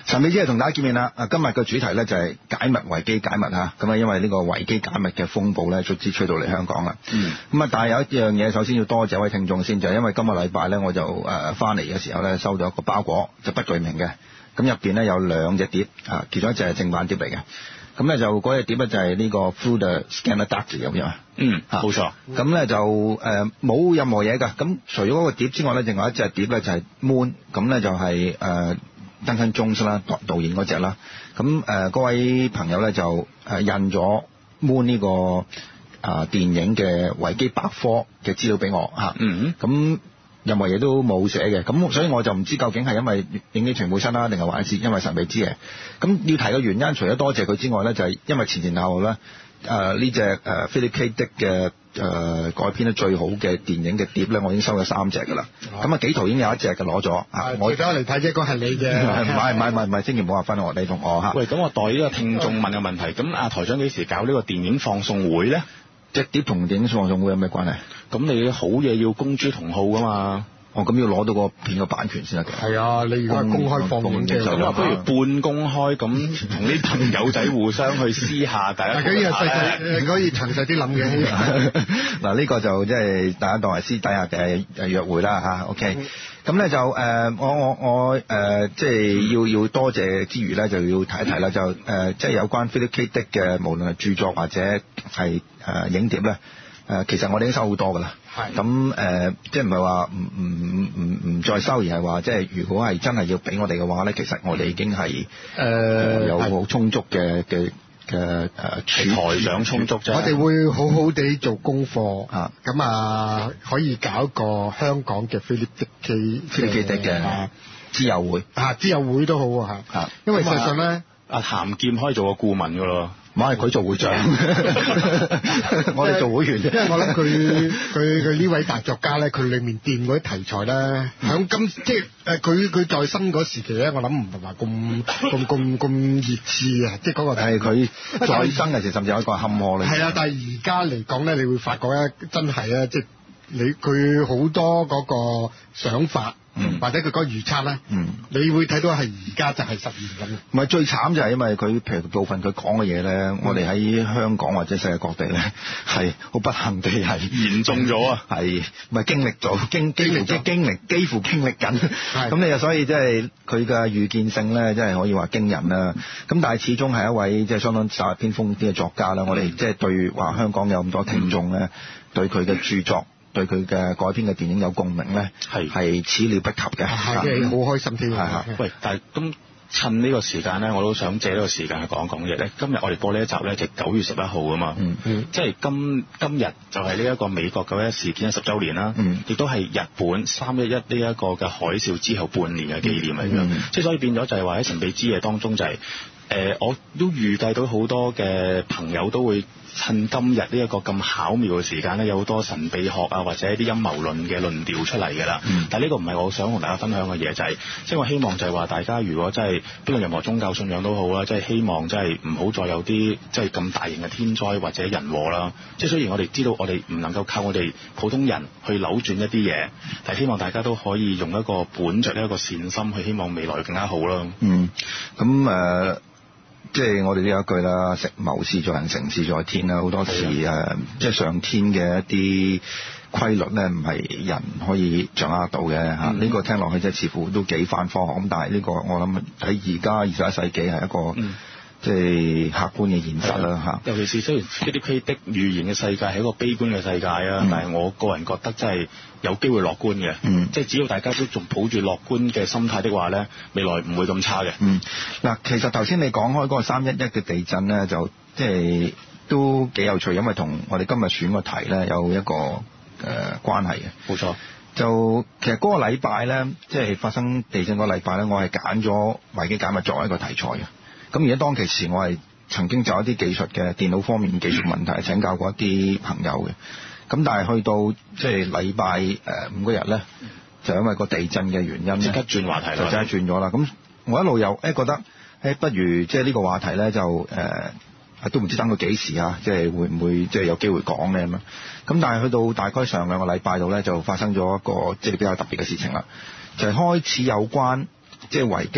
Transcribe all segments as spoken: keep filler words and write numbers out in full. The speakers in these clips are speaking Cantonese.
神秘之夜同大家見面啦！啊，今日嘅主題咧就係解密維基解密嚇，咁啊因為呢個維基解密嘅風暴咧，卒之吹到嚟香港啦。嗯。咁啊，但係有一樣嘢，首先要多謝一位聽眾先，就係因為今個禮拜咧，我就誒翻嚟嘅時候咧，收到一個包裹，就不具名嘅。咁入邊咧有兩隻碟啊，其中一隻係正版碟嚟嘅。咁咧就嗰隻碟咧就係呢個 Through the Scanner Darkly 咁樣。嗯，冇錯。咁咧就誒冇任何嘢㗎。咁除咗嗰個碟之外咧，另外一隻碟咧就係 Moon，咁咧就係誒。Duncan Jones 啦，導導演嗰隻啦，咁誒嗰位朋友咧就誒印咗 Moon 呢個啊電影嘅維基百科嘅資料俾我嚇，嗯，咁任何嘢都冇寫嘅，咁所以我就唔知究竟係因為影記傳媒新啦，定係還是因為神秘之夜。咁要提嘅原因，除咗多謝佢之外咧，就係、是、因為前前後後咧誒呢隻誒 Philip K. Dick 嘅。誒、呃、改編得最好嘅電影嘅碟咧，我已經收咗三隻㗎啦。咁啊幾圖已經有一隻嘅攞咗。我最咗嚟睇啫，個係你嘅。唔係唔係唔係唔係，千祈唔好話分我你同我嚇。喂，咁我代呢個聽眾問個問題，咁阿台長幾時搞呢個電影放送會咧？隻碟同電影放送會有咩關係？咁你好嘢要公諸同好㗎嘛。哦，咁要攞到個片嘅版權先得嘅。係啊，你如果係公開放映嘅，咁啊不如半公開咁，同啲朋友仔互相去私下，大家可以細細，可以詳細啲諗嘅。嗱，呢個就即係大家當係私底下嘅誒約會啦嚇。OK，咁咧就誒、呃，我我我誒、呃，即係要要多謝之餘咧，就要提一提啦，就誒、呃，即係有關 Philip K. Dick 嘅，無論係著作或者係誒影碟咧。誒，其實我哋已經收好多㗎啦。係。咁誒，即係唔係話唔唔唔唔唔再收，而係話即係如果係真係要俾我哋嘅話咧，其實我哋已經係誒、呃、有好充足嘅嘅嘅誒台長充足啫。我哋會好好地做功課啊，咁啊可以搞一個香港嘅 Philip Dick Philip Dick 嘅知友會啊，知友會都好啊嚇。啊，因為實際上咧，阿譚劍可以做個顧問㗎咯。唔係佢做會長，我哋做會員。因為我諗佢佢佢呢位大作家咧，佢裡面掂嗰啲題材咧，響今即係誒佢佢在生嗰時期咧，我諗唔係話咁咁咁咁熱刺啊！即係嗰個係佢在生嘅時，甚至有一個坎坷咧。係啊，但係而家嚟講咧，你會發覺咧，真係咧，即係你佢好多嗰個想法。嗯，或者佢嗰個預測咧，嗯，你會睇到係而家就係實現緊。唔係最慘就係因為佢譬如部分佢講嘅嘢咧，嗯、我哋喺香港或者世界各地咧係好不幸地係嚴重咗啊，係咪經歷咗經幾乎即係經歷幾乎經歷緊。咁你又所以即係佢嘅預見性咧，真係可以話驚人啦。咁但係始終係一位即係相當稍為偏鋒啲嘅作家啦。嗯、我哋即係對話香港有咁多聽眾咧，嗯、對佢嘅著作。對佢嘅改編嘅電影有共鳴咧，係係始料不及嘅，係好開心添。係係。喂，但係咁趁呢個時間咧，我都想借呢個時間去講一講嘢咧。今日我哋播呢一集咧，就九月十一號啊嘛，嗯嗯，即係今今日就係呢一個美國九一一事件十週年啦，嗯，亦都係日本三一一呢一個嘅海嘯之後半年嘅紀念嚟嘅，即係所以變咗就係話喺神秘之夜當中就係、是。誒、呃，我都預計到好多嘅朋友都會趁今日呢一個咁巧妙嘅時間咧，有好多神秘學啊，或者一啲陰謀論嘅論調出嚟㗎啦。嗯、但係呢個唔係我想同大家分享嘅嘢，就係、是、即係我希望就係話大家如果真係不論任何宗教信仰都好啦，即係希望真係唔好再有啲即係咁大型嘅天災或者人禍啦。即係雖然我哋知道我哋唔能夠靠我哋普通人去扭轉一啲嘢，但係希望大家都可以用一個本着呢一個善心去希望未來更加好啦。嗯，咁誒。Uh即係我哋都有一句啦，食謀事在人，成事在天啦。好多時誒、呃，即係上天嘅一啲規律咧，唔係人可以掌握到嘅嚇。呢、嗯啊這個聽落去即係似乎都幾反科學咁，但係呢個我諗喺而家二十一世紀係一個、嗯、即係客觀嘅現實啦嚇。尤其是雖然 Philip K. Dick 預言嘅世界係一個悲觀嘅世界啊，嗯、但係我個人覺得真係有機會樂觀嘅，嗯、即係只要大家都仲抱住樂觀嘅心態的話咧，未來唔會咁差嘅。嗯，嗱，其實頭先你講開嗰個三一一嘅地震咧，就即係都幾有趣，因為同我哋今日選個題咧有一個誒、呃、關係嘅。冇錯，就其實嗰個禮拜咧，即係發生地震嗰個禮拜咧，我係揀咗維基解密作為一個題材嘅。咁而家當其時，我係曾經就一啲技術嘅電腦方面技術問題請教過一啲朋友嘅。咁但係去到即係禮拜誒五嗰日咧，就因為個地震嘅原因，即刻轉話題啦，就真係轉咗啦。咁我一路又誒覺得誒，不如即係呢個話題咧就誒、呃、都唔知等到幾時啊，即係會唔會即係有機會講咧咁啊？咁但係去到大概上兩個禮拜度咧，就發生咗一個即係比較特別嘅事情啦，就係、是、開始有關即係維基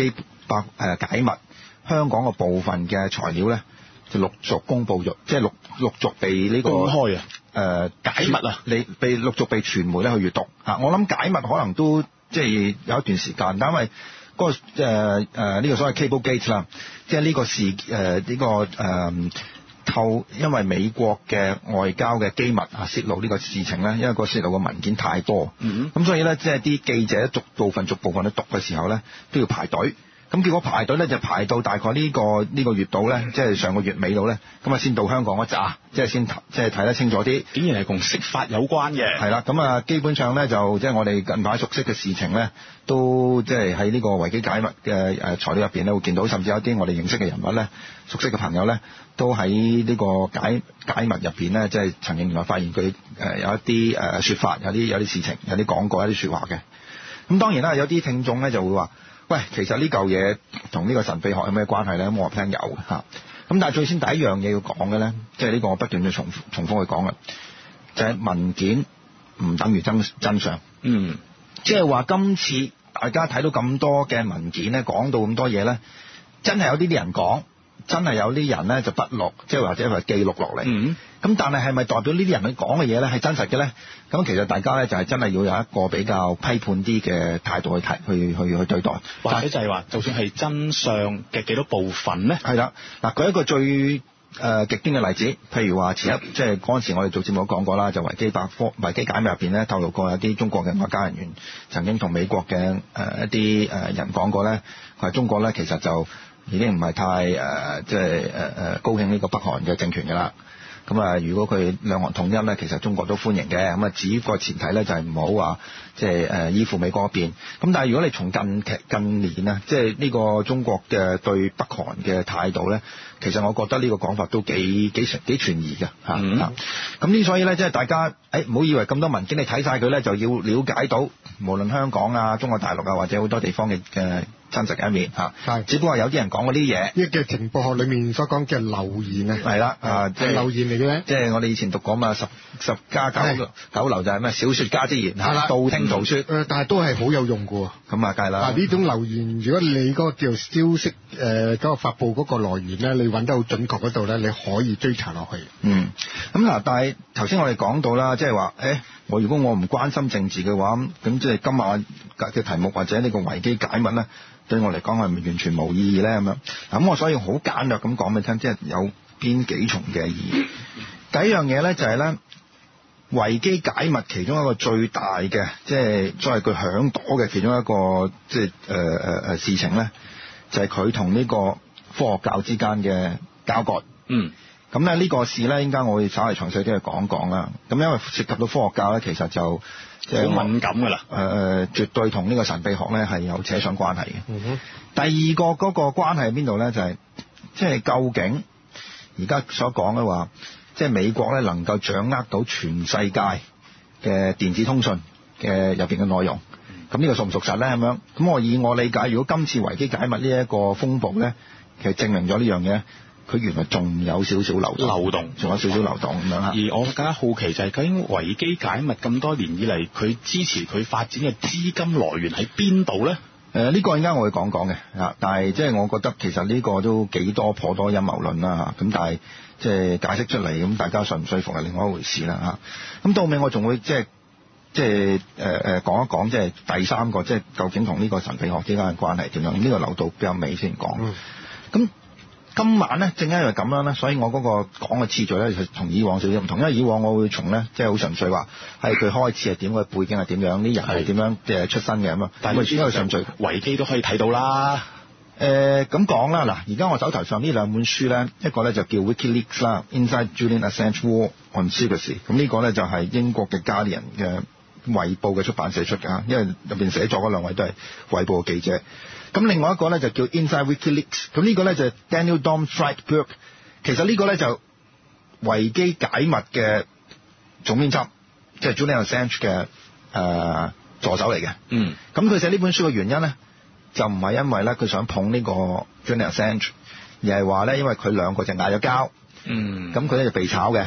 百誒解密香港嘅部分嘅材料咧，就陸續公佈咗，即係陸陸續被呢、這個公開啊，誒、 呃、 解密啊， 你被陸續被傳媒咧去閱讀嚇。我諗解密可能都即係有一段時間，但因為嗰、那個誒誒呢個所謂 Cable Gate 啦，即係呢個事誒呢、這個誒。呃透，因為美國嘅外交嘅機密啊泄露呢個事情咧，因為個泄露嘅文件太多，咁、嗯、所以咧即係啲記者逐部分逐部分去讀嘅時候咧，都要排隊。咁結果排隊咧就排到大概呢、這個呢、這個月度咧，即係上個月尾度咧，咁啊先到香港嗰扎，即係先即係睇得清楚啲。 竟然係同釋法有關嘅。係啦，咁啊基本上咧就即係我哋近排熟悉嘅事情咧，都即係喺呢個維基解密嘅誒材料入邊咧會見到，甚至有啲我哋認識嘅人物咧、熟悉嘅朋友咧，都喺呢個解解密入邊咧，即係曾經原來發現佢誒有一啲誒説法，有啲有啲事情，有啲講過一啲説話嘅。咁當然啦，有啲聽眾咧就會話。喂，其實呢嚿嘢同呢個神秘學有咩關係咧？咁我話聽有嚇。咁但係最先第一樣嘢要講嘅咧，即係呢個我不斷要重重複去講嘅，就係、是、文件唔等於真真相。嗯，即係話今次大家睇到咁多嘅文件咧，講到咁多嘢咧，真係有呢啲人講，真係有啲人咧就筆錄，即係或者係記錄落嚟。嗯，咁但係係咪代表呢啲人去講嘅嘢咧係真實嘅咧？咁其實大家咧就係真係要有一個比較批判啲嘅態度去睇，去去去對待， 或者就係話，就算係真相嘅幾多部分咧？ 係啦，嗱，舉一個最誒、呃、極端嘅例子，譬如話前一即係嗰陣時我哋做節目都講過啦，就維基百科、維基解密入邊咧透露過有啲中國嘅外交人員曾經同美國嘅誒、呃、一啲誒人講過咧，佢話中國咧其實就已經唔係太誒即係誒誒高興呢個北韓嘅政權㗎啦。咁啊，如果佢兩韓統一咧，其實中國都歡迎嘅。咁啊，至於個前提咧，就係唔好話即係誒依附美國嗰邊。咁但係如果你從近期近年啊，即係呢個中國嘅對北韓嘅態度咧，其實我覺得呢個講法都幾幾存幾存疑嘅嚇。咁呢，所以咧，即係大家誒唔好以為咁多文件你睇晒佢咧，就要了解到無論香港啊、中國大陸啊或者好多地方嘅嘅真實嘅一面嚇。係，只不過有啲人講嗰啲嘢， 呢個嘅情報學裡面所講嘅流言啊， 係啦啊，即係流言嚟嘅咧。 即係我哋以前讀過嘛，十十家九九流就係咩小説家之言嚇，道聽途說。 誒，但係都係好有用嘅喎。咁啊，梗係啦。嗱，呢種流言，如果你嗰個叫消息誒嗰個發布嗰個來源咧，你揾得好準確嗰度咧，你可以追查落去。嗯。 咁嗱，但係頭先我哋講到啦，即係話誒，我如果我唔關心政治嘅話，咁即係今晚嘅題目或者呢個維基解密咧，對我嚟講係咪完全冇意義咧？咁樣嗱，咁我所以好簡略咁講俾你聽，即係有邊幾重嘅意義。第一樣嘢咧就係咧，維基解密其中一個最大嘅，即係作為佢響朵嘅其中一個，即係誒誒誒事情咧，就係佢同呢個科學教之間嘅交割。嗯。咁咧呢個事咧，應該我會稍微詳細啲去講講啦。咁因為涉及到科學教咧，其實就即係好敏感㗎啦。誒、 呃，絕對同呢個神秘學咧係有扯上關係嘅。嗯哼。第二個嗰個關係喺邊度咧？就係即係究竟而家所講嘅話，即係美國咧能夠掌握到全世界嘅電子通訊嘅入邊嘅內容，咁呢個屬唔屬實咧？咁樣，咁我以我理解，如果今次維基解密呢一個風暴咧，其實證明咗呢樣嘢，佢原來仲有少少漏洞， 漏洞， 仲有少少漏洞咁樣嚇。 而我更加好奇就係究竟維基解密咁多年以嚟，佢支持佢發展嘅資金來源喺邊度咧？ 誒、呃、呢、這個陣間我會講講嘅嚇，但係即係我覺得其實呢個都幾多頗多陰謀論啦嚇，咁但係即係解釋出嚟，咁大家信唔信服係另外一回事啦嚇。咁到尾我仲會即係即係誒誒講一講即係第三個，即係究竟同呢個神秘學之間嘅關係點樣？呢、這個留到比較尾先講。咁、嗯、今晚咧正因為咁樣咧，所以我嗰個講嘅次序咧就同以往少少唔同，因為以往我會從咧即係好純粹話係佢開始係點，個背景係點樣，啲人係點樣嘅出身嘅咁啊。但係呢個順序維基都可以睇到啦。 誒咁講啦，嗱，而家我手頭上呢兩本書咧，一個咧就叫 WikiLeaks 啦 ，Inside Julian Assange War on Secrecy。咁呢個咧就係英國嘅 Guardian 嘅衛報嘅出版社出㗎，因為入邊寫作嗰兩位都係衛報嘅記者。咁另外一個咧就叫 Inside WikiLeaks，咁呢個咧就係 Daniel Domscheit-Berg，其實呢個咧就維基解密嘅總編輯，即係 Julian Assange 嘅誒助手嚟嘅。嗯。咁佢寫呢本書嘅原因咧，就唔係因為咧佢想捧呢個 Julian Assange，而係話咧因為佢兩個就嗌咗交。嗯。咁佢咧就被炒嘅。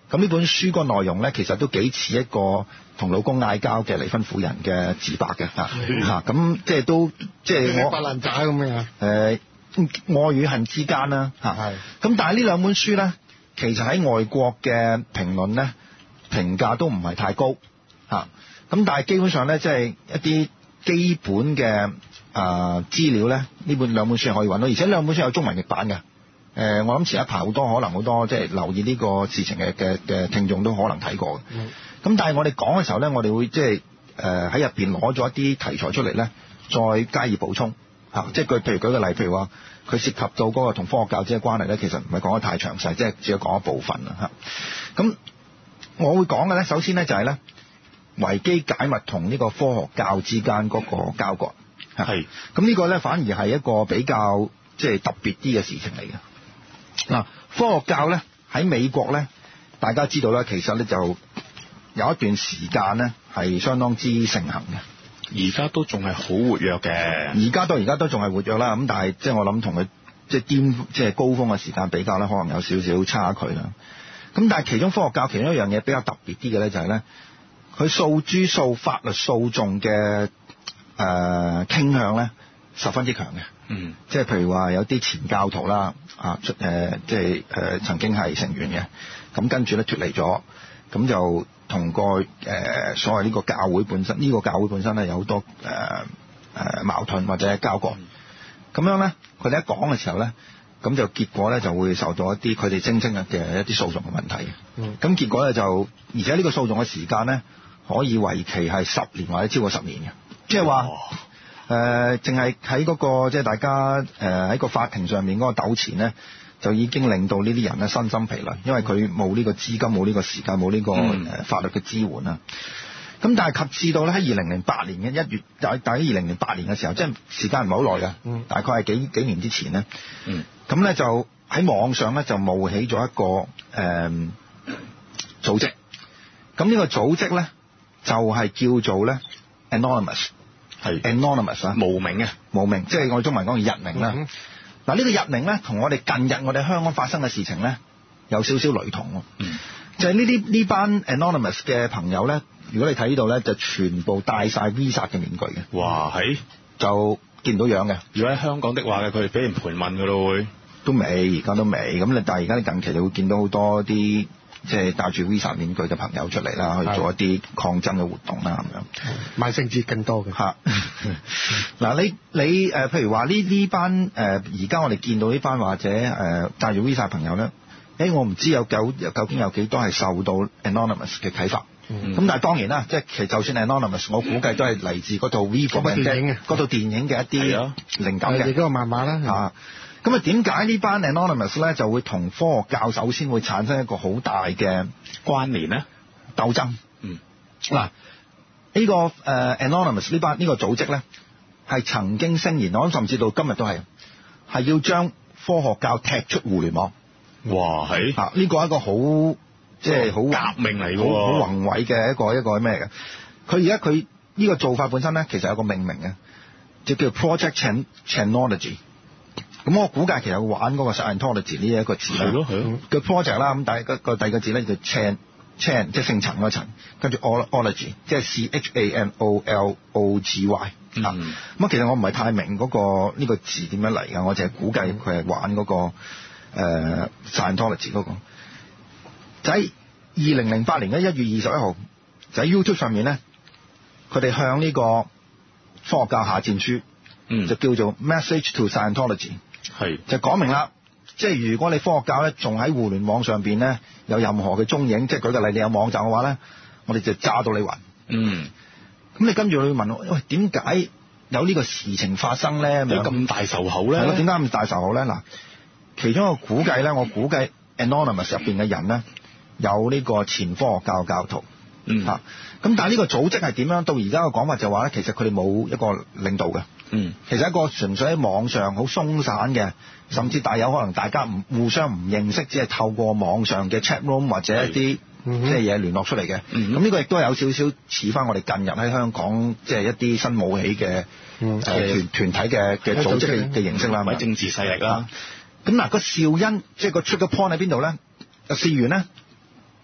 咁呢本書個內容咧，其實都幾似一個同老公嗌交嘅離婚婦人嘅自白嘅嚇嚇，咁即係都即係我白蘭仔咁樣啊。 誒愛與恨之間啦嚇。係。咁但係呢兩本書咧，其實喺外國嘅評論咧評價都唔係太高嚇。咁但係基本上咧，即係一啲基本嘅啊資料咧，呢本兩本書係可以揾到，而且兩本書有中文譯版嘅。誒、呃，我諗前一排好多可能好多即係留意呢個事情嘅嘅嘅聽眾都可能睇過嘅。咁、嗯、但係我哋講嘅時候咧，我哋會即係誒喺入邊攞咗一啲題材出嚟咧，再加以補充嚇、啊。即係佢譬如舉個例，譬如話佢涉及到嗰個同科學教之嘅關係咧，其實唔係講得太詳細，即係只係講一部分啦嚇。咁、啊、我會講嘅咧，首先咧就係咧維基解密同呢個科學教之間嗰個交割係。咁、啊、呢個咧反而係一個比較即係特別啲嘅事情嚟嘅。嗱，科學教咧喺美國咧，大家知道咧，其實咧就有一段時間咧係相當之盛行嘅， 而家都仲係好活躍嘅。 而家到而家都仲係活躍啦，咁但係即係我諗同佢即係巔即係高峰嘅時間比較咧，可能有少少差距啦。咁但係其中科學教其中一樣嘢比較特別啲嘅咧，就係咧佢訴諸訴法律訴訟嘅誒傾向咧十分之強嘅。嗯，即係譬如話有啲前教徒啦，啊出誒即係誒曾經係成員嘅，咁跟住咧脫離咗，咁就同個誒、呃、所謂呢個教會本身，呢、這個教會本身咧有好多誒誒、呃、矛盾或者交割，咁、嗯、樣咧佢哋一講嘅時候咧，咁就結果咧就會受到一啲佢哋聲稱嘅嘅一啲訴訟嘅問題嘅，嗯，咁結果咧就而且呢個訴訟嘅時間咧可以為期係十年或者超過十年嘅，即係話。誒，淨係喺嗰個即係大家誒喺個法庭上面嗰個糾纏咧，就已經令到呢啲人咧身心疲累，因為佢冇呢個資金、冇呢個時間、冇呢個誒法律嘅支援啦。咁、嗯、但係及至到咧喺二零零八年嘅一月，大大概二零零八年嘅時候，即係時間唔係好耐嘅，嗯，大概係幾幾年之前咧，嗯，咁咧就喺網上咧就冒起咗一個誒、呃、組織，咁呢個組織咧就係、是、叫做咧 Anonymous。係 anonymous 啊，無名嘅，無名，即係我哋中文講嘅佚名啦。嗱、嗯，呢個佚名咧，同我哋近日我哋香港發生嘅事情咧，有少少雷同喎。嗯，就係呢啲呢班 anonymous 嘅朋友咧，如果你睇呢度咧，就全部戴晒 Visa 嘅面具嘅。哇，係就見唔到樣嘅。如果喺香港的話嘅，佢哋俾人盤問㗎咯，會都未，而家都未。咁你但係而家你近期你會見到好多啲。即係戴住 Visa 面具嘅朋友出嚟啦，去做一啲抗爭嘅活動啦，咁樣。萬聖節更多嘅嚇。嗱，你你誒、呃，譬如話呢呢班誒，而、呃、家我哋見到呢班或者誒戴住 Visa 朋友咧，誒我唔知有究究竟有幾多係受到 Anonymous 嘅啟發。咁、嗯、但係當然啦，即係其實就算 Anonymous，我估計都係嚟自嗰套 V 嗰部電影嘅嗰套電影嘅一啲靈感嘅。你嗰個漫畫啦嚇。咁啊，點解呢班 Anonymous 咧就會同科學教首先會產生一個好大嘅關聯咧？鬥爭。嗯。嗱，呢、這個誒、呃、Anonymous 呢班呢個組織咧，係曾經聲言，我諗甚至到今日都係，係要將科學教踢出互聯網。哇！係。啊，呢個係一個好即係好革命嚟嘅，好宏偉嘅一個一個咩嘅？佢而家佢呢個做法本身咧，其實有一個命名嘅，就叫 Project Chanology。咁我估計其實玩嗰個 Scientology 呢一個字啦，係咯係咯，個 project 啦，咁但係個個第二個字咧就 Chan Chan 即係姓陳嗰層，跟住 ology 即係 C H A N O L O G Y 啊。咁、嗯、啊，其實我唔係太明嗰個呢個字點樣嚟㗎，我淨係估計佢係玩嗰、嗰個誒、呃、Scientology 嗰、嗰個。就喺二零零八年嘅一月二十一號，就喺 YouTube 上面咧，佢哋向呢個科學教下戰書，嗯，就叫做 Message to Scientology。係就講明啦，即係如果你科學教咧仲喺互聯網上邊咧有任何嘅蹤影，即係舉個例，你有網站嘅話咧，我哋就炸到你暈。嗯，咁你跟住你問我，喂，點解有呢個事情發生咧？有咁大仇口咧？係咯，點解咁大仇口咧？嗱，其中一個估計咧，我估計 Anonymous 入邊嘅人咧有呢個前科學教教徒。嗯，嚇、啊，咁但係呢個組織係點樣？到而家嘅講法就話咧，其實佢哋冇一個領導嘅。嗯，其實一個純粹喺網上好鬆散嘅，甚至大有可能大家唔互相唔認識，只係透過網上嘅 chat room 或者一啲即係嘢聯絡出嚟嘅。咁、嗯、呢個亦都有少少似翻我哋近日喺香港即係、就是、一啲新冒起嘅誒、嗯呃、團團體嘅嘅組織嘅嘅形式啦，咪政治勢力啦。咁嗱、那個肇因即係個 trigger point 喺邊度咧？事緣咧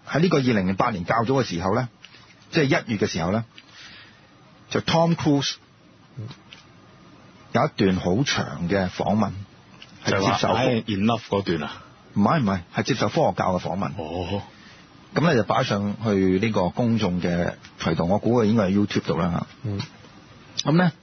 喺呢個二零零八年較早嘅時候咧，即係一月嘅時候咧，就 Tom Cruise 有一段好長嘅訪問，係接受 In Love 嗰段啊？ 唔係唔係，係接受科學教嘅訪問。 哦， 咁咧就擺上去呢個公眾嘅渠道，我估佢應該係 YouTube 度啦嚇。嗯。咁咧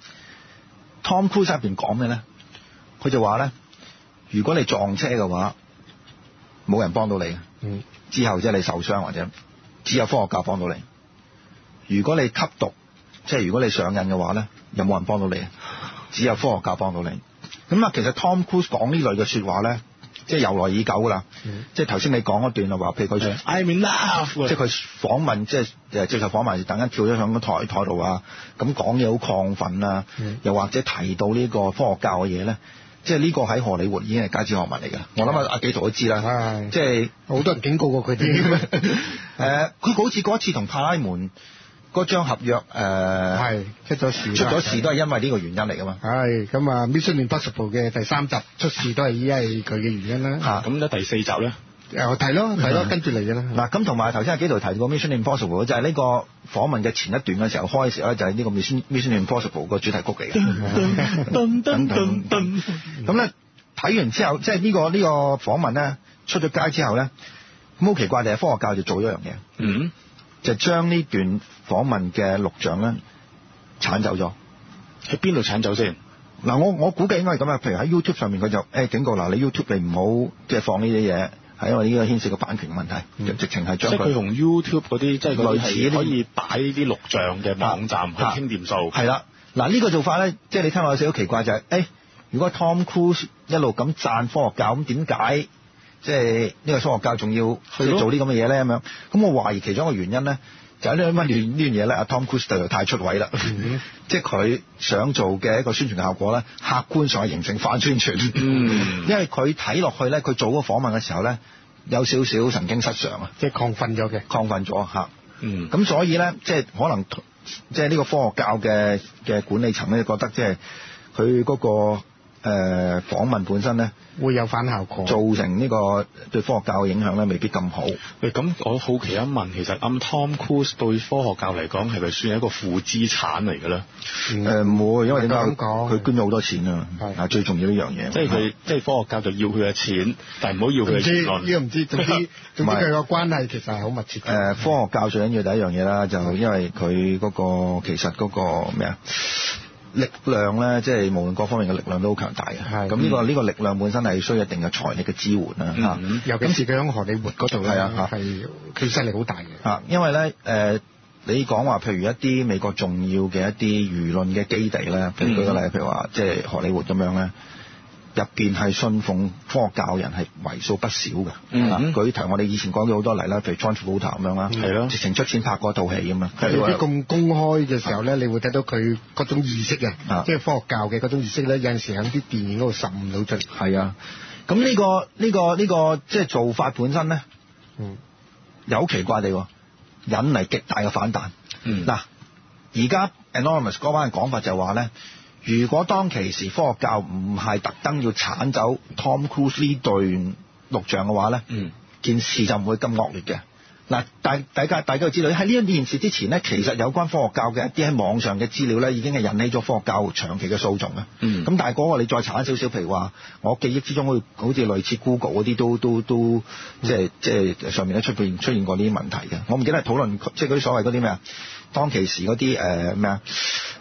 ，Tom Cruise 入邊講咩咧？佢就話咧，如果你撞車嘅話，冇人幫到你。嗯。之後即係你受傷或者只有科學教幫到你。如果你吸毒，即係如果你上癮嘅話咧，有冇人幫到你？只有科學教幫到你。咁啊，其實 Tom Cruise 講呢類嘅説話咧，即係由來已久噶啦。嗯、即係頭先你講嗰段啊，話譬如佢 I'm in love，即係佢訪問，即係誒接受訪問時，突然間跳咗上個台台度啊，咁講嘢好亢奮啊，嗯、又或者提到呢個科學教嘅嘢咧。即係呢個喺荷里活已經係街知巷聞嚟㗎，我諗阿阿紀陶都知啦。係，即係好多人警告過佢啲。誒，佢好似嗰一次同派拉門嗰張合約誒，係出咗事，出咗事都係因為呢個原因嚟㗎嘛。係，咁啊 Mission Impossible 嘅第三集出事都係因為佢嘅原因啦。嚇，咁咧第四集咧？誒睇咯睇咯，跟住嚟嘅啦。嗱，咁同埋頭先阿紀陶提過 Mission Impossible 就係呢個訪問嘅前一段嘅時候開嘅時候咧，就係呢個 Mission Mission Impossible 個主題曲嚟嘅。噔噔噔噔咁咧睇完之後，即係呢個呢個訪問咧出咗街之後咧，咁好奇怪就係科學教就做咗一樣嘢，嗯，就將呢段訪問嘅錄像咧剷走咗。喺邊度剷走先？嗱，我我估計應該係咁啊。譬如喺 YouTube 上面佢就誒警告嗱，你 YouTube 你唔好即係放呢啲嘢。係因為呢個牽涉個版權問題，嗯、就直情係將佢。即係佢同 YouTube 嗰啲，即係類似可以擺呢啲錄像嘅網站去傾掂數。係啦，嗱呢個做法咧，即係你聽落有少少奇怪就係、是，誒、欸，如果 Tom Cruise 一路咁讚科學教，咁點解即係呢個科學教仲要去做啲咁嘅嘢咧？咁樣，咁我懷疑其中一個原因咧，就係呢乜呢呢樣嘢咧，阿 Tom Cruise 就太出位啦，嗯、即係佢想做嘅一個宣傳嘅效果咧，客觀上係形成反宣傳。嗯，因為佢睇落去咧，佢做嗰個訪問嘅時候咧，有少少神經失常啊，即係亢奮咗嘅，亢奮咗嚇。嗯，咁所以咧，即係可能即係呢個科學教嘅嘅管理層咧，覺得即係佢嗰個。誒、呃、訪問本身咧會有反效果，造成呢個對科學教嘅影響咧未必咁好。喂，咁我好奇一問，其實啱 Tom Cruise 對科學教嚟講係咪算係一個負資產嚟嘅咧？誒唔會，因為點解咁講？佢捐咗好多錢啊，係最重要呢樣嘢。即係佢即係科學教就要佢嘅錢，但係唔好要佢嘅言論。呢個唔知，總之總之佢個關係其實係好密切。誒、呃、科學教最緊要第一樣嘢啦，就因為佢嗰、嗰個其實嗰個咩啊？力量咧，即係無論各方面嘅力量都好強大嘅。係咁呢個呢、呢個力量本身係需要一定嘅財力嘅支援啦。嚇、嗯，尤其是佢喺荷里活嗰度咧，係佢勢力好大嘅。嚇，因為咧誒、呃，你講話譬如一啲美國重要嘅一啲輿論嘅基地咧，譬如舉個例，譬如話即係荷里活咁樣咧。入邊係信奉科學教人係為數不少嘅。嗯，舉例我哋以前講咗好多例啦，譬如 John Travolta 咁樣啦，係咯，直情出錢拍嗰套戲咁啊。係啲咁公開嘅時候咧，你會睇到佢嗰種意識啊，即係科學教嘅嗰種意識咧，有陣時喺啲電影嗰度滲到出嚟。係啊，咁呢個呢個呢個即係做法本身咧，嗯，有奇怪地引嚟極大嘅反彈。嗯，嗱，而家 Anonymous 嗰班嘅講法就話咧。如果當其時科學教唔係特登要剷走 Tom Cruise 呢段錄像嘅話咧，嗯，件事就唔會咁惡劣嘅。嗱，大大家大家都知道喺呢一件事之前咧，其實有關科學教嘅一啲喺網上嘅資料咧，已經係引起咗科學教長期嘅訴訟嘅。嗯，咁但係嗰個你再查少少，譬如話我記憶之中好似好似類似 Google 嗰啲都都都即係即係上面咧出現出現過呢啲問題嘅。我唔記得係討論即係嗰啲所謂嗰啲咩啊，當其時嗰啲誒咩啊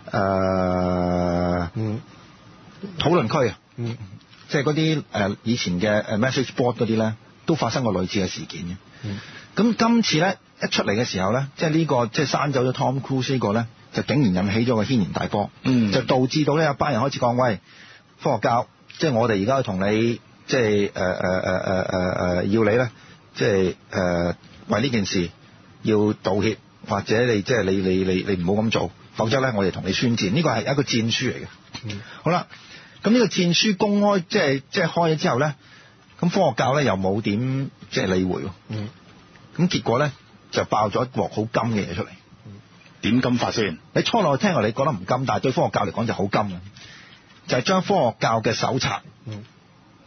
誒嗯討論區啊，嗯，即係嗰啲誒以前嘅誒 message board 嗰啲咧，都發生過類似嘅事件嘅。嗯。咁今次咧一出嚟嘅時候咧，即係呢個即係刪走咗 Tom Cruise 呢個咧，就竟然引起咗個軒然大波，嗯，就導致到呢一班人開始講喂，科學教，即係我哋而家同你即係誒誒誒誒誒誒要你咧，即係誒、呃、為呢件事要道歉，或者你即係你你你你唔好咁做，否則咧我哋同你宣戰，呢個係一個戰書嚟嘅。嗯，好啦，咁呢個戰書公開即係即係開咗之後咧，咁科學教咧又冇點即係理會，嗯。咁結果咧就爆咗一鑊好金嘅嘢出嚟。點金法先？你初落去聽落你覺得唔金，但係對科學教嚟講就好金嘅，就係、是、將科學教嘅手冊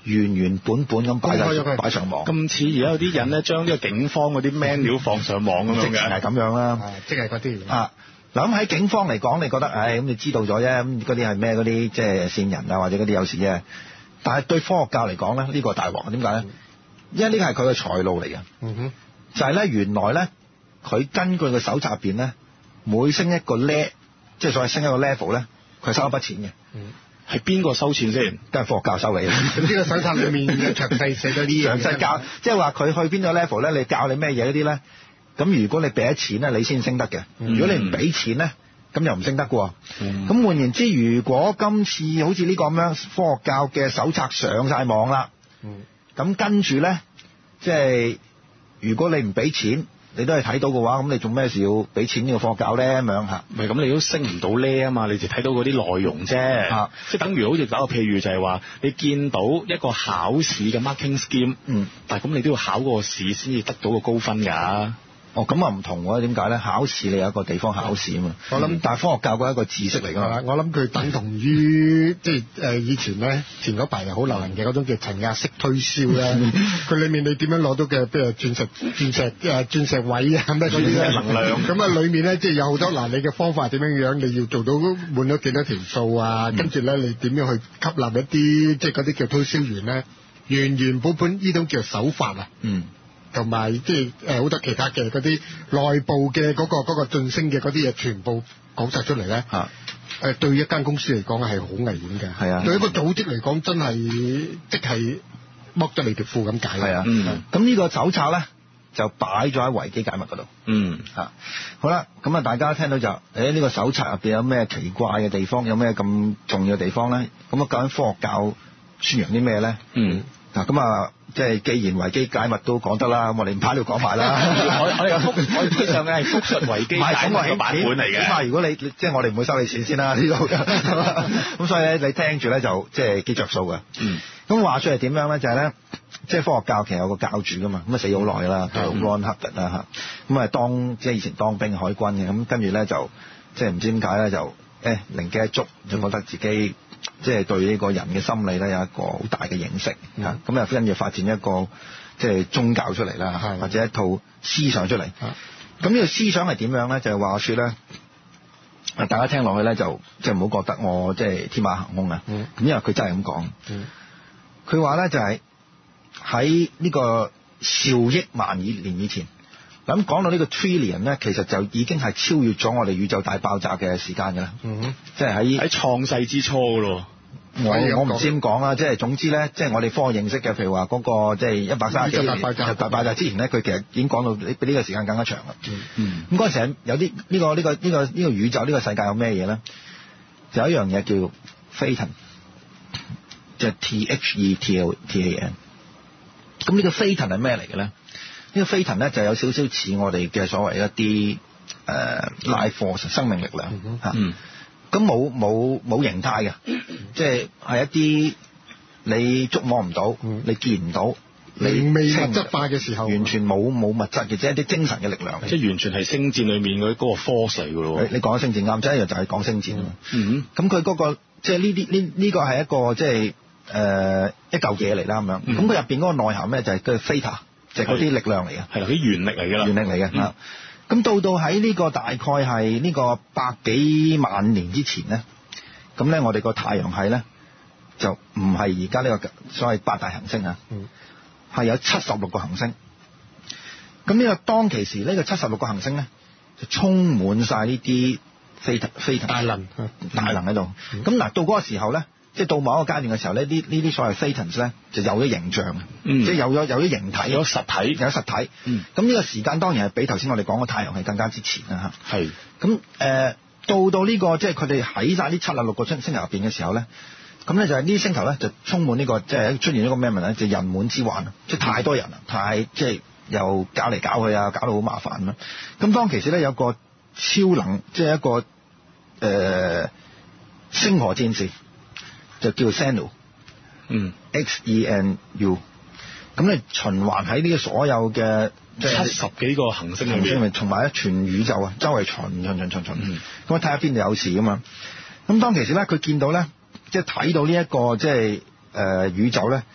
原原本本咁擺上擺上網。 咁似而家有啲人咧，將呢個警方嗰啲 menu 放上網咁樣嘅， 直情係咁樣啦。 即係嗰啲啊。嗱咁喺警方嚟講，你覺得，唉、哎，咁你知道咗啫，咁嗰啲係咩嗰啲即係線人啊，或者嗰啲有事啫。但係對科學教嚟講咧，呢、呢個大鑊，點解咧？因為呢個係佢嘅財路嚟嘅。 嗯哼。就係咧，原來咧，佢根據個手冊入邊咧，每升一個 level， 即係所謂升一個 level 咧，佢收一筆錢嘅。 嗯。係邊個收錢先？ 都係科學教收你嘅。 呢個手冊裏面有詳細寫咗啲嘢。 詳細教，即係話佢去邊個 level 咧，你教你咩嘢嗰啲咧？咁如果你俾咗錢咧，你先升得嘅。如果你唔俾錢咧，咁又唔升得嘅。咁、嗯、換言之，如果今次好似呢個咁樣科學教嘅手冊上晒網啦，咁、嗯、跟住咧，即係如果你唔俾錢，你都係睇到嘅話，咁你做咩事要俾錢呢個科學教咧？咁樣嚇， 唔係咁你都升唔到呢啊嘛，你就睇到嗰啲內容啫、啊。即係等於好似打個譬如就係話，你見到一個考試嘅 marking scheme，嗯，但係咁你都要考個試先至得到個高分㗎。 哦，咁啊唔同喎，點解咧？考試你有一個地方考試啊嘛。我諗、嗯，但係科學教嗰係一個知識嚟㗎嘛。 我諗佢等同於即係誒以前咧，前嗰排又好流行嘅嗰種叫層壓式推銷咧。佢裡面你點樣攞到嘅，譬如鑽石、鑽石誒鑽石位啊咩嗰啲咧能量。咁啊，裡面咧即係有好多嗱，你嘅方法點樣樣，你要做到滿咗幾多條數啊？嗯、跟住咧，你點樣去吸納一啲即係嗰啲叫推銷員咧？原原本本呢種叫手法啊。嗯。同埋即係誒好多其他嘅嗰啲內部嘅嗰、嗰個嗰、嗰個晉升嘅嗰啲嘢，全部講晒出嚟咧。啊！誒對一間公司嚟講係好危險嘅。係啊。對一個組織嚟講，真係即係剝咗你條褲咁解。係啊。嗯。 咁呢個手冊咧就擺咗喺維基解密嗰度。嗯。嚇！好啦，咁啊大家聽到就誒呢、欸呢個手冊入邊有咩奇怪嘅地方，有咩咁重要嘅地方咧？咁啊究竟科學教宣揚啲咩咧？嗯。嗱咁啊，即係既然維基解密都講得啦，咁我哋唔怕都講埋啦。 我我哋複我哋上嘅係複述維基解密嘅版本嚟嘅。 咁啊，如果你即係我哋唔會收你錢先啦呢度。咁所以咧，你聽住咧就即係幾着數嘅。嗯。咁話說係點樣咧？就係、是、咧，即係科學教其實有個教主噶嘛，咁啊死好耐啦，叫 Ron Hubbard 啦嚇。咁啊當即係以前當兵海軍嘅，咁跟住咧就即係唔知點解咧就誒靈機一觸，就覺得自己。即係對呢個人嘅心理咧有一個好大嘅認識嚇，咁又跟住發展一個即係宗教出嚟啦，或者一套思想出嚟。咁呢個思想係點樣咧？就係、是、話説咧，大家聽落去咧就即係唔好覺得我即係天馬行空啊。咁、嗯、因為佢真係咁講，佢話咧就係喺呢個兆億萬億年以前。咁講到呢個 trillion 咧，其實就已經係超越咗我哋宇宙大爆炸嘅時間㗎啦。嗯，即係喺喺創世之初㗎咯。 我我唔知點講啦，即係總之咧，即係我哋科學認識嘅，譬如話嗰個即係一百三十幾年大爆炸之前咧，佢其實已經講到比呢個時間更加長啦。嗯，咁嗰陣時有啲呢個呢個呢個呢個宇宙呢個世界有咩嘢咧？就有一樣嘢叫 Phaeton，即係 T H E T O T A N。咁呢個 Phaeton 係咩嚟嘅咧？呢個 Phaeton 咧就有少少似我哋嘅所謂一啲誒 life force 生命力量嚇，咁冇冇冇形態嘅，即係係一啲你觸摸唔到、嗯，你見唔到，你未物質化嘅時候， 完全冇冇物質嘅，即係一啲精神嘅力量， 即係完全係星戰裡面嗰嗰個 force 嚟㗎咯。 你講星戰啱，即係一樣就係講星戰啊嘛。嗯，咁佢嗰個即係呢啲呢呢個係一個即係誒一嚿嘢嚟啦咁樣。咁佢入邊嗰個內涵咧就係佢 Theta。就係嗰啲力量嚟嘅，係啦，啲原力嚟㗎啦，原力嚟嘅嚇。咁、嗯、到到喺呢個大概係呢個百幾萬年之前咧，咁咧我哋個太陽系咧就唔係而家呢個所謂八大行星啊，係、嗯、有七十六個行星。咁呢個當其時呢個七十六個行星咧就充滿晒呢啲飛飛大能大能喺度。咁、嗯、嗱到嗰個時候咧。即係到某一個階段嘅時候咧，呢呢啲所謂 Phaetons 咧就有咗形象，嗯、即係有咗有咗形體，有實體，有實體。咁、嗯、呢個時間當然係比頭先我哋講嘅太陽系更加之前啦嚇。係。咁誒、呃、到到呢、這個即係佢哋喺晒呢七十六個星星球入邊嘅時候咧，咁咧就係呢啲星球咧就充滿呢、這個即係出現咗個咩問題咧？就是、人滿之患，即係太多人啦，太即係又搞嚟搞去啊，搞到好麻煩啦。咁當其時咧有個超能，即係一個誒、呃、星河戰士。就叫 Xenu，嗯 ，X E N U， 咁你循環喺呢個所有嘅七十幾個行星裏面， 同埋一全宇宙啊，周圍巡巡巡巡巡，咁啊睇下邊度有事噶嘛。咁當其時咧，佢見到咧，即係睇到呢、這、一個即係誒、呃、宇宙咧，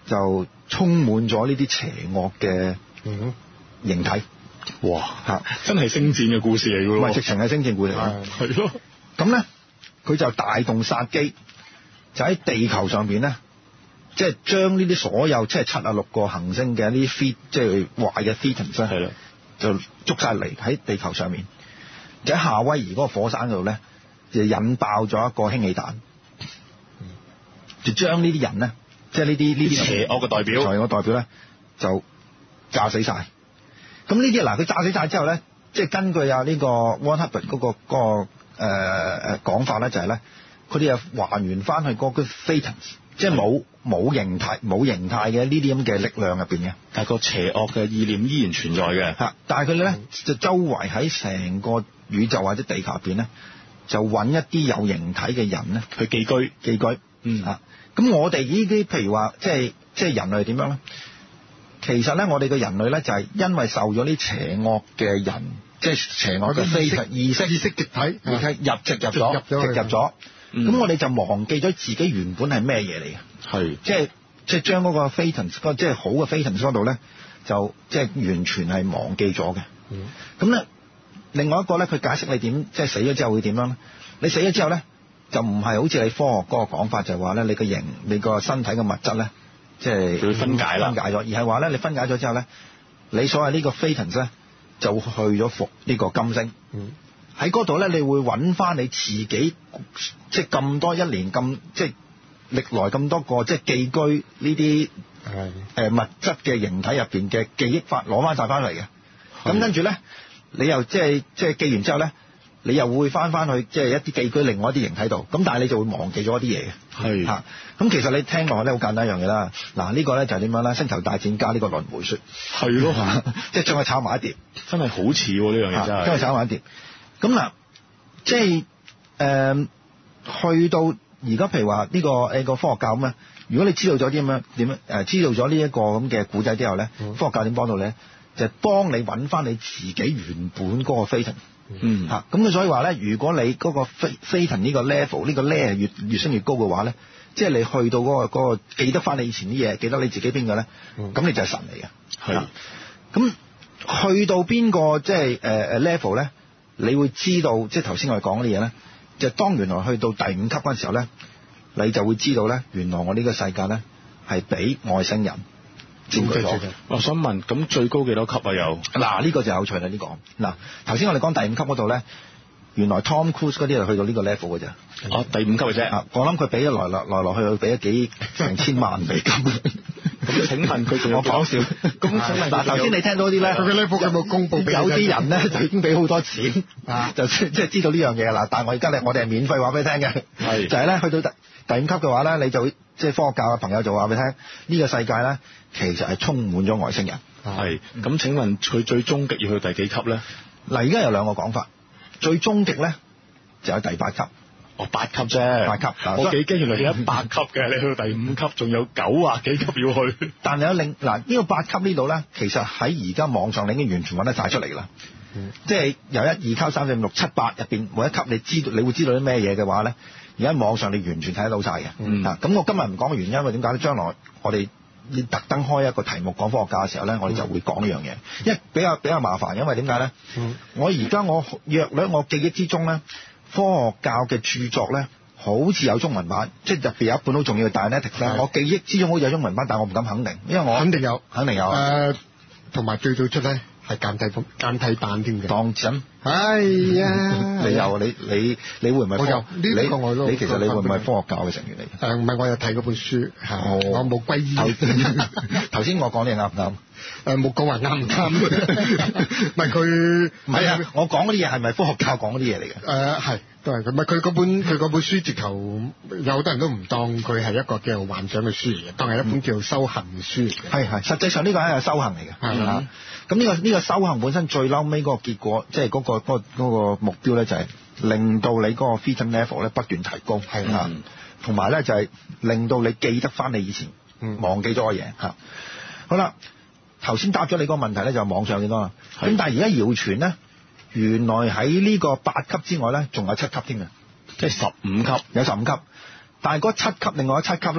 就充滿咗呢啲邪惡嘅形體。 哇！嚇，真係星戰嘅故事嚟㗎喎。 唔係，直情係星戰故事嚟。 係咯。 咁咧，佢就大動殺機，就喺地球上邊咧，即係將呢啲所有即係七啊六個行星嘅呢啲 fit 即係壞嘅 Thetans 咧，係啦，就捉晒嚟喺地球上面。就喺夏威夷嗰個火山嗰度咧，就引爆咗一個氫氣彈，就將呢啲人咧，即係呢啲呢啲邪惡嘅代表， 邪惡嘅代表咧，就炸死晒。咁呢啲嗱，佢炸死晒之後咧，即係根據啊呢個 Ron Hubbard 嗰個嗰個誒誒講法咧，就係咧，佢哋又還原翻去嗰個 Thetans，即係冇冇形態冇形態嘅呢啲咁嘅力量入邊嘅， 但係個邪惡嘅意念依然存在嘅。 嚇，但係佢哋咧就周圍喺成個宇宙或者地球入邊咧，就揾一啲有形體嘅人咧去寄居寄居。嗯嚇，咁我哋呢啲譬如話，即係即係人類點樣咧？其實咧，我哋嘅人類咧就係因為受咗啲邪惡嘅人，即係邪惡嘅非意識意識極體， 意識入植入咗，植入咗。咁、嗯、我哋就忘記咗自己原本係咩嘢嚟嘅。係，即係即係將嗰個 Thetans 即係好嘅 Thetans 嗰度咧，就即係完全係忘記咗嘅。咁、嗯、咧，另外一個咧，佢解釋你點，即係死咗之後會點樣咧？你死咗之後咧，就唔係好似你科學嗰個講法，就係話咧，你個形、你個身體嘅物質咧。即係佢分解啦， 分解咗，而係話咧，你分解咗之後咧，你所謂呢個 Thetans 咧，就去咗服呢個金星。嗯，喺嗰度咧，你會揾翻你自己，即係咁多一年咁，即係歷來咁多個即係寄居呢啲誒物質嘅形體入邊嘅記憶法攞翻晒翻嚟嘅。咁跟住咧，你又即係即係記完之後咧，你又會翻翻去即係一啲寄居另外一啲形體度。咁但係你就會忘記咗一啲嘢嘅。係嚇。咁其實你聽落咧好簡單一樣嘢啦，嗱、這、呢個咧就係點樣咧？星球大戰加呢個輪迴說，係咯，即係將佢炒埋一碟，真係好似喎呢樣嘢真係，將佢炒埋一碟。咁嗱，即係誒、呃、去到而家，譬如話呢、這個誒、這個科學教咁咧，如果你知道咗啲咁樣點樣誒，知道咗呢一個咁嘅古仔之後咧、嗯，科學教點幫到你咧？就係、是、幫你揾翻你自己原本嗰個 Thetans。嗯嚇，咁佢所以話咧，如果你嗰個 Thetans 呢個 level 呢個 level 越越升越高嘅話咧，即係你去到嗰、嗰個嗰個記得翻你以前啲嘢，記得你自己邊個咧，咁、嗯、你就係神嚟嘅。係，咁去到邊個即係誒誒 level 咧，你會知道即係頭先我哋講嗰啲嘢咧，就係、當原來去到第五級嗰陣時候咧，你就會知道咧，原來我呢個世界咧係俾外星人佔據咗。我想問，咁最高幾多級啊？有嗱呢個就有趣啦，呢、呢個嗱頭先我哋講第五級嗰度咧。原來 Tom Cruise 嗰啲就去到呢個 level 嘅啫，哦，第五級嘅啫。我諗佢俾咗來來來來去去俾咗幾成千萬美金。咁請問佢仲有講笑？咁請問嗱，頭先你聽到啲咧，佢嘅 level 有冇公佈？有啲人咧就已經俾好多錢，啊、就即係知道呢樣嘢啦。但係我而家咧，我哋係免費話俾你聽嘅，係就係、是、咧去到第第五級嘅話咧，你就即係科學教嘅朋友就話俾你聽，呢、呢個世界咧其實係充滿咗外星人。係咁，請問佢最終極要去第幾級咧？嗱，而家有兩個講法。最終極咧就有第八級，哦八級啫，八級。我幾驚原來有一百級嘅，你去到第五級仲有九啊幾級要去。但係有另嗱呢個八級呢度咧，其實喺而家網上你已經完全揾得晒出嚟啦。嗯、即係由一二級、三四五六七八入邊每一級，你知道你會知道啲咩嘢嘅話咧，而家網上你完全睇得到晒嘅。嗯、啊，咁我今日唔講嘅原因，因為點解咧？將來我哋要特登開一個題目講科學家嘅時候咧，我哋就會講呢樣嘢，因為比較比較麻煩，因為點解咧？我而家我約略我記憶之中咧，科學教嘅著作咧，好似有中文版，即係入邊有一本好重要嘅 Dianetics 咧。我記憶之中好似有中文版，但係我唔敢肯定，因為我肯定有，肯定有。誒，同埋最早出咧係簡體版，簡體版添嘅。當真？哎呀！你有你你你會唔會？我有呢個我都。你其實你會唔會係科學教嘅成員嚟？誒唔係，我有睇嗰本書嚇，我冇歸依。頭先我講你啱唔啱？誒冇講話啱唔啱？唔係佢唔係啊！我講嗰啲嘢係咪科學教講嗰啲嘢嚟嘅？誒係都係咁。唔係佢嗰本佢嗰本書直頭有好多人都唔當佢係一個叫幻想嘅書嚟嘅，當係一本叫修行嘅書嚟嘅。係係，實際上呢個係一個修行嚟嘅。係啦。咁呢個呢個修行本身最嬲尾嗰個結果，即係嗰個嗰個嗰個目標咧，就係令到你嗰個 Thetans level 咧不斷提高，係啦，同埋咧就係令到你記得翻你以前忘記咗嘅嘢嚇。好啦，頭先答咗你個問題咧，就係網上有幾多啦？咁但係而家謠傳咧，原來喺呢個八級之外咧，仲有七級添嘅，即係十五級，有十五級。但係嗰七級另外嗰七級咧，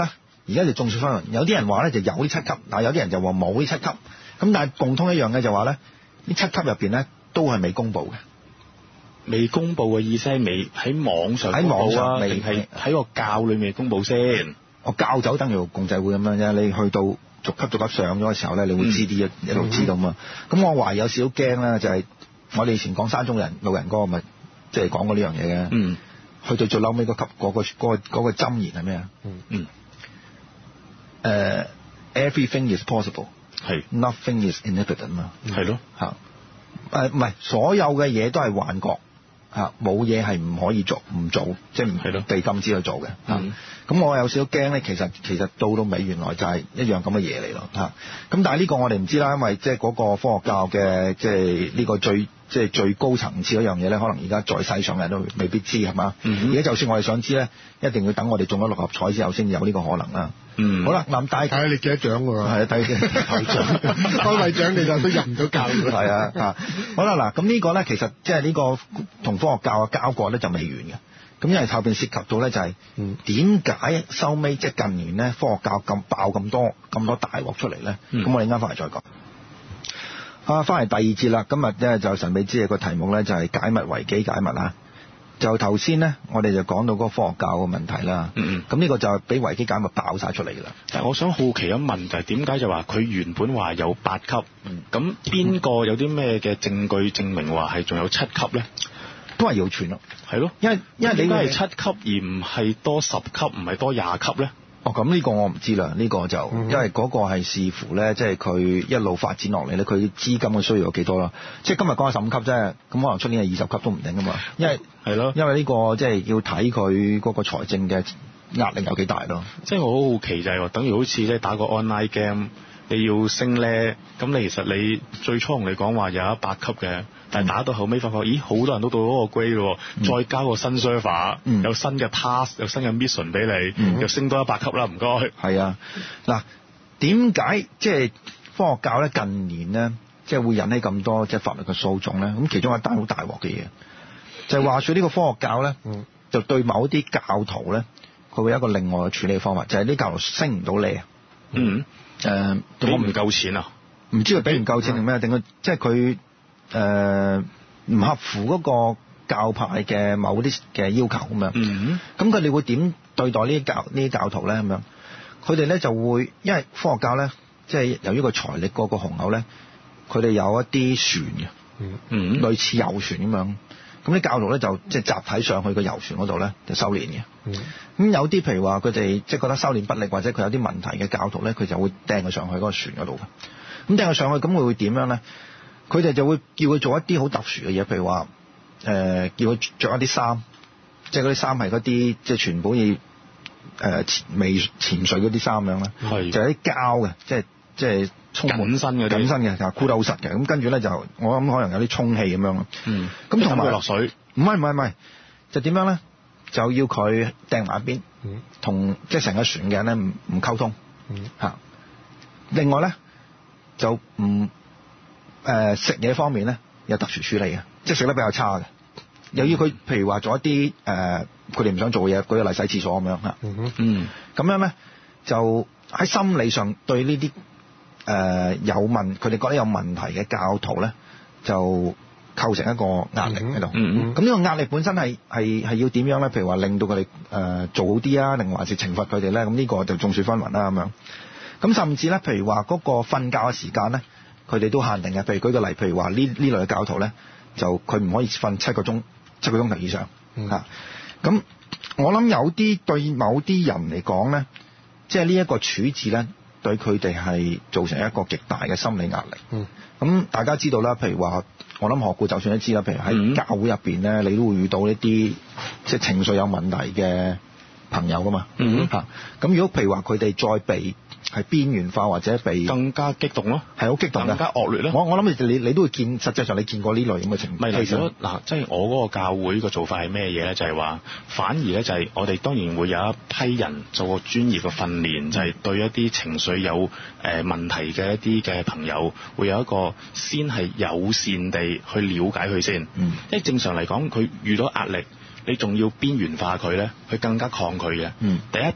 而家就眾說紛紜，有啲人話咧就有呢七級，但有啲人就話冇呢七級。咁但係共通一樣嘅就話咧，呢七級入邊咧都係未公佈嘅。 未公佈嘅意思係未喺網上喺網上未定係喺個教裏面公佈先？ 我教就等於共濟會咁樣啫，你去到逐級逐級上咗嘅時候咧，你會知啲、嗯、一路知道嘛。咁、嗯、我懷疑有少少驚咧，就係、是、我哋以前講山中人老人歌咪即係講過呢樣嘢嘅。嗯。去到最嬲尾嗰級嗰、那個嗰、那個嗰、那個箴言係咩啊？嗯嗯。誒、uh, ，everything is possible。係。nothing is inhibited 嘛。係咯。嚇。誒唔係，所有嘅嘢都係幻覺。嚇，冇嘢係唔可以做，唔做，即係唔被禁止去做嘅。嚇，咁、嗯、我有少少驚咧，其實其實到到尾原來就係一樣咁嘅嘢嚟咯。嚇，咁但係呢個我哋唔知啦，因為即係嗰個科學教嘅即係呢個最即係最高層次嗰樣嘢咧，可能而家在世上嘅人都未必知係嘛。而家、嗯、就算我哋想知咧，一定要等我哋中咗六合彩之後先有呢個可能啦。嗯，好啦，咁大家睇下你幾多獎喎？係啊，睇幾多獎，開胃獎你就都入唔到教㗎。係啊，啊，好啦，嗱，咁呢個咧其實即係呢個同科學教嘅交割咧就未完嘅。咁因為後邊涉及到咧就係點解收尾即係近年咧科學教咁爆咁多咁多大鑊出嚟咧？咁、嗯、我哋啱翻嚟再講。啊，翻嚟第二節啦，今日咧就神秘之夜個題目咧就係解密維基解密啊。就頭先咧，我哋就講到嗰個科學教嘅問題啦。嗯嗯。咁呢個就係俾維基解密爆晒出嚟㗎啦。 但係我想好奇一問就係點解就話佢原本話有八級，咁邊個有啲咩嘅證據證明話係仲有七級咧？ 都係謠傳咯。係咯，因為因為你係七級而唔係多十級，唔係多廿級咧？哦，咁呢個我唔知啦。呢、呢個就、嗯、因為嗰個係視乎咧，即係佢一路發展落嚟咧，佢資金嘅需要有幾多啦。即係今日講係十五級啫，咁可能出年係二十級都唔定噶嘛。因為係咯，因為呢個即係要睇佢嗰個財政嘅壓力有幾大咯。即係我好好奇就係、是、話，等於好似即係打個 online game，你要升咧，咁你其實你最初同你講話有一百級嘅。但係打到後尾發覺，咦，好多人都到嗰個 grade 咯，嗯、再加個新 server，、嗯、有新嘅 task， 有新嘅 mission 俾你，嗯、又升多一百級啦，唔該。係啊，嗱，點解即係科學教咧近年咧，即係會引起咁多即係法律嘅訴訟咧？咁其中一單好大鑊嘅嘢，就係、是、話說呢個科學教咧，嗯、就對某啲教徒咧，佢會有一個另外嘅處理方法，就係、是、啲教徒升唔到你啊。嗯。誒、呃，我唔夠錢啊？唔知佢俾唔夠錢定咩？定佢即係佢。誒唔、呃、合乎嗰個教派嘅某啲嘅要求咁樣，咁佢哋會點對待呢啲教呢啲教徒咧？咁樣，佢哋咧就會，因為科學教咧，即係由於個財力嗰個雄厚咧，佢哋有一啲船嘅，嗯嗯，類似遊船咁樣，咁啲教徒咧就即係集體上去個遊船嗰度咧就修煉嘅，嗯，咁有啲譬如話佢哋即係覺得修煉不力或者佢有啲問題嘅教徒咧，佢就會掟佢上去嗰個船嗰度嘅，咁掟佢上去，咁佢會點樣咧？佢哋就會叫佢做一啲好特殊嘅嘢，譬如話，誒、呃、叫佢着一啲衫，即係嗰啲衫係嗰啲即係全部要誒未潛水嗰啲衫樣啦，係就係啲膠嘅，即係即係充滿身嘅，緊身嘅，就箍得好實嘅。咁跟住咧就我諗可能有啲充氣咁樣咯。嗯，咁同埋落水，唔係唔係唔係，就點樣咧？就要佢掟埋一邊，同即係成個船嘅人咧唔唔溝通。嗯，嚇。另外咧就唔。誒、呃、食嘢方面咧有特殊處理嘅，即係食得比較差嘅。由於佢譬如話做一啲誒佢哋唔想做嘅嘢，舉個例洗廁所咁樣嚇。嗯嗯，咁樣咧就喺心理上對呢啲誒有問佢哋覺得有問題嘅教徒咧，就構成一個壓力喺度。嗯嗯，咁呢個壓力本身係係係要點樣咧？譬如話令到佢哋誒做好啲啊，定還是懲罰佢哋咧？咁呢個就眾說紛紜啦咁樣。咁甚至咧，譬如話嗰個瞓覺嘅時間咧。佢哋都限定嘅，譬如舉個例，譬如話呢呢類嘅教徒咧，就佢唔可以瞓七個鐘七個鐘頭以上嚇。咁、嗯啊、我諗有啲對某啲人嚟講咧，即係呢一個處置咧，對佢哋係造成一個極大嘅心理壓力。嗯，咁大家知道啦，譬如話我諗學顧就算都知啦，譬如喺教會入邊咧，你都會遇到一啲即係情緒有問題嘅朋友噶嘛。嗯嚇，咁、啊、如果譬如話佢哋再被係邊緣化或者被更加激動咯，係好激動嘅，更加惡劣咧。我我諗你你都會見，實際上你見過呢類咁嘅情況。唔係，其實嗱，即係我嗰個教會個做法係咩嘢咧？就係話，反而咧就係我哋當然會有一批人做個專業嘅訓練，就係對一啲情緒有誒問題嘅一啲嘅朋友，會有一個先係友善地去了解佢先。嗯，因為正常嚟講，佢遇到壓力，你仲要邊緣化佢咧，佢更加抗拒嘅。嗯，第一步。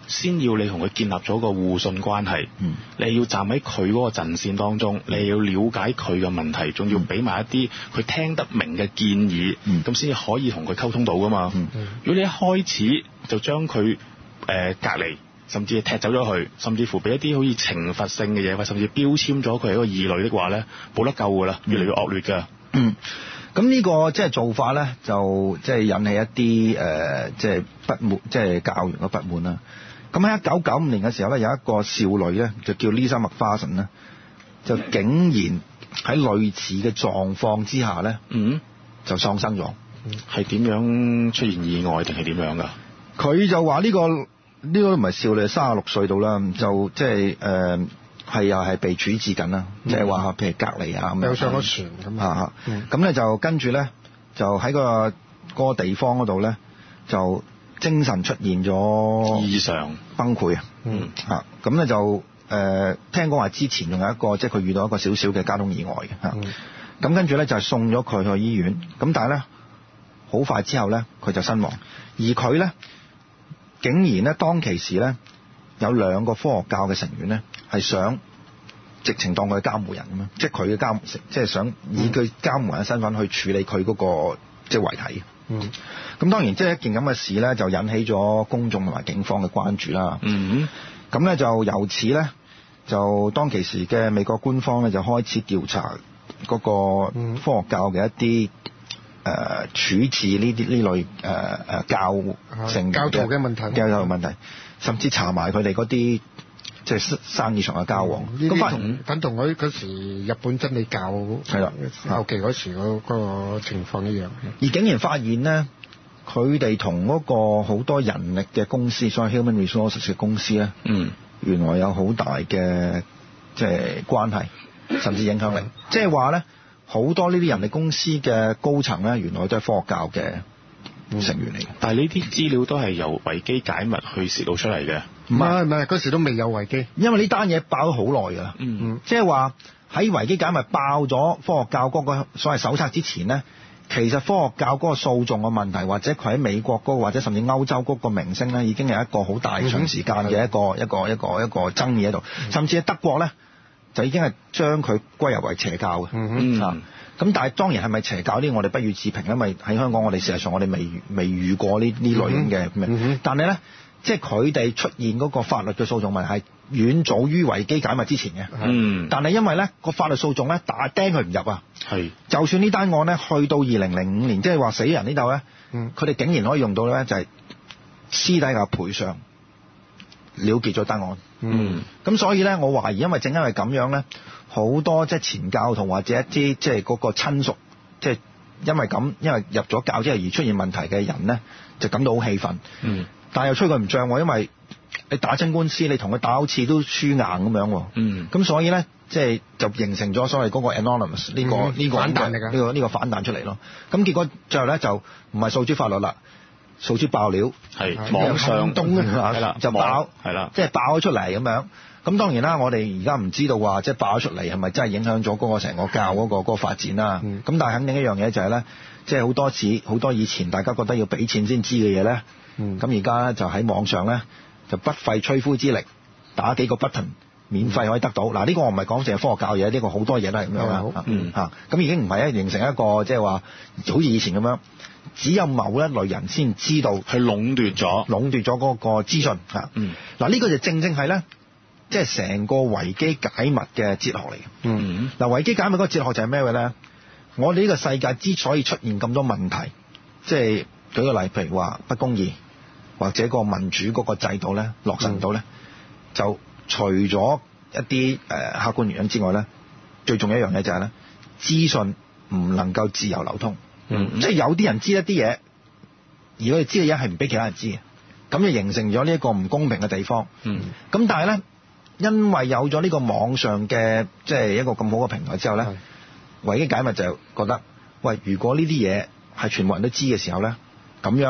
先要你同佢建立咗個互信關係。嗯，你要站喺佢嗰個陣線當中，你要了解佢嘅問題，仲要俾埋一啲佢聽得明嘅建議，咁先至可以同佢溝通到噶嘛。嗯，如果你一開始就將佢誒隔離，甚至係踢走咗佢，甚至乎俾一啲好似懲罰性嘅嘢，或甚至標籤咗佢係一個異類的話咧，冇得救噶啦，越嚟越惡劣㗎。 嗯。咁呢個即係做法咧，就即係引起一啲誒，即係不滿，即係教員嘅不滿啦。咁喺一九九五年嘅時候咧，有一個少女咧，就叫 Lisa McPherson 咧，就竟然喺類似嘅狀況之下咧，嗯，就喪生咗。 係點樣出現意外定係點樣㗎？ 佢就話呢個呢個都唔係少女，三十六歲到啦，就即係誒。係又係被處置緊啦，即係話譬如隔離啊咁樣， 有上咗船咁啊，咁咧、嗯、就跟住咧就喺、個嗰、個地方嗰度咧就精神出現咗異常崩潰啊，嗯啊，咁咧就誒、呃、聽講話之前仲有一個即係佢遇到一個少少嘅交通意外嘅嚇，咁、嗯、跟住咧就係送咗佢去醫院，咁但係咧好快之後咧佢就身亡，而佢咧竟然咧當其時咧有兩個科學教嘅成員咧。係想直情當佢係監護人咁樣，即係佢嘅監，即係想以佢監護人嘅身份去處理佢嗰個即係遺體。嗯，咁當然即係一件咁嘅事咧，就引起咗公眾同埋警方嘅關注啦。嗯，咁咧就由此咧，就當其時嘅美國官方咧就開始調查嗰個科學教嘅一啲誒處置呢啲呢類誒誒教成教徒嘅問題， 教徒問題，甚至查埋佢哋嗰啲。即係生意上嘅交往， 咁反同等同我嗰時日本真理教係啦，後期嗰時嗰個情況一樣。 而竟然發現咧，佢哋同嗰個好多人力嘅公司，所謂 human resources 嘅公司咧，嗯，原來有好大嘅即係關係，甚至影響力。即係話咧，好多呢啲人力公司嘅高層咧，原來都係科學教嘅成員嚟嘅。 嗯、但係呢啲資料都係由維基解密去泄露出嚟嘅。 唔係唔係，嗰時都未有維基， 因為呢單嘢爆咗好耐㗎啦。嗯嗯，即係話喺維基解密爆咗科學教嗰個所謂手冊之前咧，其實科學教嗰個訴訟嘅問題，或者佢喺美國嗰個或者甚至歐洲嗰個名聲咧，已經係一個好大長時間嘅一個、嗯、一個一個一個爭議喺度。嗯、甚至喺德國咧，就已經係將佢歸入為邪教嘅。嗯啊，咁但係當然係咪邪教呢？我哋不予置評，因為喺香港我哋事實上我哋未未遇過呢呢類型嘅咩。嗯嗯、但係咧。即係佢哋出現嗰個法律嘅訴訟問題係遠早於維基解密之前嘅，嗯，但係因為咧個法律訴訟咧打釘佢唔入啊，係，就算呢單案咧去到二零零五年，即係話死人呢度咧，嗯，佢哋竟然可以用到咧就係私底下賠償了結咗單案，嗯，咁所以咧我懷疑因為正因為咁樣咧，好多即係前教徒或者一啲即係嗰個親屬，即係因為咁因為入咗教之後而出現問題嘅人咧，就感到好氣憤，嗯。但係又吹佢唔脹喎，因為你打親官司，你同佢打好似都輸硬咁樣喎。嗯。咁所以咧，即係就形成咗所謂嗰個 anonymous 呢、呢個呢、嗯呢個反彈嚟㗎，呢、呢個呢、呢個反彈出嚟咯。咁結果最後咧就唔係訴諸法律啦，訴諸爆料，係網上東係啦，就爆係啦，即係爆咗出嚟咁樣。咁當然啦，我哋而家唔知道話即係爆咗出嚟係咪真係影響咗嗰個成個教嗰個嗰個發展啦。咁、嗯、但係肯定一樣嘢就係咧，即係好多次好多以前大家覺得要俾錢先知嘅嘢咧。咁而家咧就喺網上咧就不費吹灰之力打幾個 button 免費可以得到。嗱、嗯、呢、呢個我唔係講淨係科學教嘢，呢、呢個好多嘢都係咁樣啦。嗯嚇，咁已經唔係一形成一個即係話好似以前咁樣，只有某一類人先知道去壟斷咗壟斷咗嗰個資訊嚇。嗯，嗱呢個就正正係咧，即係成個維基解密嘅哲學嚟嘅。嗯，嗱維基解密嗰個哲學就係咩嘅咧？我哋呢個世界之所以出現咁多問題，即係舉個例，譬如話不公義。或者個民主嗰個制度咧落實唔到咧，就除咗一啲誒客觀原因之外咧，最重要一樣嘢就係咧，資訊唔能夠自由流通。嗯，即係有啲人知一啲嘢，而佢哋知嘅嘢係唔俾其他人知嘅，咁就形成咗呢一個唔公平嘅地方。嗯，咁但係咧，因為有咗呢個網上嘅即係一個咁好嘅平台之後咧，維基解密就覺得，喂，如果呢啲嘢係全部人都知嘅時候咧，咁樣咧。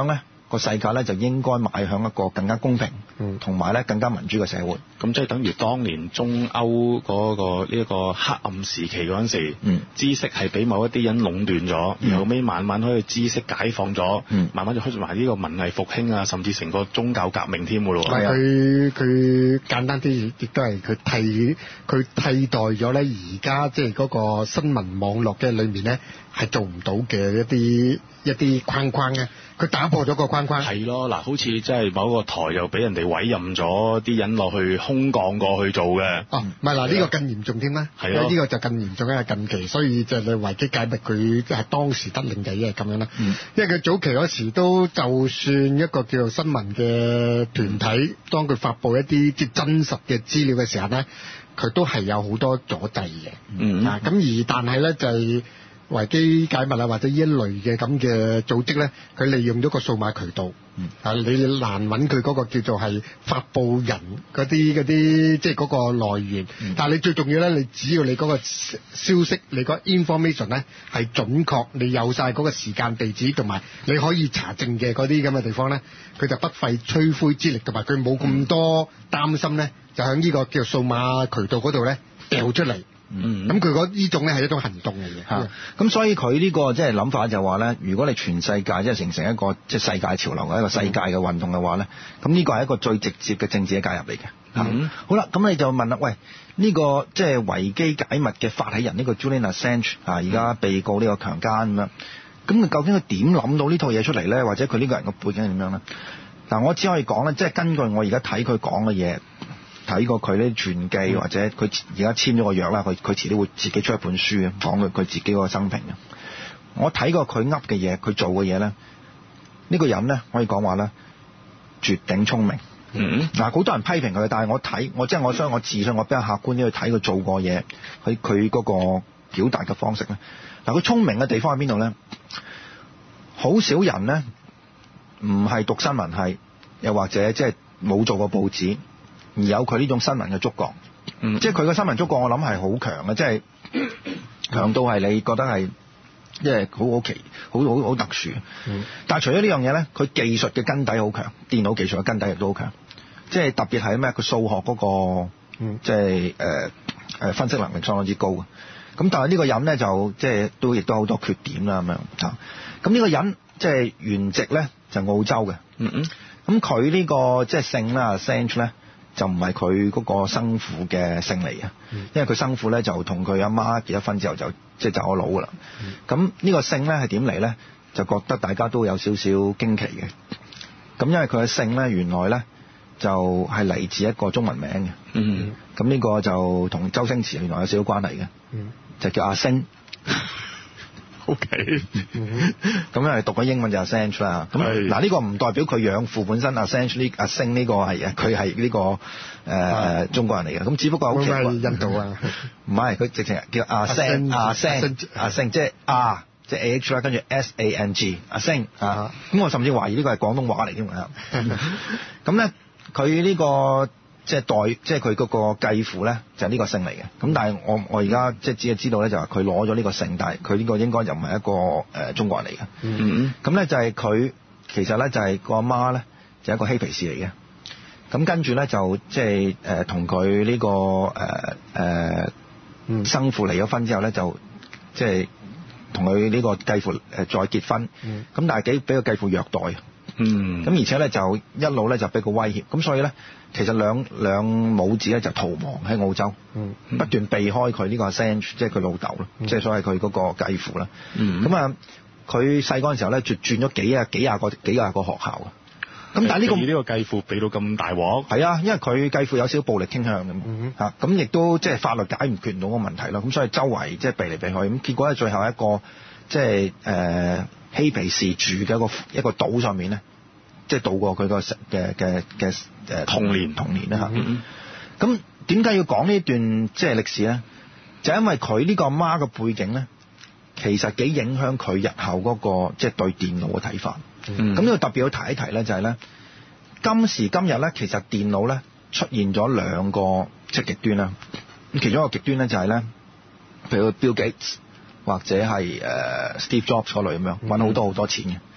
個世界咧就應該邁向一個更加公平，同埋咧更加民主嘅社會。 咁即係等於當年中歐嗰個呢一個黑暗時期嗰陣時， 嗯、 知識係俾某一啲人壟斷咗，然後尾慢慢可以知識解放咗， 嗯、 慢慢就開始埋呢個文藝復興啊，甚至成個宗教革命添㗎咯。 係啊，佢佢簡單啲，亦都係佢替佢替代咗咧而家即係嗰個新聞網絡嘅裏面咧係做唔到嘅一啲一啲框框咧。佢打破咗個框框。 係咯，嗱，好似即係某個台又俾人哋委任咗啲人落去空降過去做嘅。 哦，唔係嗱，呢個更嚴重添啦。 係咯， 呢個就更嚴重，因為近期，所以就係維基解密佢係當時得令嘅，因為咁樣啦。嗯。因為佢早期嗰時都就算一個叫做新聞嘅團體，當佢發布一啲即係真實嘅資料嘅時候咧，佢都係有好多阻滯嘅。 嗯。 啊，咁而但係咧就係、是。維基解密啊，或者呢一類嘅咁嘅組織咧，佢利用咗個數碼渠道，嗯、啊，你難揾佢嗰個叫做係發布人嗰啲嗰啲，即係嗰個來源。嗯、但係你最重要咧，你只要你嗰個消息，你個 information 咧係準確，你有晒嗰個時間、地址同埋你可以查證嘅嗰啲咁嘅地方咧，佢就不費吹灰之力，同埋佢冇咁多擔心咧，就喺呢個叫數碼渠道嗰度咧掉出嚟。嗯，咁佢嗰呢種咧係一種行動嚟嘅， 嚇、嗯。咁所以佢呢、呢個即係諗法就話咧，如果你全世界即係形成一個即係世界潮流嘅一個世界嘅運動嘅話咧，咁呢個係一個最直接嘅政治嘅介入嚟嘅。嗯，好啦，咁你就問啦，喂，呢、呢個即係維基解密嘅發起人呢、呢個 Julian Assange 啊，而家被告呢個強姦咁樣，咁佢究竟佢點諗到呢套嘢出嚟咧？或者佢呢個人嘅背景係點樣咧？嗱，我只可以講咧，即係根據我而家睇佢講嘅嘢。睇過佢啲傳記，或者佢而家簽咗個約啦，佢佢遲啲會自己出一本書講佢佢自己嗰個生平嘅。我睇過佢噏嘅嘢，佢做嘅嘢咧，呢、呢個人咧可以講話咧絕頂聰明。嗯，嗱，好多人批評佢，但係我睇我即係我相信我自信，我比較客觀啲去睇佢做過嘢，佢佢嗰個表達嘅方式咧。嗱，佢聰明嘅地方喺邊度咧？好少人咧唔係讀新聞系，又或者即係冇做過報紙。而有佢呢種新聞嘅觸覺，嗯、即係佢嘅新聞觸覺，我諗係好強嘅，即係強到係你覺得係，即係好好奇，好好好特殊。嗯、但係除咗呢樣嘢咧，佢技術嘅根底好強，電腦技術嘅根底亦都好強，即係特別係咩？佢數學嗰、嗰個，嗯、即係誒誒分析能力相當之高嘅。咁但係呢個人咧就即係都亦都好多缺點啦咁樣嚇。咁呢個人即係原籍咧就澳洲嘅。嗯嗯。咁佢呢個即係姓啦 Assange 咧。就唔係佢嗰個生父嘅姓嚟嘅，嗯、因為佢生父咧就同佢阿媽結咗婚之後就即係走咗佬噶啦。咁呢、嗯、個姓咧係點嚟咧？就覺得大家都有少少驚奇嘅。咁因為佢嘅姓咧原來咧就係、是、嚟自一個中文名嘅。嗯，咁呢個就同周星馳原來有少少關係嘅。嗯，就叫阿星。O K， 咁因為讀咗英文就 Assange 啦。咁嗱呢個唔代表佢養父本身 Assange 呢阿星呢個係啊，佢係呢個誒、呃、中國人嚟嘅。咁只不過好奇怪， 印度啊？ 唔係，佢直情叫阿星阿星阿星，即係啊，即係 A H 啦，跟住 S A N G 阿星啊。咁我甚至懷疑呢個係廣東話嚟添啊。咁咧，佢呢個。即係代，即係佢嗰個繼父咧，就係、是、呢個姓嚟嘅。咁但係我我而家即係只係知道咧，就係佢攞咗呢個姓，但係佢呢個應該就唔係一個誒、呃、中國人嚟嘅。嗯，咁咧就係佢其實咧就係個阿媽咧就係一個嬉皮士嚟嘅。咁跟住咧就即係誒同佢呢個誒誒、呃呃、生父離咗婚之後咧，就即係同佢呢個繼父誒再結婚。咁、嗯、但係幾俾個繼父虐待。嗯，咁而且咧就一路咧就俾佢威脅，咁所以咧其實兩兩母子咧就逃亡喺澳洲，嗯、不斷避開佢呢個 Assange，即係佢老豆咯，即係、嗯、所謂佢嗰個繼父啦。咁啊、嗯，佢細嗰陣時候咧，就轉咗幾啊幾廿個幾廿個學校啊。咁但係呢、呢個呢個繼父俾到咁大鑊， 係啊，因為佢繼父有少少暴力傾向咁嚇，咁亦、嗯、都即係法律解唔決唔到個問題咯。咁所以周圍即係避嚟避去，咁結果咧最後一個即係誒嬉皮士住嘅一個一個島上面咧。即係度過佢個嘅嘅嘅誒童年童年啦嚇。咁點解要講呢段即係歷史咧？就因為佢呢個阿媽嘅背景咧，其實幾影響佢日後嗰個即係對電腦嘅睇法。咁呢個特別要提一提咧，就係咧今時今日咧，其實電腦咧出現咗兩個即係極端啦。咁其中一個極端咧就係咧，譬如 Bill Gates 或者係誒 Steve Jobs 嗰類咁樣揾好多好多錢嘅。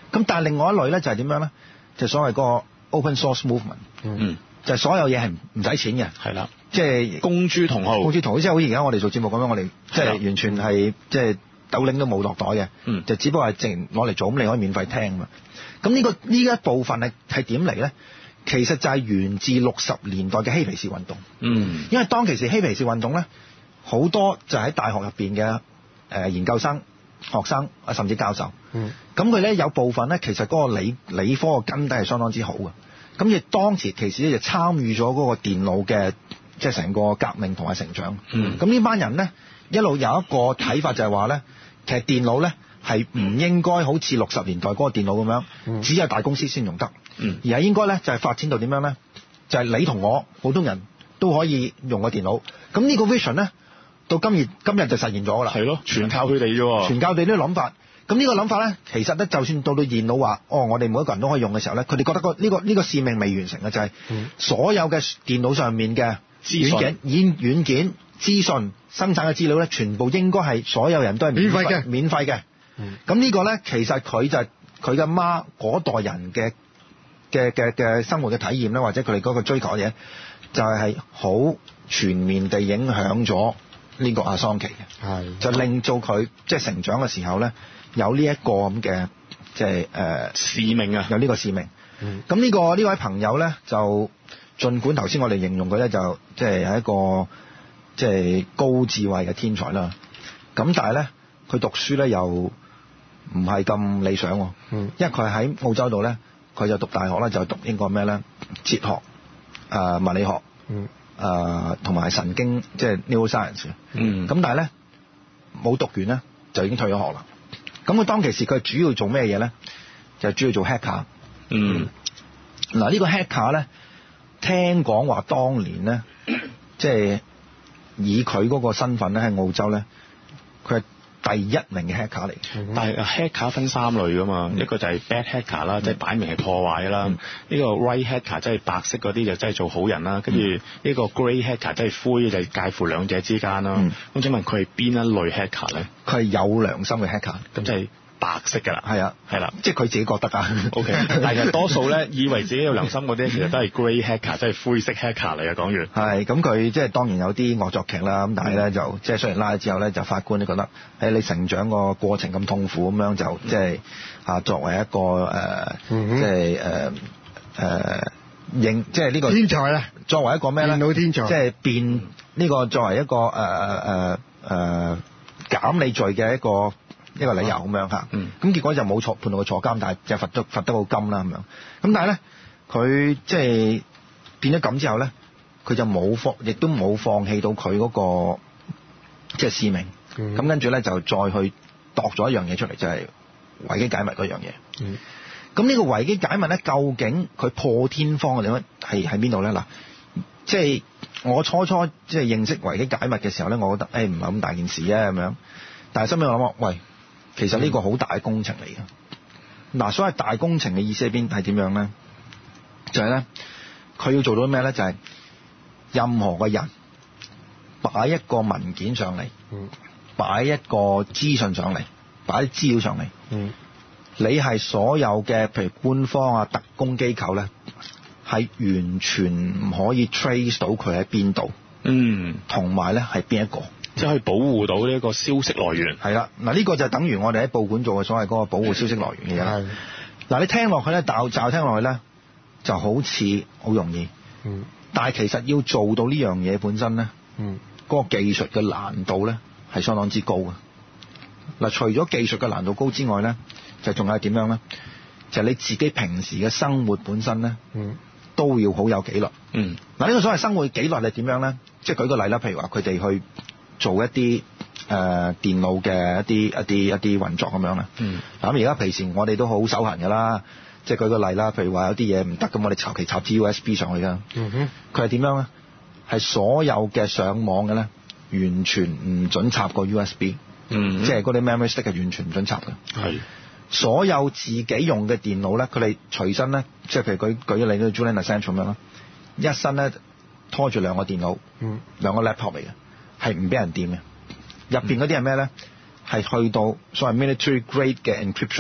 咁但係另外一類咧就係點樣咧？就係、所謂個 open source movement， 嗯， 就係所有嘢係唔使錢嘅， 係啦， 即係公諸同好， 公諸同好，即係好似而家我哋做節目咁樣，我哋即係完全係即係斗零都冇落袋嘅， 嗯， 就只不過係淨攞嚟做，咁你可以免費聽嘛。咁呢、呢個呢一部分係係點嚟咧？其實就係源自六十年代嘅嬉皮士運動， 嗯， 因為當其時嬉皮士運動咧，好多就喺大學入邊嘅誒研究生、學生啊，甚至教授，嗯，咁佢咧有部分咧，其實嗰個理理科嘅根底係相當之好嘅，咁亦當時其實咧就參與咗嗰個電腦嘅即係成個革命同埋成長，嗯，咁呢班人咧一路有一個睇法就係話咧，其實電腦咧係唔應該好似六十年代嗰個電腦咁樣，嗯，只有大公司先用得。嗯，而係應該咧就係發展到點樣咧？就係、是、你同我普通人都可以用個電腦。咁呢個 vision 咧，到今日今日就實現咗㗎啦。係咯， 全靠佢哋啫。 全靠佢哋呢個諗法。咁呢個諗法咧，其實咧就算到到電腦話，哦，我哋每一個人都可以用嘅時候咧，佢哋覺得個呢個呢個使命未完成嘅，就係、是、所有嘅電腦上面嘅軟件、軟軟件、資訊生產嘅資料咧，全部應該係所有人都係免費嘅，免費嘅。咁、嗯、呢個咧，其實佢就係佢嘅媽嗰代人嘅。嘅嘅嘅生活嘅體驗咧，或者佢哋嗰個追求嘅嘢，就係、是、好全面地影響咗呢個阿桑奇嘅，係就令到佢即係成長嘅時候咧，有呢一個咁嘅即係誒使命啊，有呢個使命。咁、嗯、呢、這個呢位朋友咧，就儘管頭先我哋形容佢咧，就即係係一個即係高智慧嘅天才啦。咁但係咧，佢讀書咧又唔係咁理想喎，嗯，因為佢喺澳洲度咧。佢就讀大學咧，就讀應該咩咧？哲學、誒、呃、物理學、誒同埋神經，即係 neuroscience。嗯。咁但係咧冇讀完咧，就已經退咗學啦。咁佢當其時佢主要做咩嘢咧？就主要做 hacker。嗯。嗱、這個、呢個 hacker 咧，聽講話當年咧，即係以佢嗰個身份咧喺澳洲咧，佢係第一名嘅 hacker 嚟， 但係 hacker 分三類噶嘛，嗯、一個就係 bad hacker 啦、嗯，即係擺明係破壞啦；呢、嗯、個 white hacker 即係白色嗰啲就真係做好人啦，跟住呢個 grey hacker 即係灰，就係介乎兩者之間啦。咁、嗯、請問佢係邊一類 hacker 咧？ 佢係有良心嘅 hacker， 咁即係白色㗎啦。係啊，係啦， 即係佢自己覺得啊。 OK，但係多數咧以為自己有良心嗰啲，其實都係 grey hacker，即係灰色 hacker 嚟嘅。講完係咁，佢即係當然有啲惡作劇啦。咁但係咧、嗯、就即係雖然拉咗之後咧，就法官都覺得喺你成長個過程咁痛苦咁樣，就即係啊作為一個誒、呃嗯，即係誒誒認即係呢個天才咧，作為一個咩咧？電腦天才，即係變呢個作為一個誒誒誒減你罪嘅一個。一個理由咁樣嚇，咁、嗯、結果就冇錯判到佢坐監，但係就罰得罰得好金啦咁樣。咁但係咧，佢即係變咗咁之後咧，佢就冇放，亦都冇放棄到佢嗰、那個即係使命。咁、嗯、跟住咧就再去度咗一樣嘢出嚟，就係、是、維基解密嗰樣嘢。咁、嗯、呢個維基解密咧，究竟佢破天荒嘅地方係喺邊度咧？嗱，即係我初初即係認識維基解密嘅時候咧，我覺得誒唔係咁大件事啊咁樣。但係心裡我諗話，喂。其實呢個好大嘅工程嚟嘅，嗱、嗯，所謂大工程嘅意思喺邊係點樣咧？就係、是、咧，佢要做到咩咧？就係、是、任何嘅人擺一個文件上嚟，擺、嗯、一個資訊上嚟，擺啲資料上嚟、嗯，你係所有嘅譬如官方啊、特工機構咧，係完全唔可以 trace 到佢喺邊度，嗯，同埋咧係邊一個。 即係可以保護到呢一個消息來源。 係啦，嗱呢個就等於我哋喺報館做嘅所謂嗰個保護消息來源嘅嘢啦。嗱你聽落去咧，驟驟聽落去咧，就好似好容易。嗯。但係其實要做到呢樣嘢本身咧，嗯，嗰個技術嘅難度咧係相當之高嘅。嗱，除咗技術嘅難度高之外咧，就仲係點樣咧？就係你自己平時嘅生活本身咧，嗯，都要好有紀律。嗯。嗱呢個所謂生活紀律係點樣咧？即係舉個例啦，譬如話佢哋去做一啲誒、呃、電腦嘅一啲一啲一啲運作咁樣啦。嗯。咁而家平時我哋都好手痕㗎啦，即係舉個例啦，譬如話有啲嘢唔得咁，我哋求其插支 U S B 上去㗎。嗯哼。佢係點樣咧？係所有嘅上網嘅咧，完全唔準插個 U S B。嗯。即係嗰啲 memory stick 係完全唔準插嘅。係。所有自己用嘅電腦咧，佢哋隨身咧，即係譬如舉舉咗你嗰個 Julian Assange 咁樣啦，一身咧拖住兩個電腦，嗯，兩個 laptop 嚟嘅。係唔俾人掂嘅，入邊嗰啲係咩咧？係去到所謂 military grade 嘅 encryption，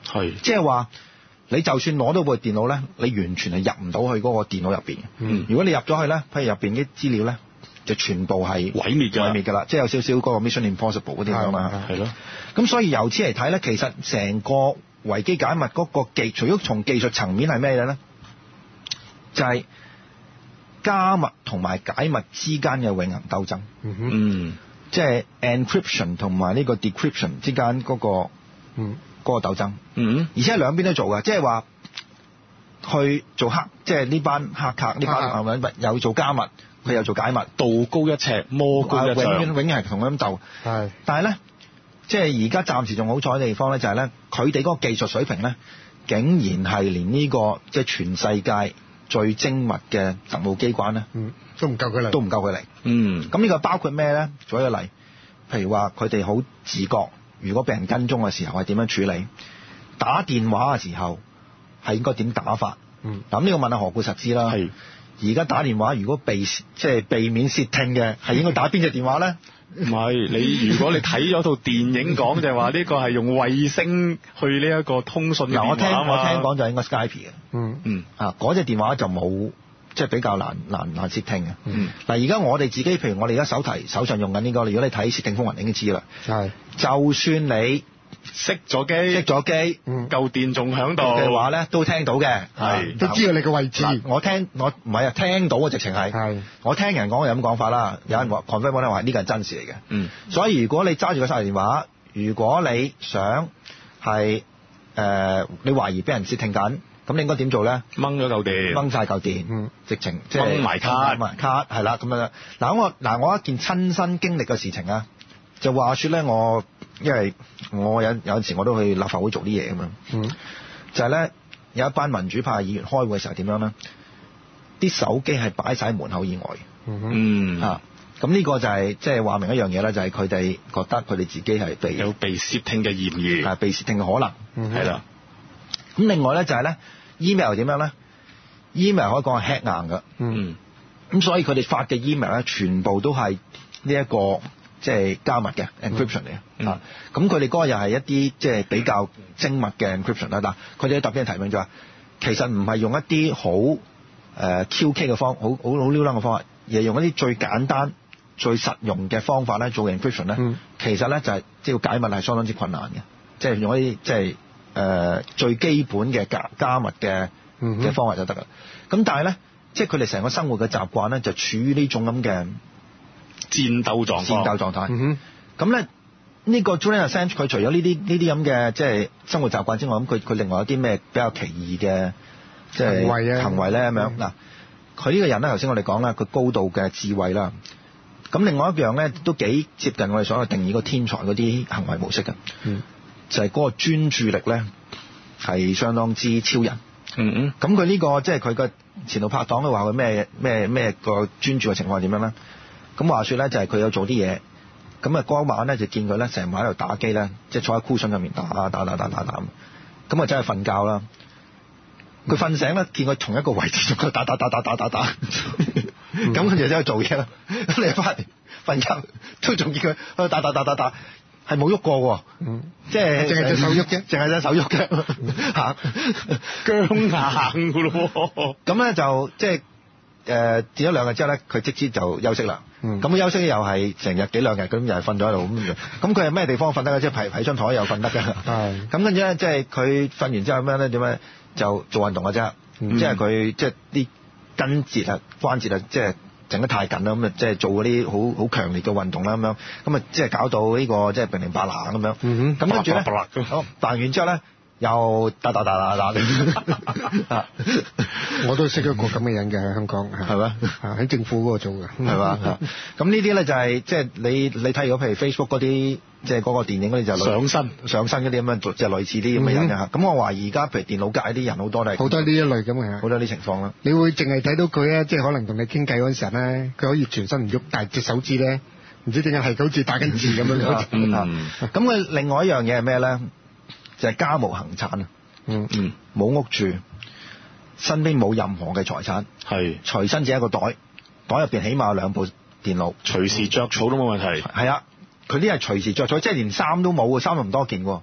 係， 即係話你就算攞到部電腦咧，你完全係入唔到去嗰個電腦入邊。 嗯， 如果你入咗去咧，譬如入邊啲資料咧，就全部係毀滅㗎， 毀滅㗎啦，即係有少少嗰個 Mission Impossible 嗰啲咁啦。 係咯。 咁所以由此嚟睇咧，其實成個維基解密嗰個技，除咗從技術層面係咩嘢咧，就係、是、加密同埋解密之間嘅永恆鬥爭。 嗯哼， 嗯， 即係 encryption 同埋呢個 decryption 之間嗰、那個嗯嗰、那個鬥爭。 嗯， 而且兩邊都做嘅，即係話去做黑，即係呢班黑客呢班係咪有做加密，佢又做解密， 道高一尺，魔高一丈， 永遠永遠係同佢咁鬥。 係， 但係咧，即係而家暫時仲好彩嘅地方咧，就係咧，佢哋嗰個技術水平咧，竟然係連呢、這個即係全世界最精密嘅特務機關咧， 嗯，都唔夠佢嚟， 都唔夠佢嚟。 嗯， 咁呢個包括咩咧？做一個例，譬如話佢哋好自覺，如果被人跟蹤嘅時候係點樣處理？打電話嘅時候係應該點打法？ 嗯， 咁呢個問下何故實知啦。 係。 而家打電話如果被即係避免竊聽嘅，係應該打邊隻電話咧？ 唔係，你如果你睇咗套電影講就係話呢個係用衛星去呢一個通訊嘅電話。 嗱，我聽我聽講就應該 Skype 嘅。 嗯嗯啊，嗰隻電話就冇即係比較難難難竊聽嘅。 嗯， 嗱，而家我哋自己譬如我哋而家手提手上用緊呢個，如果你睇竊聽風雲已經知啦。 係， 就算你熄咗機， 熄咗機， 嗯， 舊電仲響度嘅話咧，都聽到嘅。 係都知道你嘅位置。 嗱我聽我唔係啊，聽到啊，直情係。 係， 我聽人講有咁講法啦，有人話 confirm 咧話呢個係真事嚟嘅。 嗯， 所以如果你揸住個手提電話，如果你想係誒、呃、你懷疑俾人竊聽緊，咁你應該點做咧？ 掹咗嚿電， 掹晒嚿電， 嗯， 直情即係掹埋卡， 掹埋卡係啦咁樣。嗱我嗱我一件親身經歷嘅事情啊，就話說咧，我因為我有有陣時我都去立法會做啲嘢咁樣， 嗯， 就係咧有一班民主派議員開會嘅時候點樣咧？啲手機係擺晒喺門口以外。 嗯啊，咁呢個就係即係話明一樣嘢啦，就係佢哋覺得佢哋自己係被有被竊聽嘅嫌疑， 係被竊聽嘅可能， 係啦。 咁另外咧就係咧 email 點樣咧 ？email 可以講係 hack 硬㗎， 嗯， 咁所以佢哋發嘅 email 咧，全部都係呢一個即係加密嘅 encryption 嚟嘅， 嗯啊，咁佢哋嗰個又係一啲即係比較精密嘅 encryption 啦。嗱，佢哋特別提醒就話，其實唔係用一啲好誒 Q K 嘅方，好好好溜楞嘅方法，而係用一啲最簡單、最實用嘅方法咧做 encryption 咧、嗯。其實咧就係即係要解密係相當之困難嘅，即係用一啲即係誒最基本嘅加加密嘅嘅方法就得㗎。咁但係咧，即係佢哋成個生活嘅習慣咧，就處於呢種咁嘅戰鬥狀戰鬥狀態。咁咧呢個 Julian Assange 佢除咗呢啲呢啲咁嘅即係生活習慣之外，咁佢佢另外有啲咩比較奇異嘅即係行為啊行為咧咁樣嗱？佢呢個人咧，頭先我哋講啦，佢高度嘅智慧啦。咁另外一樣咧，都幾接近我哋所謂定義個天才嗰啲行為模式嘅， 嗯， 就係嗰個專注力咧係相當之超人。 嗯嗯。 咁佢呢個即係佢個前度拍檔都話佢咩咩咩個專注嘅情況係點樣咧？咁話說咧，就係佢有做啲嘢，咁啊嗰晚咧就見佢咧成晚喺度打機咧，即係坐喺 cushion 入面打打打打打打打，咁啊真係瞓覺啦。佢瞓醒咧，見佢同一個位置仲喺度打打打打打打打，咁佢就走去做嘢啦。咁你翻嚟瞓覺都仲見佢喺度打打打打打，係冇喐過喎。嗯，即係淨係隻手喐嘅， 淨係隻手喐嘅，嚇僵硬㗎咯。 咁咧就即係誒跌咗兩日之後咧，佢即時就休息啦。咁佢、嗯、休息又係成日幾兩日咁，又係瞓咗喺度咁。咁佢係咩地方瞓得嘅？即係喺喺張台又瞓得嘅。係。咁跟住咧，即係佢瞓完之後咩咧？點樣就做運動嘅啫、嗯？即係佢即係啲筋節啊、關節啊，即係整得太緊啦。咁啊，即係做嗰啲好好強烈嘅運動啦，咁樣咁啊，即係搞到呢、這個即係乒零白爛咁樣。咁跟住咧，好扮完之後咧。又打打打打打嘅， 我都識一個咁嘅人嘅喺香港， 係咪？ 喺政府嗰度做嘅， 係嘛？咁呢啲咧就係即係你你睇如果譬如 Facebook 嗰啲，即係嗰個電影嗰啲就上身上身嗰啲咁樣，就類似啲咁嘅人嘅。咁、嗯、我懷疑而家譬如電腦界啲人好多都係好多呢一類咁嘅， 好多啲情況啦。 你會淨係睇到佢咧，即係可能同你傾偈嗰陣時咧，佢可以全身唔喐，但係隻手指咧唔知點解係好似打緊字咁樣。咁、 嗯、佢另外一樣嘢係咩咧？就係、是、家無恆產啊！ 嗯嗯， 冇屋住，身邊冇任何嘅財產， 係隨身只一個袋，袋入邊起碼有兩部電腦， 隨時着草都冇問題。 係啊，佢啲係隨時着草，即係連衫都冇，衫又唔多件喎。咁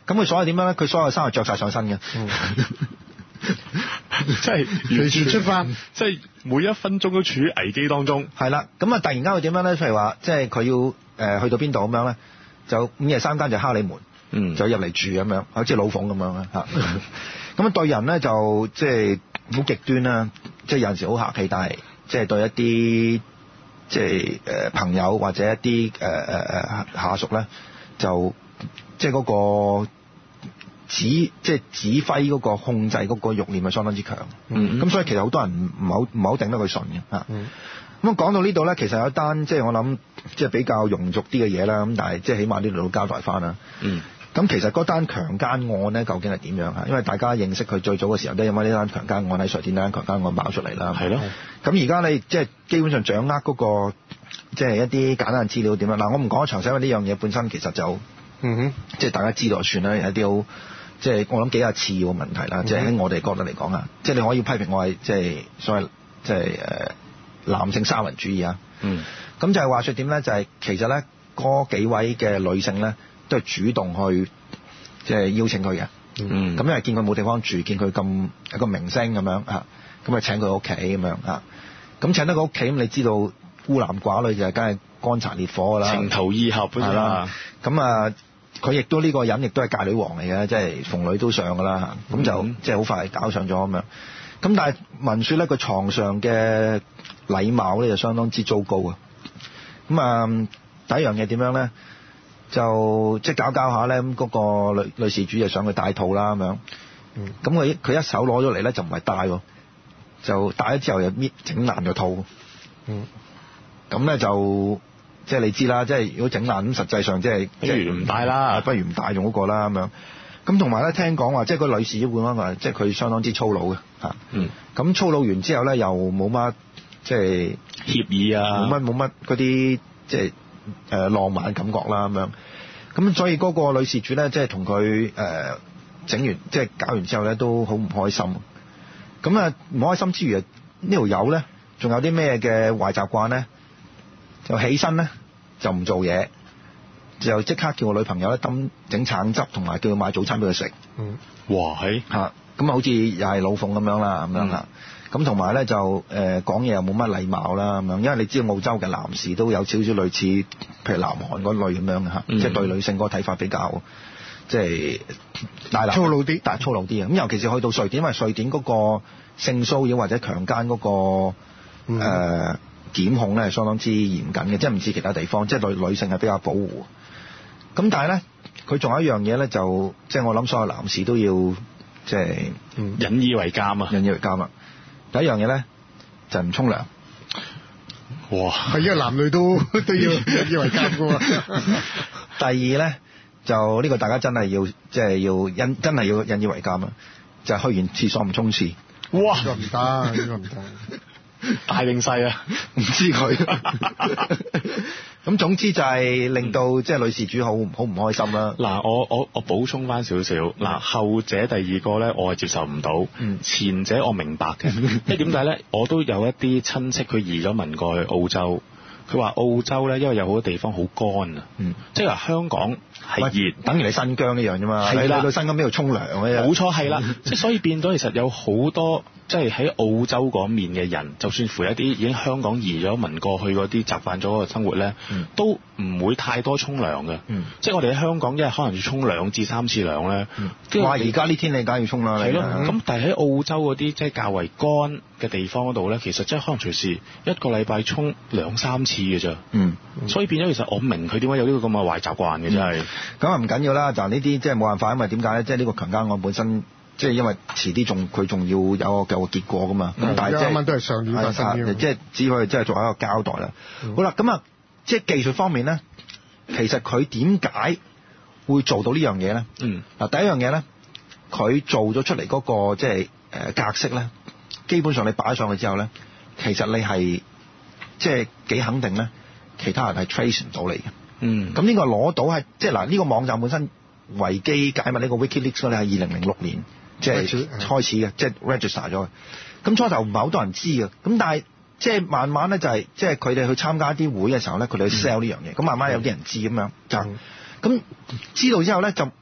咁佢所有點樣咧？佢所有衫係着晒上身嘅。 嗯即係隨時出發， 即係每一分鐘都處於危機當中。 係啦，咁啊突然間佢點樣咧？譬如話，即係佢要誒、呃、去到邊度咁樣咧，就午夜三更就敲你門， 嗯， 就入嚟住咁樣，好似老鳳咁樣啦嚇。咁啊對人咧就即係好極端啦，即係有陣時好客氣，但係即係對一啲即係誒朋友或者一啲誒誒誒下屬咧，就即係嗰個指即係指揮嗰個控制嗰個慾念係相當之強。嗯，咁所以其實好多人唔唔好唔好頂得佢順嘅嚇。嗯，咁講到呢度咧，其實有一單即係我諗即係比較庸俗啲嘅嘢啦。咁但係即係起碼呢度都交代翻啦。嗯。咁其實嗰單強姦案咧，究竟係點樣嚇？因為大家認識佢最早嘅時候都因為呢單強姦案喺瑞典呢單強姦案爆出嚟啦。係咯。咁而家你即係基本上掌握嗰個即係一啲簡單嘅資料點樣？嗱，我唔講得詳細，因為呢樣嘢本身其實就嗯哼，即係大家知道就算啦，有啲好即係我諗幾廿次嘅問題啦。即係喺我哋角度嚟講啊，即係你可以批評我係即係所謂即係誒男性沙文主義啊。嗯。咁就係話説點咧？就係其實咧嗰幾位嘅女性咧，都係主動去即係邀請佢嘅。嗯。咁因為見佢冇地方住，見佢咁一個明星咁樣啊，咁啊請佢屋企咁樣啊。咁請得佢屋企咁，你知道孤男寡女就係梗係乾柴烈火㗎啦，情投意合係啦。咁啊，佢亦都呢個人亦都係界女王嚟嘅，即係逢女都上㗎啦。咁、嗯、就即係好快搞上咗咁樣。咁但係聞説咧，佢床上嘅禮貌咧就相當之糟糕啊。咁啊，第一樣嘢點樣咧？就即係搞搞下咧，咁、那、嗰個女女事主就上去戴套啦咁樣。咁佢佢一手攞咗嚟咧，就唔係戴喎，就戴咗之後又搣整爛咗套。嗯。咁咧就即係你知啦，即係如果整爛咁，實際上即係不如唔戴啦，不如唔戴仲好過啦咁樣。咁同埋咧，聽講話即係個女士會話，即係佢相當之粗魯嘅嚇。嗯。咁粗魯完之後咧，又冇乜即係協議啊，冇乜冇乜嗰啲即係。誒、呃、浪漫感覺啦咁樣，咁所以嗰個女事主咧，即係同佢誒整完，即係搞完之後咧，都好唔開心。咁啊唔開心之餘，呢條友咧，仲有啲咩嘅壞習慣咧？就起身咧就唔做嘢，就即刻叫我女朋友咧抌整橙汁，同埋叫佢買早餐俾佢食。嗯，哇係嚇，咁啊好似又係老鳳咁樣啦，咁樣啦。咁同埋咧就誒講嘢又冇乜禮貌啦咁樣，因為你知道澳洲嘅男士都有少少類似，譬如南韓嗰類咁樣嘅嚇，即係對女性嗰個睇法比較即係大粗魯啲，但係粗魯啲嘅。咁尤其是去到瑞典，因為瑞典嗰個性騷擾或者強姦嗰、嗰個誒、嗯呃、檢控咧係相當之嚴謹嘅，即係唔似其他地方，即係對女性係比較保護。咁但係咧，佢仲有一樣嘢咧，就即係我諗所有男士都要即係、嗯、引以為鑑啊，引以為鑑啊。第一樣嘢咧就係唔沖涼，哇！係因為男女都都要引以為鑑噶嘛。第二咧就呢個大家真係要即係要引真係要引以為鑑啊！就係、是、去完廁所唔沖廁，哇！呢個唔得，呢個唔得，大定細啊？唔知佢。咁總之就係令到即係女事主好好唔開心啦。嗱，我我我補充翻少少。嗱，後者第二個咧，我係接受唔到。嗯。前者我明白嘅，即係點解咧？我都有一啲親戚佢移咗民過去澳洲，佢話澳洲咧，因為有好多地方好乾啊。嗯。即係話香港係熱，等於你新疆一樣啫嘛。係啦。你去到新疆邊度沖涼咧？冇錯，係啦。即係所以變咗，其實有好多。即係喺澳洲嗰面嘅人，就算乎一啲已經香港移咗民過去嗰啲習慣咗嗰個生活咧、嗯，都唔會太多沖涼嘅。嗯、即係我哋喺香港一日可能要沖兩至三次涼咧。哇！而家呢天你梗係要沖啦。係咯。咁、嗯、但係喺澳洲嗰啲即係較為乾嘅地方嗰度咧，其實即係可能隨時一個禮拜沖兩三次嘅啫。嗯。所以變咗其實我明佢點解有呢個咁嘅壞習慣嘅，真係。咁啊唔緊要啦，就呢啲即係冇辦法，因為點解咧？即係呢個強姦案本身。即係因為遲啲仲佢仲要有個有個結果噶嘛，咁、嗯、但係即係啱啱都係上年發生，即係只可以即係做一個交代啦、嗯。好啦，咁啊，即係技術方面咧，其實佢點解會做到呢樣嘢咧？嗯，嗱第一樣嘢咧，佢做咗出嚟嗰、那個即係誒格式咧，基本上你擺上去之後咧，其實你係即係幾肯定咧，其他人係 trace 唔到你嘅。嗯，咁呢個攞到係即係嗱呢個網站本身維基解密呢個 WikiLeaks 咧係二零零六年。即係開始嘅，即係 register 咗嘅。咁初頭唔係好多人知嘅，咁但係即係慢慢咧就係即係佢哋去參加啲會嘅時候咧，佢哋去 sell 呢樣嘢。咁慢慢有啲人知咁樣就咁、嗯、知道之後咧就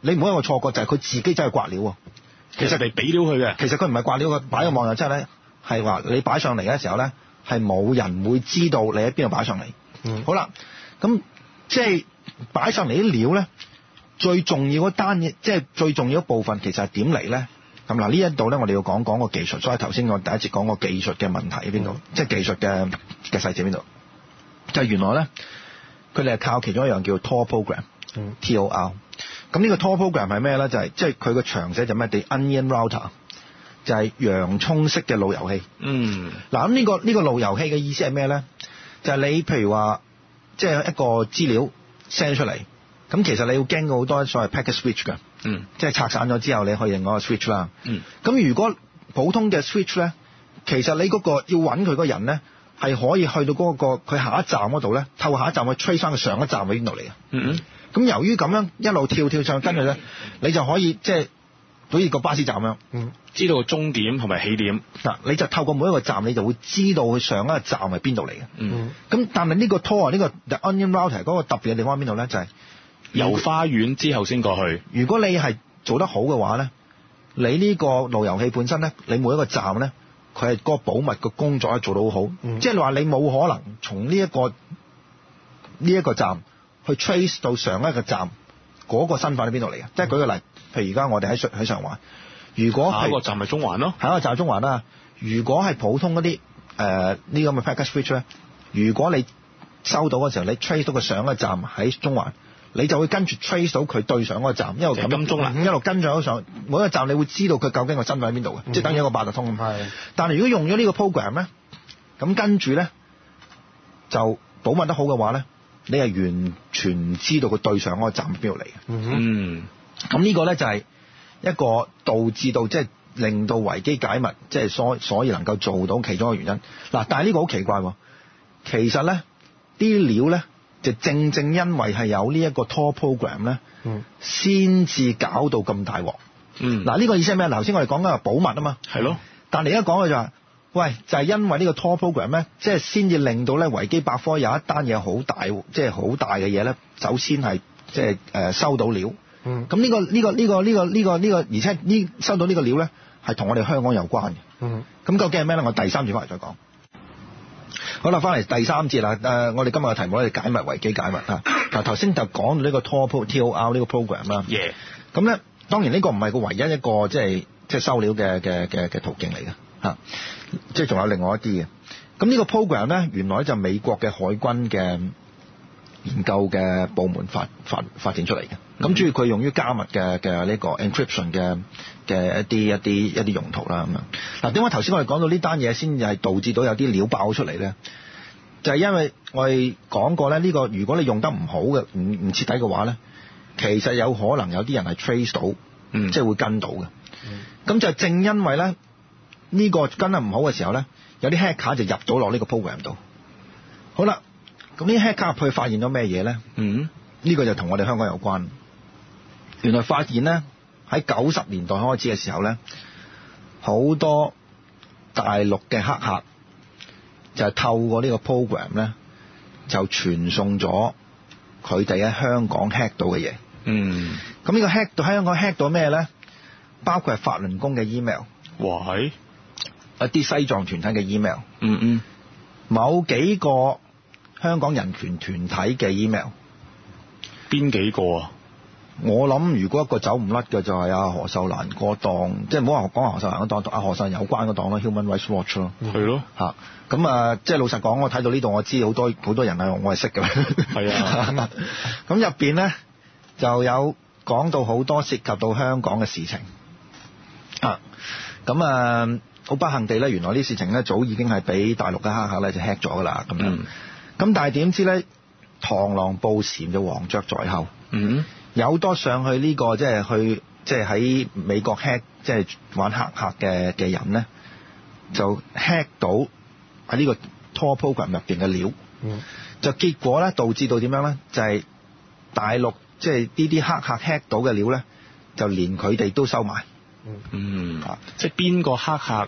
你唔好有個錯覺就係、是、佢自己真係刮料喎。 其實你俾料佢嘅， 其實佢唔係刮料，佢擺個網站之後咧，係話你擺上嚟嘅時候咧，係冇人會知道你喺邊度擺上嚟。嗯，好啦，咁即係擺上嚟啲料咧，最重要嗰單嘢，即係最重要一部分，其實係點嚟咧？咁嗱，呢一度咧，我哋要講講個技術。所以頭先我第一節講個技術嘅問題喺邊度，嗯、即係技術嘅嘅細節邊度？就係、是、原來咧，佢哋係靠其中一樣叫 Tor program，T、嗯、O R。咁呢個 Tor program 係咩咧？就係即係佢個長寫就咩？The Onion Router 就係洋葱式嘅路由器。嗯。嗱咁呢個呢、呢個路由器嘅意思係咩咧？就係、是、你譬如話，即、就、係、是、一個資料 send 出嚟，咁其實你要經過好多所謂 packet switch 嘅。嗯，即係拆散咗之後，你可以另外一個 switch 啦。嗯，咁如果普通嘅 switch 咧，其實你嗰個要揾佢嗰個人咧，係可以去到嗰、嗰個佢下一站嗰度咧，透過下一站去 trace 翻佢上一站喺邊度嚟嘅。嗯嗯。咁由於咁樣一路跳跳上去跟住咧，你就可以即係好似個巴士站咁樣，嗯，知道終點同埋起點。嗱，你就透過每一個站，你就會知道佢上一個站係邊度嚟嘅。嗯。咁但係呢個 Tor 呢個 The Onion Router 嗰個特別嘅地方喺邊度咧？就係、是。遊花園之後先過去。如果你係做得好嘅話咧，你呢個路由器本身咧，你每一個站咧，佢係個保密嘅工作做到好好。嗯、即係話你冇可能從呢一個呢一個站去 trace 到上一個站嗰個身份喺邊度嚟嘅。即係舉個例，譬如而家我哋喺喺上環，如果下一個站係中環咯，下一個站係中環啦。如果係普通嗰啲誒呢咁嘅 packet switch 咧，如果你收到嘅時候，你 trace 到個上一個站喺中環。你就會跟住 trace 到佢對上嗰個站，一路咁金鐘啦，一路跟咗上每一個站，你會知道佢究竟個身份喺邊度嘅，即係等於一個八達通咁。係。但係如果用咗呢個 program 咧，咁跟住咧就保密得好嘅話咧，你係完全唔知道佢對上嗰個站喺邊度嚟嘅。嗯。咁呢個咧就係一個導致到即係令到維基解密，即係所所以能夠做到其中一個原因。嗱，但係呢個好奇怪喎，其實咧啲料咧。就正正因為係有呢一個 Tor program 咧，先至搞到咁大鑊。嗯，嗱呢個意思係咩？頭先我哋講緊係保密啊嘛。係咯。但係而家講嘅就係，喂，就係因為呢個 Tor program 咧，即係先至令到咧維基百科有一單嘢好大，即係好大嘅嘢咧，首先係即係誒收到料。嗯。咁呢個呢個呢個呢個呢個呢個，而且呢收到呢個料咧，係同我哋香港有關嘅。嗯。咁究竟係咩咧？我第三節翻嚟再講。好啦，翻嚟第三節啦。誒、呃，我哋今日嘅題目咧係解密維基解密啊。嗱，頭先就講到呢個 Tor T O R 呢個 program 啦。耶。咁咧，當然呢個唔係個唯一一個即係即係收料嘅嘅嘅嘅途徑嚟嘅嚇，即係仲有另外一啲嘅。咁呢個 program 咧，原來就係美國嘅海軍嘅研究嘅部門發發發展出嚟嘅。咁主要佢用於加密嘅嘅呢個 encryption 嘅嘅一啲一啲一啲用途啦咁樣。嗱，點解頭先我哋講到呢單嘢先係導致到有啲料爆出嚟咧？就係、是、因為我哋講過咧，呢、這個如果你用得唔好嘅唔唔徹底嘅話咧，其實有可能有啲人係 trace 到，嗯，即係會跟到嘅。咁、嗯、就正因為咧呢、這個跟得唔好嘅時候咧，有啲 hacker 就入到落呢個 program 度。好啦，咁呢 hacker 入去發現咗咩嘢咧？嗯，呢、這個就同我哋香港有關。原來發現咧喺九十年代開始嘅時候咧，好多大陸嘅黑客就係透過呢個 program 咧，就傳送咗佢哋喺香港 hack 到嘅嘢。嗯，咁呢個 hack 到喺香港 hack 到咩咧？包括係法輪功嘅 email， 哇係一啲西藏團體嘅 email， 嗯嗯，某幾個香港人權團體嘅 email， 邊幾個啊？我諗如果一個走唔甩嘅就係阿何秀蘭嗰檔，即係唔好話講何秀蘭嗰檔，阿何秀蘭有關嗰檔咯 ，Human Rights Watch 咯，係咯嚇。咁啊，即係老實講，我睇到呢度，我知好多好多人係我係識嘅。係啊。咁入邊咧就有講到好多涉及到香港嘅事情啊。咁啊，好不幸地咧，原來呢事情咧早已經係俾大陸嘅黑客咧就 hack 咗噶啦。咁樣。咁、嗯、但係點知咧，螳螂捕蟬就黃雀在後。嗯。有多上去呢、這個即係去即係喺美國 hack 即係玩黑客嘅嘅人咧，就 hack 到喺呢個 Tor program 入邊嘅料，嗯、就結果咧導致到點樣咧？就係、是、大陸即係呢啲黑客 hack 到嘅料咧，就連佢哋都收埋。嗯，啊，即係邊個黑客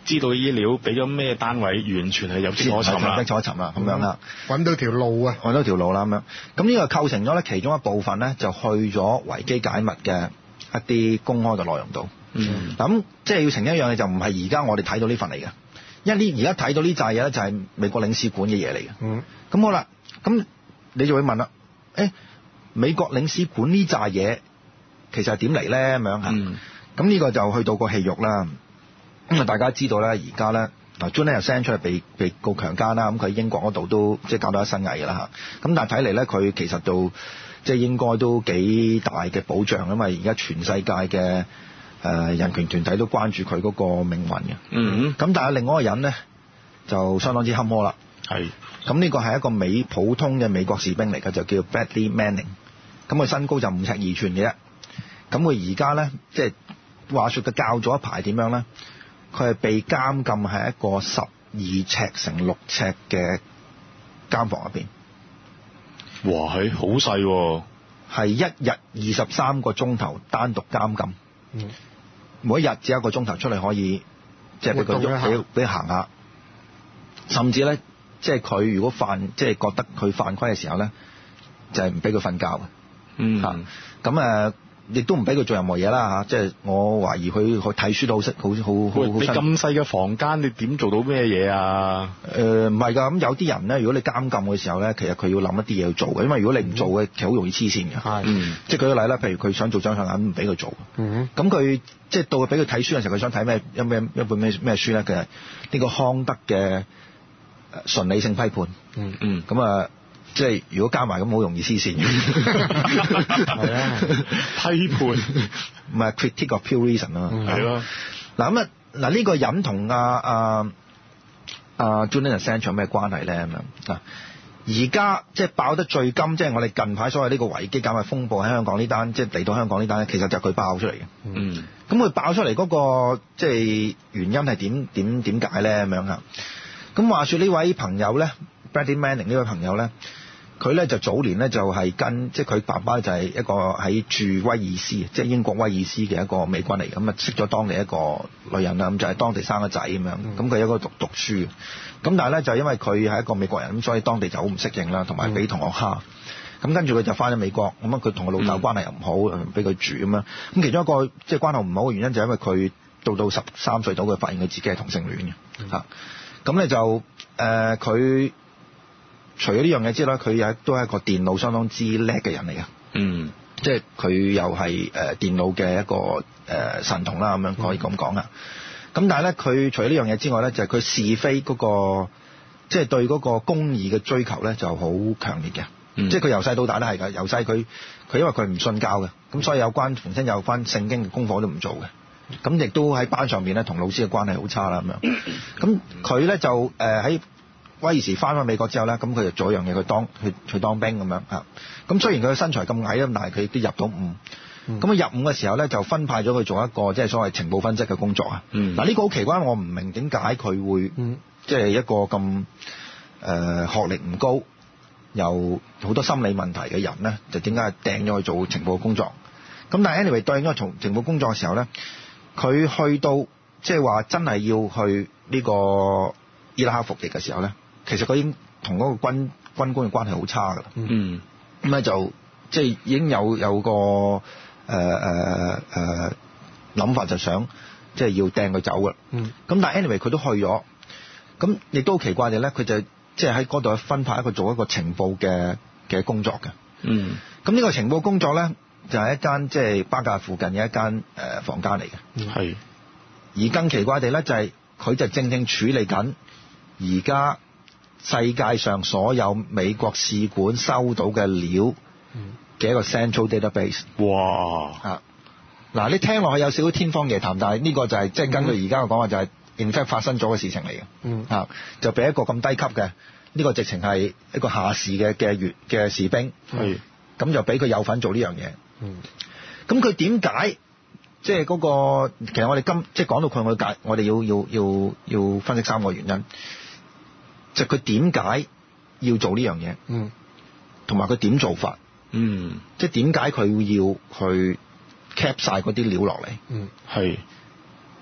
知道呢啲料俾咗咩單位，完全係有跡可尋啦， 有跡可尋啦，咁樣啦， 揾到條路啊， 揾到條路啦咁樣。咁呢個構成咗咧，其中一部分咧就去咗維基解密嘅一啲公開嘅內容度。 嗯， 咁即係要承認一樣嘢，就唔係而家我哋睇到呢份嚟嘅，因為呢而家睇到呢扎嘢咧就係美國領事館嘅嘢嚟嘅。 嗯， 咁好啦，咁你就會問啦，誒，美國領事館呢扎嘢其實係點嚟咧？咁樣嚇。 嗯， 咁呢個就去到個戲肉啦。咁啊，大家知道咧，而家咧嗱 Julian Assange 出嚟被被告強姦啦，咁佢喺英國嗰度都即係搞到一身蟻㗎啦嚇。咁但係睇嚟咧，佢其實都即係應該都幾大嘅保障，因為而家全世界嘅誒人權團體都關注佢嗰個命運嘅。 嗯， 咁但係另外一個人咧就相當之坎坷啦。 係。 咁呢個係一個美普通嘅美國士兵嚟嘅，就叫 Bradley Manning。咁佢身高就五尺二寸嘅啫。咁佢而家咧即係話説佢教咗一排點樣咧？佢係被監禁喺一個十二尺乘六尺嘅監房入邊。 哇，係好細喎！ 係一日二十三個鐘頭單獨監禁。 嗯， 每一日只有一個鐘頭出嚟可以，即係俾佢喐，俾俾佢行下。甚至咧，即係佢如果犯，即係覺得佢犯規嘅時候咧，就係唔俾佢瞓覺嘅。 嗯， 嚇咁誒。亦都唔俾佢做任何嘢啦嚇，即係我懷疑佢去睇書都好識，好好好好。 你咁細嘅房間，你點做到咩嘢啊？ 誒唔係㗎，咁有啲人咧，如果你監禁嘅時候咧，其實佢要諗一啲嘢去做嘅，因為如果你唔做嘅，其實好容易黐線嘅。 係、 嗯，即係舉個例啦，譬如佢想做掌上眼，唔俾佢做。 嗯， 咁佢即係到佢俾佢睇書嘅時候，佢想睇咩一咩一本咩咩書咧？其實呢個康德嘅純理性批判。 嗯嗯， 咁啊。即係如果加埋咁好容易黐線嘅， 係啊， 批判唔係 critique of pure reason 啊， 係咯。 嗱咁啊，嗱呢個人同阿阿阿 Julian Assange 有咩關係咧？咁樣嗱，而家即係爆得最金，即係我哋近排所謂呢個維基解密風暴喺香港呢單，即係嚟到香港呢單咧，其實就係佢爆出嚟嘅。 嗯， 咁佢爆出嚟嗰個即係原因係點點點解咧？咁樣啊？咁話說呢位朋友咧 ，Bradley Manning 呢位朋友咧。佢咧就早年咧就係跟即係佢爸爸就係一個喺駐威爾斯，即係英國威爾斯嘅一個美軍嚟，咁啊識咗當地一個女人啦，咁就係當地生個仔咁樣，咁佢一個讀讀書，咁但係咧就因為佢係一個美國人，咁所以當地就好唔適應啦，同埋俾同學蝦，咁跟住佢就翻咗美國，咁啊佢同佢老豆關係又唔好，俾佢住咁樣，咁其中一個即係關係唔好嘅原因就係因為佢到到十三歲到佢發現佢自己係同性戀嘅嚇，咁咧就誒佢。除咗呢樣嘢之外咧，佢又都係一個電腦相當之叻嘅人嚟嘅。嗯，即係佢又係誒電腦嘅一個誒神童啦，咁樣可以咁講啊。咁、嗯、但係咧，佢除咗呢樣嘢之外咧，就係、是、佢是非嗰、那個，即、就、係、是、對嗰個公義嘅追求咧，就好強烈嘅。嗯、即係佢由細到大都係㗎，由細佢佢因為佢唔信教嘅，咁所以有關逢親有關聖經嘅功課都唔做嘅。咁亦都喺班上面咧，同老師嘅關係好差啦咁樣。咁佢咧就誒喺。呃威爾士翻返美國之後咧，咁佢就做一樣嘢，佢當去去當兵咁樣嚇。咁雖然佢嘅身材咁矮啊，但係佢都入到伍。咁佢入伍嘅時候咧，就分派咗佢做一個即係所謂情報分析嘅工作啊。嗱、嗯，呢個好奇怪，我唔明點解佢會、嗯、即係一個咁誒、呃、學歷唔高，有好多心理問題嘅人咧，就點解掟咗去做情報工作？咁但係 anyway 對應咗從情報工作嘅時候咧，佢去到即係話真係要去呢個伊拉克服役嘅時候咧。其實佢已經同嗰個軍軍官嘅關係好差㗎啦。嗯，咁咧就即係已經有有個誒誒誒諗法，就想即係要掟佢走㗎啦。嗯，咁但係 anyway 佢都去咗，咁亦都好奇怪嘅咧，佢就即係喺嗰度分派一個做一個情報嘅嘅工作嘅。嗯，咁呢個情報工作咧就係、是、一間即係巴格附近嘅一間誒房間嚟嘅。係、嗯，而更奇怪地咧就係、是、佢就正正處理緊而家世界上所有美國使館收到嘅料嘅一個 central database。哇！啊，嗱，你聽落去有少少天方夜譚，但係呢個就係即係根據而家嘅講話就係 in fact 發生咗嘅事情嚟嘅。嗯。啊，就俾一個咁低級嘅呢、呢個直情係一個下士嘅嘅越嘅士兵。係。咁就俾佢有份做呢樣嘢。嗯。咁佢點解即係嗰個？其實我哋今即係講到佢，我解我哋要要要要分析三個原因。就佢點解要做呢樣嘢？嗯，同埋佢點做法？嗯，即係點解佢要去 cap 晒嗰啲料落嚟？嗯，係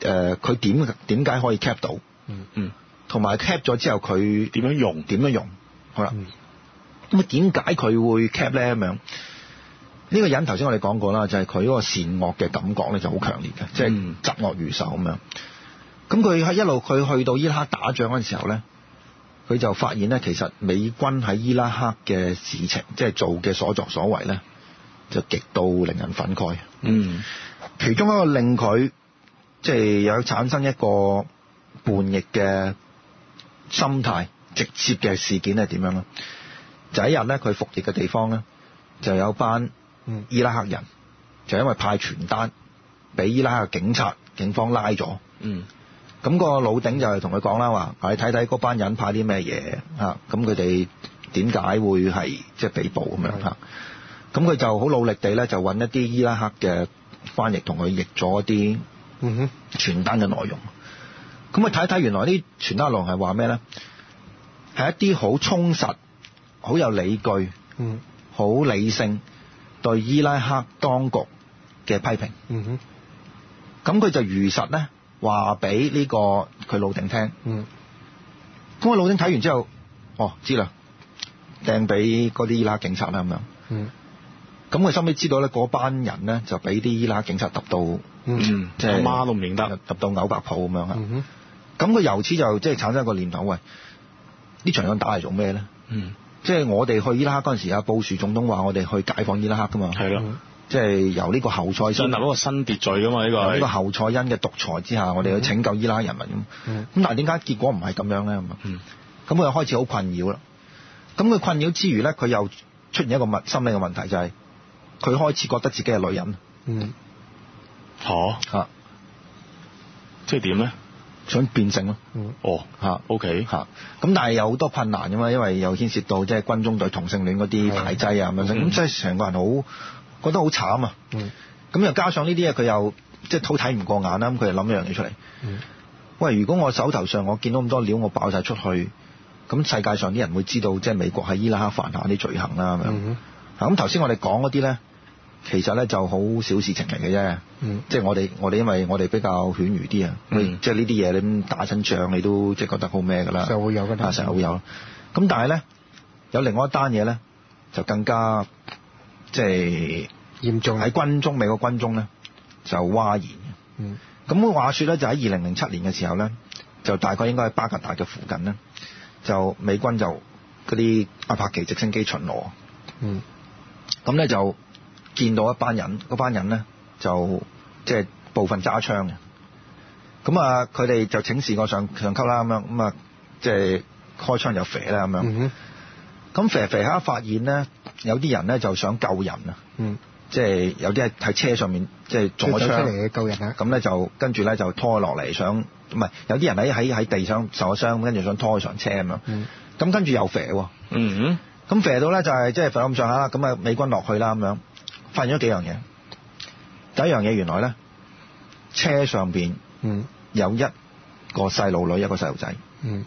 誒佢點點解可以 cap 到？ 嗯嗯， 同埋 cap 咗之後佢點樣用？ 點樣用？好啦，咁啊點解佢會 cap 咧咁樣？呢、這個人頭先我哋講過啦，就係佢嗰個善惡嘅感覺咧就好強烈嘅，即係嫉惡如仇咁樣。咁佢喺一路佢去到伊拉克打仗嗰陣時候咧，佢就發現咧，其實美軍喺伊拉克嘅事情，即係做嘅所作所為咧，就極度令人憤慨。 嗯， 其中一個令佢即係有產生一個叛逆嘅心態，直接嘅事件係點樣咧？就一日咧，佢服役嘅地方咧，就有班伊拉克人，就因為派傳單俾伊拉克警察警方拉咗。 嗯， 咁個老頂就係同佢講啦，話你睇睇嗰班人派啲咩嘢啊？咁佢哋點解會係即係被捕咁樣嚇？咁佢就好努力地咧，就揾一啲伊拉克嘅翻譯同佢譯咗一啲嗯哼傳單嘅內容。咁佢睇睇原來啲傳單內容係話咩咧？係一啲好充實、好有理據、嗯、好理性對伊拉克當局嘅批評。嗯哼，咁佢就如實咧話俾呢個佢老頂聽。嗯，咁個老頂睇完之後，哦，知啦，掟俾嗰啲伊拉克警察啦咁樣。嗯，咁佢收尾知道咧，嗰班人咧就俾啲伊拉克警察揼到，嗯，即係阿媽都唔認得， 揼到嘔白泡咁樣啊。嗯，咁佢由此就即係產生一個念頭，喂，呢場仗打嚟做咩咧？嗯，即係我哋去伊拉克嗰陣時，阿布殊總統話我哋去解放伊拉克噶嘛。係咯。嗯，即係由呢個侯賽因建立嗰個新秩序噶嘛，呢個呢個侯賽因嘅獨裁之下，我哋去拯救伊拉克人民咁。咁，嗯，但係點解結果唔係咁樣咧？嗯，咁佢又開始好困擾啦。咁佢困擾之餘咧，佢又出現一個問心理嘅問題，就係佢開始覺得自己係女人。嗯， 嚇嚇，即係點咧？ 想變性咯。 嗯，哦嚇 ，OK 嚇。 咁但係有好多困難噶嘛，因為又牽涉到即係軍中對同性戀嗰啲排擠啊咁樣，咁即係成個人好覺得好慘啊。嗯，咁又加上呢啲嘢，佢又即係好睇唔過眼啦。咁佢就諗一樣嘢出嚟。嗯，喂，如果我手頭上我見到咁多料，我爆晒出去，咁世界上啲人會知道即係美國喺伊拉克犯下啲罪行啦咁樣。嗯，咁頭先我哋講嗰啲咧，其實咧就好小事情嚟嘅啫。嗯，即係我哋我哋因為我哋比較犬儒啲啊，嗯，即係呢啲嘢你打親仗你都即係覺得好咩㗎啦。 就會有㗎啦， 成日會有。咁但係咧有另外一單嘢咧就更加即係嚴重， 喺軍中美國軍中咧就嘩然。嗯，咁話說咧就喺二零零七年嘅時候咧，就大概應該喺巴格達嘅附近咧，就美軍就嗰啲阿帕奇直升機巡邏。嗯，咁咧就見到一班人，嗰班人咧就即係、就是、部分揸槍嘅。咁啊，佢哋就請示過上上級啦，咁樣咁啊，即係開槍就射啦咁樣。嗯，咁射射下發現咧，有啲人咧就想救人啊。嗯，即係有啲係喺車上面即係中咗槍嚟救人啊。 咁咧就跟住咧就拖落嚟，想唔係有啲人喺喺喺地上受咗傷，跟住想拖佢上車咁樣。嗯，咁跟住又射喎。嗯，咁射到咧就係即係射咁上下啦。咁啊美軍落去啦咁樣，發現咗幾樣嘢。第一樣嘢原來咧車上邊嗯有一個細路女，一個細路仔。嗯。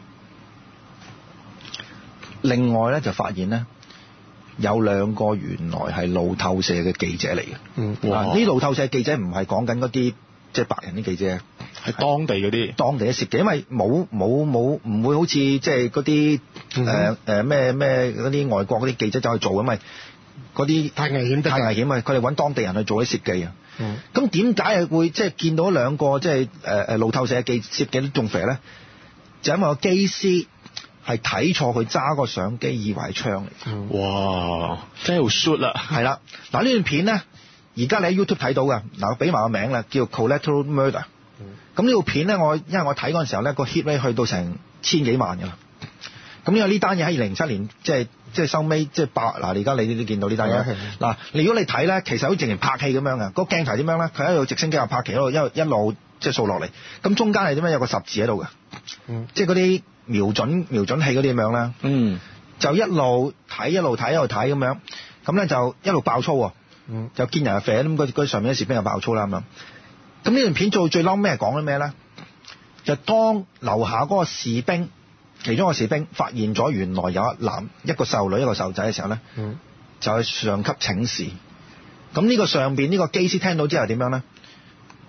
另外咧就發現咧有兩個原來係路透社嘅記者嚟嘅。嗯。嗱，呢路透社記者唔係講緊嗰啲即係白人啲記者， 係當地嗰啲當地嘅攝記，因為冇冇冇唔會好似即係嗰啲誒誒咩咩嗰啲外國嗰啲記者走去做，因為嗰啲太危險， 太危險啊！佢哋揾當地人去做啲攝記啊。嗯。咁點解係會即係見到兩個即係誒誒路透社嘅記攝記都中肥咧？就因為個機師係睇錯佢揸個相機，以為係槍嚟。 嗯。哇！真係好 shoot 啦。係啦，嗱呢段片咧，而家你喺 YouTube 睇到㗎。嗱，我俾埋個名啦，叫 Collateral Murder。嗯。咁呢套片咧，我因為我睇嗰陣時候咧，個 hit rate 去到成千幾萬㗎啦。咁因為呢單嘢喺二零零七年，即係即係收尾，即係爆嗱。而家你都見到呢單嘢嗱。你如果你睇咧，其實好似成拍戲咁樣嘅。個鏡頭點樣咧？佢喺度直升機又拍旗，一路一路一路即係掃落嚟。咁中間係點樣？有個十字喺度嘅，嗯，即係嗰啲瞄準瞄準器嗰啲咁樣啦。嗯，就一路睇一路睇一路睇咁樣，咁咧就一路爆粗喎。嗯，就見人就射咁，嗰嗰上面啲士兵又爆粗啦咁樣。咁呢段片做最嬲咩講緊咩咧？就當樓下嗰個士兵。其中一個士兵發現咗原來有一男一個細路女一個細路仔嘅時候咧，嗯，就去上級請示。咁呢個上邊呢個機師聽到之後點樣咧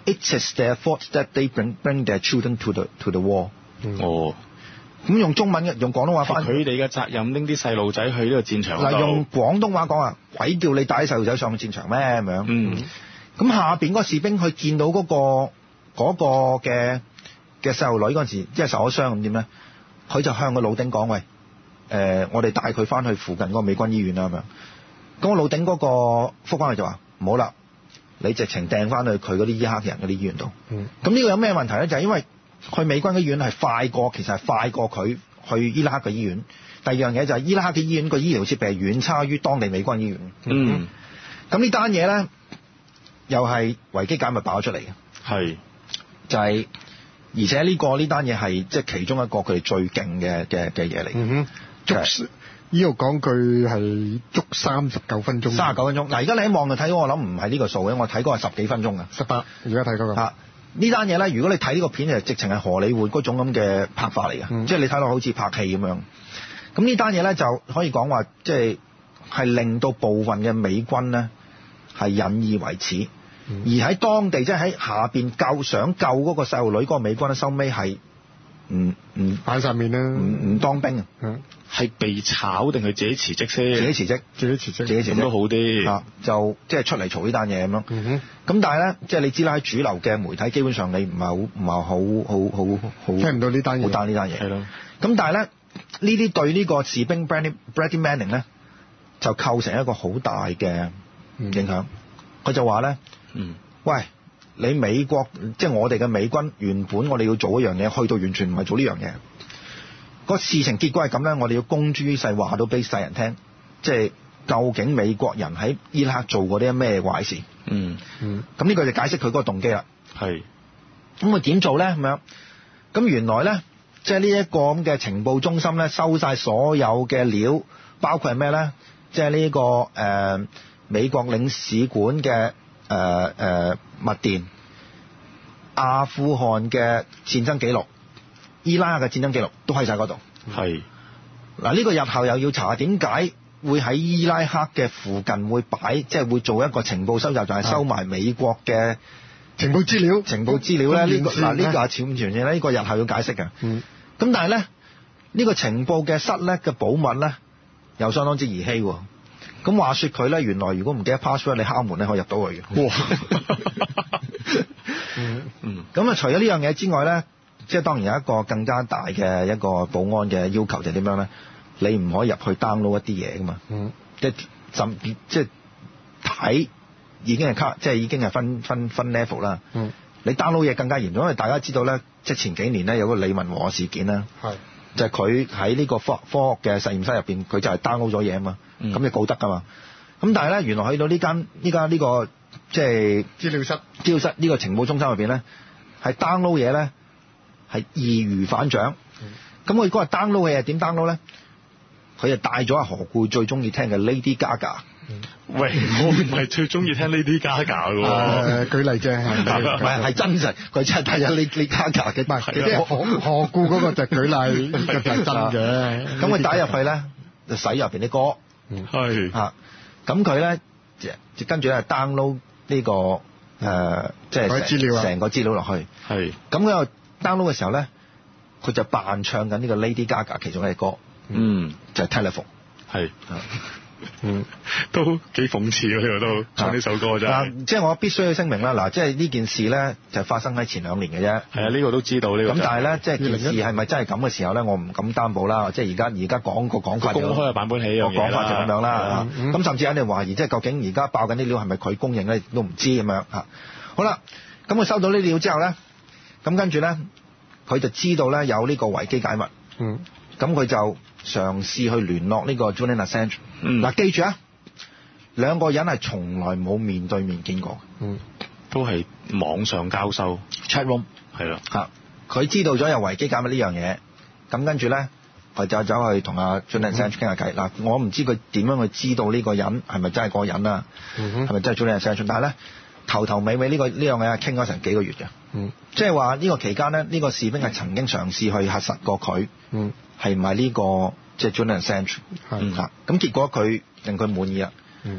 it is their fault that they bring bring their children to the to the war。 哦。 咁用中文用廣東話翻， 佢哋嘅責任拎啲細路仔去呢個戰場嗰度。 嗱，用廣東話講啊，鬼叫你帶啲細路仔上戰場咩咁樣？ 嗯。 咁下邊嗰個士兵佢見到嗰、嗰個嗰、嗰個嘅嘅細路女嗰陣時，即係受咗傷咁點咧？佢就向個老丁講：喂，誒、呃，我哋帶佢翻去附近嗰個美軍醫院啦咁樣。咁個老丁嗰個覆翻去就話：唔好啦，你直情掟翻去佢嗰啲伊拉克人嗰啲醫院度。嗯。咁呢個有咩問題咧？就係、是、因為去美軍嘅醫院係快過，其實係快過佢去伊拉克嘅醫院。第二樣嘢就係伊拉克嘅醫院個醫療設備係遠差於當地美軍醫院。嗯。咁呢單嘢咧，又係維基解密爆咗出嚟嘅。係。就係、是，而且呢、這個呢單嘢係即係其中一個佢哋最勁嘅嘅嘅嘢嚟。嗯哼。捉呢度講句係捉三十九分鐘。 三十九分鐘。嗱，而家你喺網度睇到，我諗唔係呢個數嘅，我睇過係十幾分鐘嘅。 十八。而家睇嗰個。啊。 呢單嘢咧，如果你睇呢個片，就直情係荷里活嗰種咁嘅拍法嚟嘅，嗯、即係你睇落好似拍戲咁樣。咁呢單嘢咧就可以講話，即係係令到部分嘅美軍咧係引以為恥，嗯、而喺當地即係喺下邊救想救嗰個細路女嗰個美軍咧，收尾係唔唔反上面啦， 唔唔當兵啊。嗯係被炒定係自己辭職先？ 自己辭職， 自己辭職， 自己辭職都好啲。 啊，就即係出嚟嘈呢單嘢咁樣。 嗯哼。 咁但係咧，即係你知啦，喺主流嘅媒體基本上你唔係好唔係好好好好聽唔到呢單嘢， 好單呢單嘢。 係咯。 咁但係咧，呢啲對呢個士兵 Brady Brady Manning 咧，就構成一個好大嘅影響。佢、嗯、就話咧，嗯，喂，你美國即係我哋嘅美軍原本我哋要做一樣嘢，去到完全唔係做呢樣嘢。個事情結果係咁咧，我哋要公諸於世，話到俾世人聽，即係究竟美國人喺伊拉克做過啲咩壞事？嗯嗯，咁呢個就解釋佢嗰個動機啦。係，咁佢點做咧？咁樣，咁原來咧，即係呢一個咁嘅情報中心咧，收晒所有嘅料，包括係咩咧？即係呢個誒、呃、美國領事館嘅誒誒密電、阿富汗嘅戰爭記錄、伊拉克嘅戰爭記錄都喺晒嗰度。係嗱，呢個日後又要查點解會喺伊拉克嘅附近會擺，即係會做一個情報收集，就係、是、收埋美國嘅情報資料。 情報資料咧，呢、這個嗱呢、這個係潛唔潛嘢咧？呢個日後要解釋嘅。嗯。咁但係咧，呢、這個情報嘅室咧嘅保密咧，又相當之兒戲喎。咁話說佢咧，原來如果唔記得 password，你敲門咧可以入到去嘅。哇！嗯嗯。咁啊，除咗呢樣嘢之外咧。即係當然有一個更加大嘅一個保安嘅要求就係點樣咧？你唔可以入去 download 一啲嘢噶嘛？嗯，即係甚即係睇已經係卡，即係已經係分分分 level 啦。嗯，你 download 嘢更加嚴重，因為大家知道咧，即係前幾年咧有個李文和事件啦，係就係佢喺呢個科科學嘅實驗室入邊，佢就係 download 咗嘢啊嘛，咁、嗯、你告得噶嘛。咁但係咧，原來去到呢間依家呢個即係資料室資料室呢個情報中心入邊咧，係 download 嘢咧。係易如反掌，咁我如果係 download 嘅嘢點 download 咧？佢就帶咗阿何故最中意聽嘅 Lady Gaga。 喂，我唔係最中意聽 Lady Gaga 嘅喎。 誒，舉例啫，唔係係真實，佢真係帶咗 Lady Gaga 嘅。 唔係，即係何何故嗰個就舉例，呢個就係真嘅。 咁佢打入去咧，就洗入邊啲歌。係。嚇，咁佢咧就跟住咧 download 呢個誒，即係成個資料落去。係。咁佢又 download 嘅時候咧，佢就扮唱緊呢個 Lady Gaga 其中一隻歌，嗯，就係、是、Telephone， 係， 嗯，都幾諷刺嘅呢個都唱呢首歌真係。 即係我必須要聲明啦，嗱，即係呢件事咧就發生喺前兩年嘅啫。係啊，呢、這個都知道呢、這個。咁但係咧，即係件事係咪真係咁嘅時候咧，我唔敢擔保啦。即係而家而家講個講法，公開嘅版本起個講法就咁樣啦。咁、嗯、甚至有人懷疑，即係究竟而家爆緊啲料係咪佢供應咧，都唔知咁樣嚇。好啦，咁佢收到呢啲料之後咧，咁跟住咧。佢就知道咧有呢個維基解密，嗯，咁佢就嘗試去聯絡呢個 Julian Assange。嗯，嗱，記住啊，兩個人係從來冇面對面見過， 嗯，都係網上交收 chat room 係啦， 嚇，佢知道咗有維基解密呢樣嘢，咁跟住咧，佢就走去同阿 Julian Assange 傾下偈。嗱，我唔知佢點樣去知道呢個人係咪真係嗰個人啊？嗯，係咪真係 Julian Assange？但係咧。頭頭尾尾呢、這個呢樣嘢係傾咗成幾個月嘅，嗯，即係話呢個期間咧，呢、這個士兵係曾經嘗試去核實過佢，嗯，係唔係呢個即係 Julian Assange，嗯嚇，咁結果佢令佢滿意啦，嗯，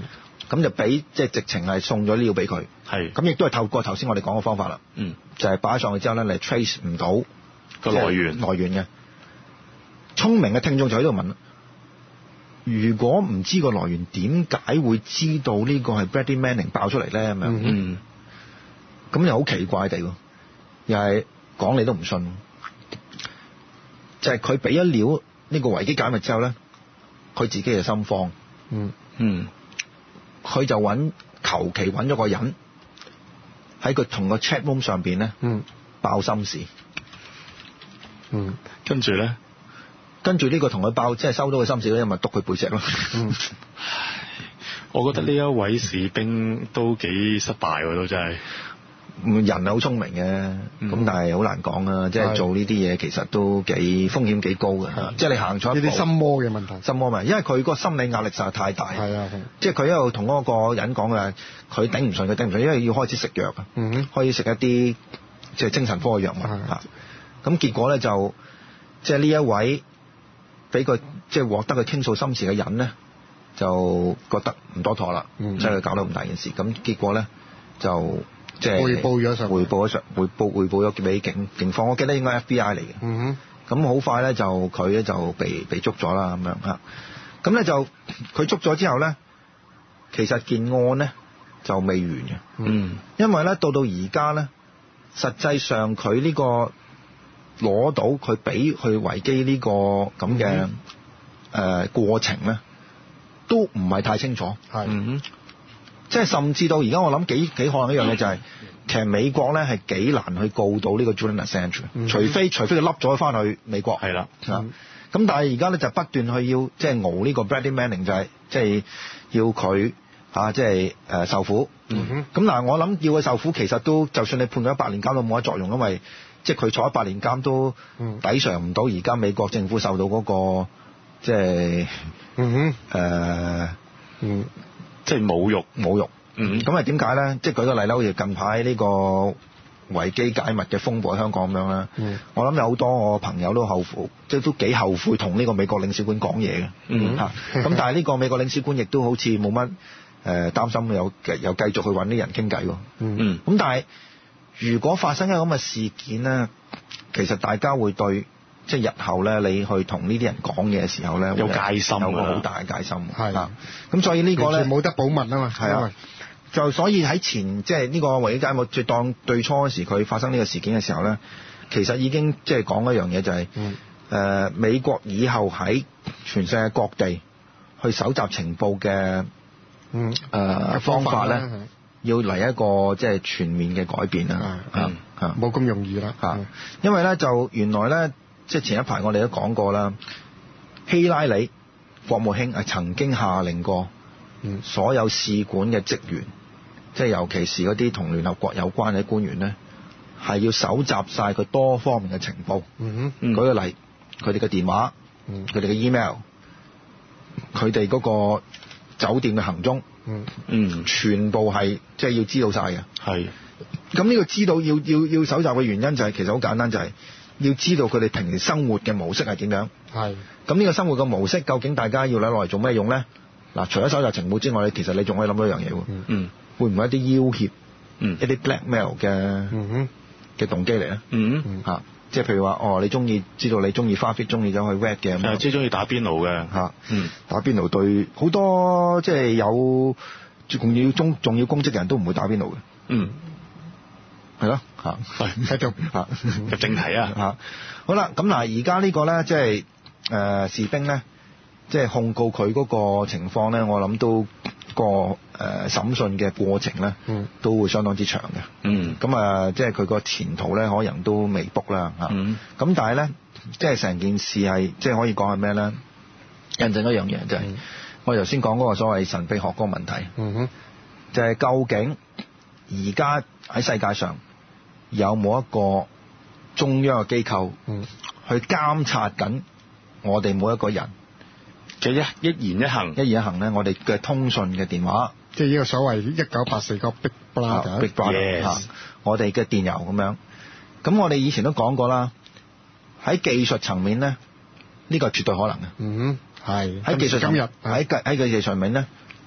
咁就俾即係直情係送咗料俾佢。 係。 咁亦都係透過頭先我哋講嘅方法啦。 嗯。 就係擺上去之後咧，你 trace 唔到個來源來源嘅。聰明嘅聽眾就喺度問：如果唔知個來源，點解會知道呢個係 Bradley Manning 爆出嚟咧？咁樣。嗯。咁又好奇怪地喎，又係講你都唔信。就係佢俾咗料呢個維基解密之後咧，佢自己就心慌。 嗯嗯， 佢就揾求其揾咗個人喺佢同個 chat room 上邊咧， 嗯， 爆心事。 嗯， 跟住咧， 跟住呢個同佢爆，即係收到個心事咧，咪督佢背脊咯。 嗯， 我覺得呢一位士兵都幾失敗喎，都真係。 人係好聰明嘅，咁、嗯、但係好難講啊！即係做呢啲嘢其實都幾風險幾高嘅，即係你行錯一步。 呢啲心魔嘅問題。 心魔咪，因為佢個心理壓力實在太大。 係啊， 即係佢一路同嗰個人講嘅，佢頂唔順，佢頂唔順，因為要開始食藥啊， 嗯， 開始食一啲即係精神科嘅藥物嚇。咁結果咧就即係呢一位俾佢即係獲得佢傾訴心事嘅人咧，就覺得唔多妥啦，即係佢搞到咁大件事。咁結果咧就。即係匯報咗上， 匯報咗上，匯報匯報咗俾警警方。我記得應該 F B I 嚟嘅。 嗯哼。咁好快咧，就佢咧就被被捉咗啦，咁樣嚇。咁咧就佢捉咗之後咧，其實件案咧就未完嘅。 嗯。 因為咧到到而家咧，實際上佢呢個攞到佢俾去維基呢個咁嘅誒過程咧，都唔係太清楚。 係。 嗯哼。 即係甚至到而家，我諗幾幾可能一樣嘢就係、是，其實美國咧係幾難去告到呢個 Julian Assange、嗯、除非除非佢笠咗翻去美國。係啦，咁、嗯、但係而家咧就不斷去要即係熬呢個 Bradley Manning 就係即係要佢嚇即係誒受苦。咁、嗯、嗱，我諗要佢受苦，其實都就算你判佢一百年監都冇乜作用，因為即係佢坐一百年監都抵償唔到而家美國政府受到嗰、那個即係嗯哼誒嗯。 嗯即係侮辱， 侮辱。 嗯， 咁係點解咧？即係舉個例啦，好似近排呢個維基解密嘅風暴喺香港咁樣啦。嗯，我諗有好多我朋友都後悔，即係都幾後悔同呢個美國領事館講嘢嘅。嗯，嚇。咁但係呢個美國領事館亦都好似冇乜誒擔心有有繼續去揾啲人傾偈喎。嗯。咁但係如果發生一個咁嘅事件咧，其實大家會對。即係日後咧，你去同呢啲人講嘢嘅時候咧， 有戒心， 有個好大嘅戒心。 係啊， 咁所以呢個咧冇得保密啊嘛。 係啊，就所以喺前即係呢個維基解密，最當最初嗰時佢發生呢個事件嘅時候咧，其實已經即係講一樣嘢就係、是、誒、嗯呃、美國以後喺全世界各地去搜集情報嘅嗯誒、呃、方法咧，要嚟一個即係全面嘅改變啊！ 啊啊，冇咁容易啦嚇，因為咧就原來咧。即係前一排我哋都講過啦，希拉里國務卿係曾經下令過，所有使館嘅職員，即係尤其是嗰啲同聯合國有關嘅官員咧，係要搜集晒佢多方面嘅情報。嗯哼，舉個例，佢哋嘅電話，佢哋嘅 email，佢哋嗰個酒店嘅行蹤，嗯嗯，全部係即係要知道晒嘅。係，咁呢個知道要要要搜集嘅原因就係、是、其實好簡單，就係、是。要知道佢哋平時生活嘅模式係點樣？係。咁呢個生活嘅模式究竟大家要攞嚟做咩用咧？嗱，除咗搜集情報之外，其實你仲可以諗到一樣嘢喎。嗯。嗯。會唔會一啲要挾？嗯。一啲 blackmail 嘅嗯嘅動機嚟咧？嗯嗯。嚇，即係譬如話，哦，你中意知道你中意花 fit，中意走去 red 嘅。係，即係中意打邊爐嘅嚇。嗯。打邊爐對好多即係有仲要中仲要公職嘅人都唔會打邊爐嘅。嗯。係咯，嚇，繼續嚇入正題啊嚇。好啦，咁嗱，而家呢個咧，即係誒士兵咧，即係控告佢嗰個情況咧，我諗都個誒審訊嘅過程咧，嗯，都會相當之長嘅。嗯，咁啊，即係佢個前途咧，可能都未卜啦嚇。嗯，咁但係咧，即係成件事係即係可以講係咩咧？印證一樣嘢就係我頭先講嗰個所謂神秘學嗰個問題。嗯哼，就係究竟而家喺世界上有冇一個中央嘅機構去監察緊我哋每一個人嘅一一言一行，一言一行咧，我哋嘅通訊嘅電話， 即係呢個所謂一九八四個 Big Brother，Big Brother 嚇，我哋嘅電郵咁樣。咁我哋以前都講過啦，喺技術層面咧，呢個係絕對可能嘅。嗯，係喺技術今日喺喺嘅技術層面咧，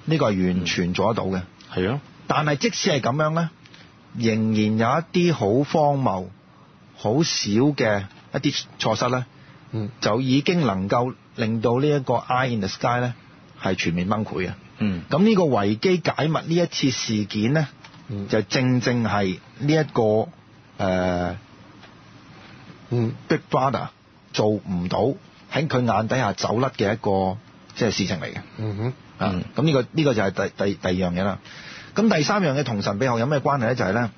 呢個係完全做得到嘅。 係啊， 但係即使係咁樣咧，仍然有一啲好荒謬、好少嘅一啲錯失咧， 嗯， 就已經能夠令到呢一個 Eye in the Sky 咧係全面崩潰嘅。 嗯， 咁呢個維基解密呢一次事件咧， 嗯， 就正正係呢一個誒、呃、 嗯 Big Brother 做唔到喺佢眼底下走甩嘅一個即係事情嚟嘅。 嗯哼， 啊，咁呢、個呢、個就係第第第二樣嘢啦。咁第三樣嘢同神秘學有咩關係咧？就係、是、咧，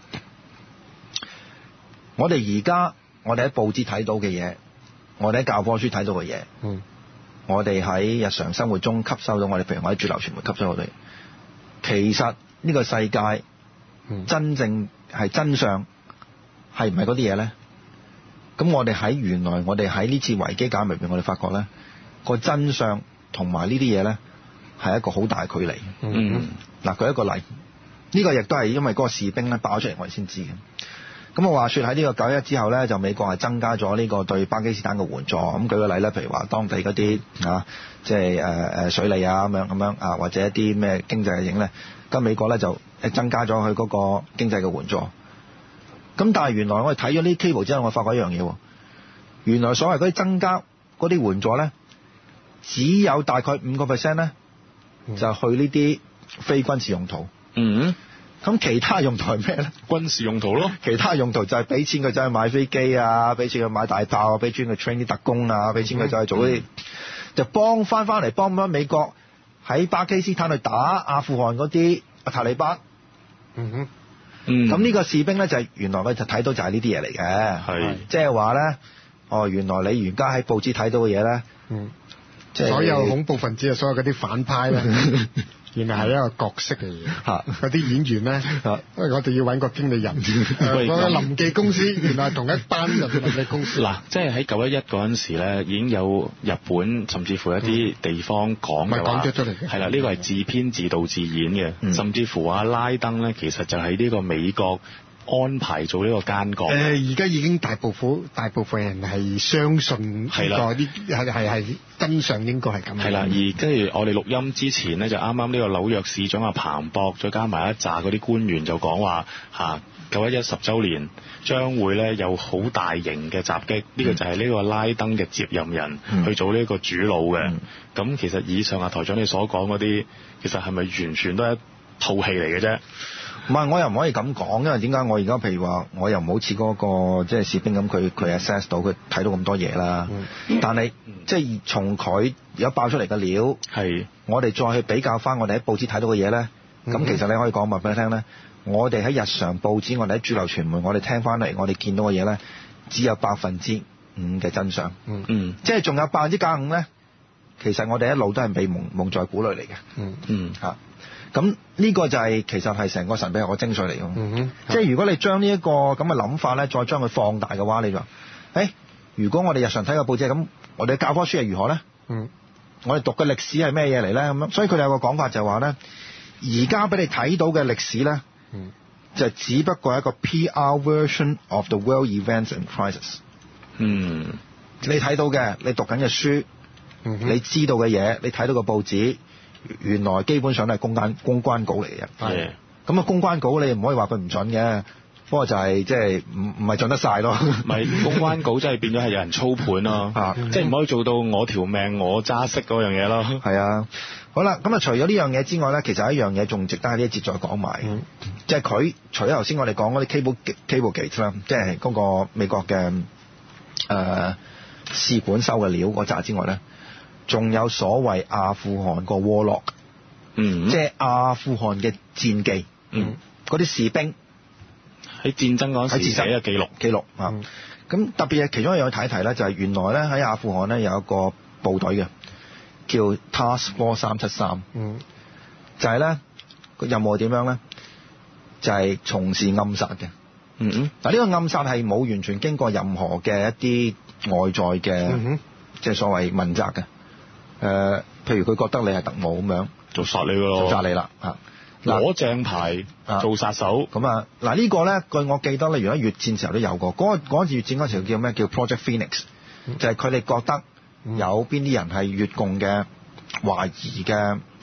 我哋而家我哋喺報紙睇到嘅嘢，我哋喺教科書睇到嘅嘢， 嗯， 我哋喺日常生活中吸收到，我哋譬如我喺主流傳媒吸收到嘅，其實呢個世界真正係真相係唔係嗰啲嘢咧？咁我哋喺原來我哋喺呢次維基解密入邊，我哋發覺咧個真相同埋呢啲嘢咧係一個好大嘅距離。 嗯， 嗱，舉一個例。呢個亦都係因為嗰個士兵咧爆出嚟，我哋先知嘅。咁我話說喺呢個九一之後咧，就美國係增加咗呢個對巴基斯坦嘅援助。咁舉個例咧，譬如話當地嗰啲啊，即係誒誒水利啊咁樣咁樣啊，或者一啲咩經濟嘅影咧，咁美國咧就誒增加咗佢嗰個經濟嘅援助。咁但係原來我哋睇咗呢啲 cable 之後，我發覺一樣嘢喎，原來所謂嗰啲增加嗰啲援助咧，只有大概五個 percent 咧，就去呢啲非軍事用途。 嗯， 咁其他用途係咩咧？ 軍事用途咯。 其他用途就係俾錢佢走去買飛機啊，俾錢佢買大炮啊，俾錢佢 train 啲特工啊，俾錢佢走去做嗰啲，就幫翻翻嚟幫翻美國喺巴基斯坦去打阿富汗嗰啲塔利班。 嗯哼， 嗯， 咁呢個士兵咧就係原來佢就睇到就係呢啲嘢嚟嘅， 係即係話咧，哦，原來你而家喺報紙睇到嘅嘢咧， 嗯， 即係所有恐怖分子啊，所有嗰啲反派咧。原來係一個角色嚟嘅， 嚇嗰啲演員咧，因為我哋要揾個經理人， 喂嗰個臨記公司原來係同一班人嘅公司。 嗱，即係喺九一一嗰陣時咧，已經有日本甚至乎一啲地方講嘅話， 講咗出嚟嘅係啦，呢個係自編自導自演嘅， 嗯、 甚至乎阿拉登咧，其實就係呢個美國安排做呢個奸角。 誒，而家已經大部分大部分人係相信呢個啲係係係真相應該係咁。 係啦，而跟住我哋錄音之前呢，就啱啱呢個紐約市長阿彭博，再加埋一紮嗰啲官員就講話嚇九一一十週年將會咧有好大型嘅襲擊，呢、嗯、個就係呢個拉登嘅接任人、嗯、去做呢個主腦嘅。咁、嗯、其實以上阿台長你所講嗰啲，其實係咪完全都係一套戲嚟嘅啫？ 唔係，我又唔可以咁講，因為點解我而家譬如話，我又唔好似嗰個即係士兵咁，佢佢 assess 到佢睇到咁多嘢啦。嗯、但係、嗯、即係從佢而家爆出嚟嘅料，係我哋再去比較翻我哋喺報紙睇到嘅嘢咧，咁、嗯、其實你可以講話俾你聽咧，我哋喺日常報紙，我哋喺主流傳媒，我哋聽翻嚟，我哋見到嘅嘢咧，只有百分之五嘅真相。嗯嗯，即係仲有百分之九十五咧，其實我哋一路都係被蒙蒙在鼓裏嚟嘅。嗯嗯嚇。咁呢個就係、是、其實係成個神秘學嘅精髓嚟嘅。嗯哼，即係如果你將呢一個咁嘅諗法咧，再將佢放大嘅話，你就話，誒、欸，如果我哋日常睇嘅報紙係咁，我哋嘅教科書係如何咧？嗯，我哋讀嘅歷史係咩嘢嚟咧？咁樣，所以佢哋有個講法就係話咧，而家俾你睇到嘅歷史咧，嗯，就只不過係一個 P R version of the world events and crisis。嗯，你睇到嘅，你讀緊嘅書，嗯、你知道嘅嘢，你睇到嘅報紙。原來基本上都係公關公關稿嚟嘅，係咁啊！公關稿你唔可以話佢唔準嘅，不過就係即係唔唔係準得晒咯。 咪公關稿真係變咗係有人操盤咯，即係唔可以做到我條命我揸色嗰樣嘢咯。係啊，好啦，咁啊除咗呢樣嘢之外咧，其實有一樣嘢仲值得喺呢一節再講埋，即係佢除咗頭先我哋講嗰啲 cable cable gate 啦，即係嗰個美國嘅誒、呃、試管收嘅料嗰扎之外咧。仲有所謂阿富汗個 warlock，嗯，即係阿富汗嘅戰記，嗯，嗰啲士兵喺戰爭嗰陣時寫嘅記錄記錄啊。咁、嗯、特別係其中一樣睇一提咧，就係原來咧喺阿富汗咧有一個部隊嘅叫 Task Force 三七三，嗯，就係咧個任務點樣咧，就係、是、從事暗殺嘅，嗯嗯，嗱呢個暗殺係冇完全經過任何嘅一啲外在嘅，嗯、即係所謂問責嘅。誒、呃，譬如佢覺得你係特務咁樣， 就殺你㗎咯， 就殺你啦嚇！ 攞正牌做殺手咁啊！嗱、啊這個、呢個咧，據我記得咧，如果越戰時候都有過。嗰、那個次越戰嗰時候叫咩？叫 Project Phoenix，、嗯、就係佢哋覺得有邊啲人係越共嘅懷疑嘅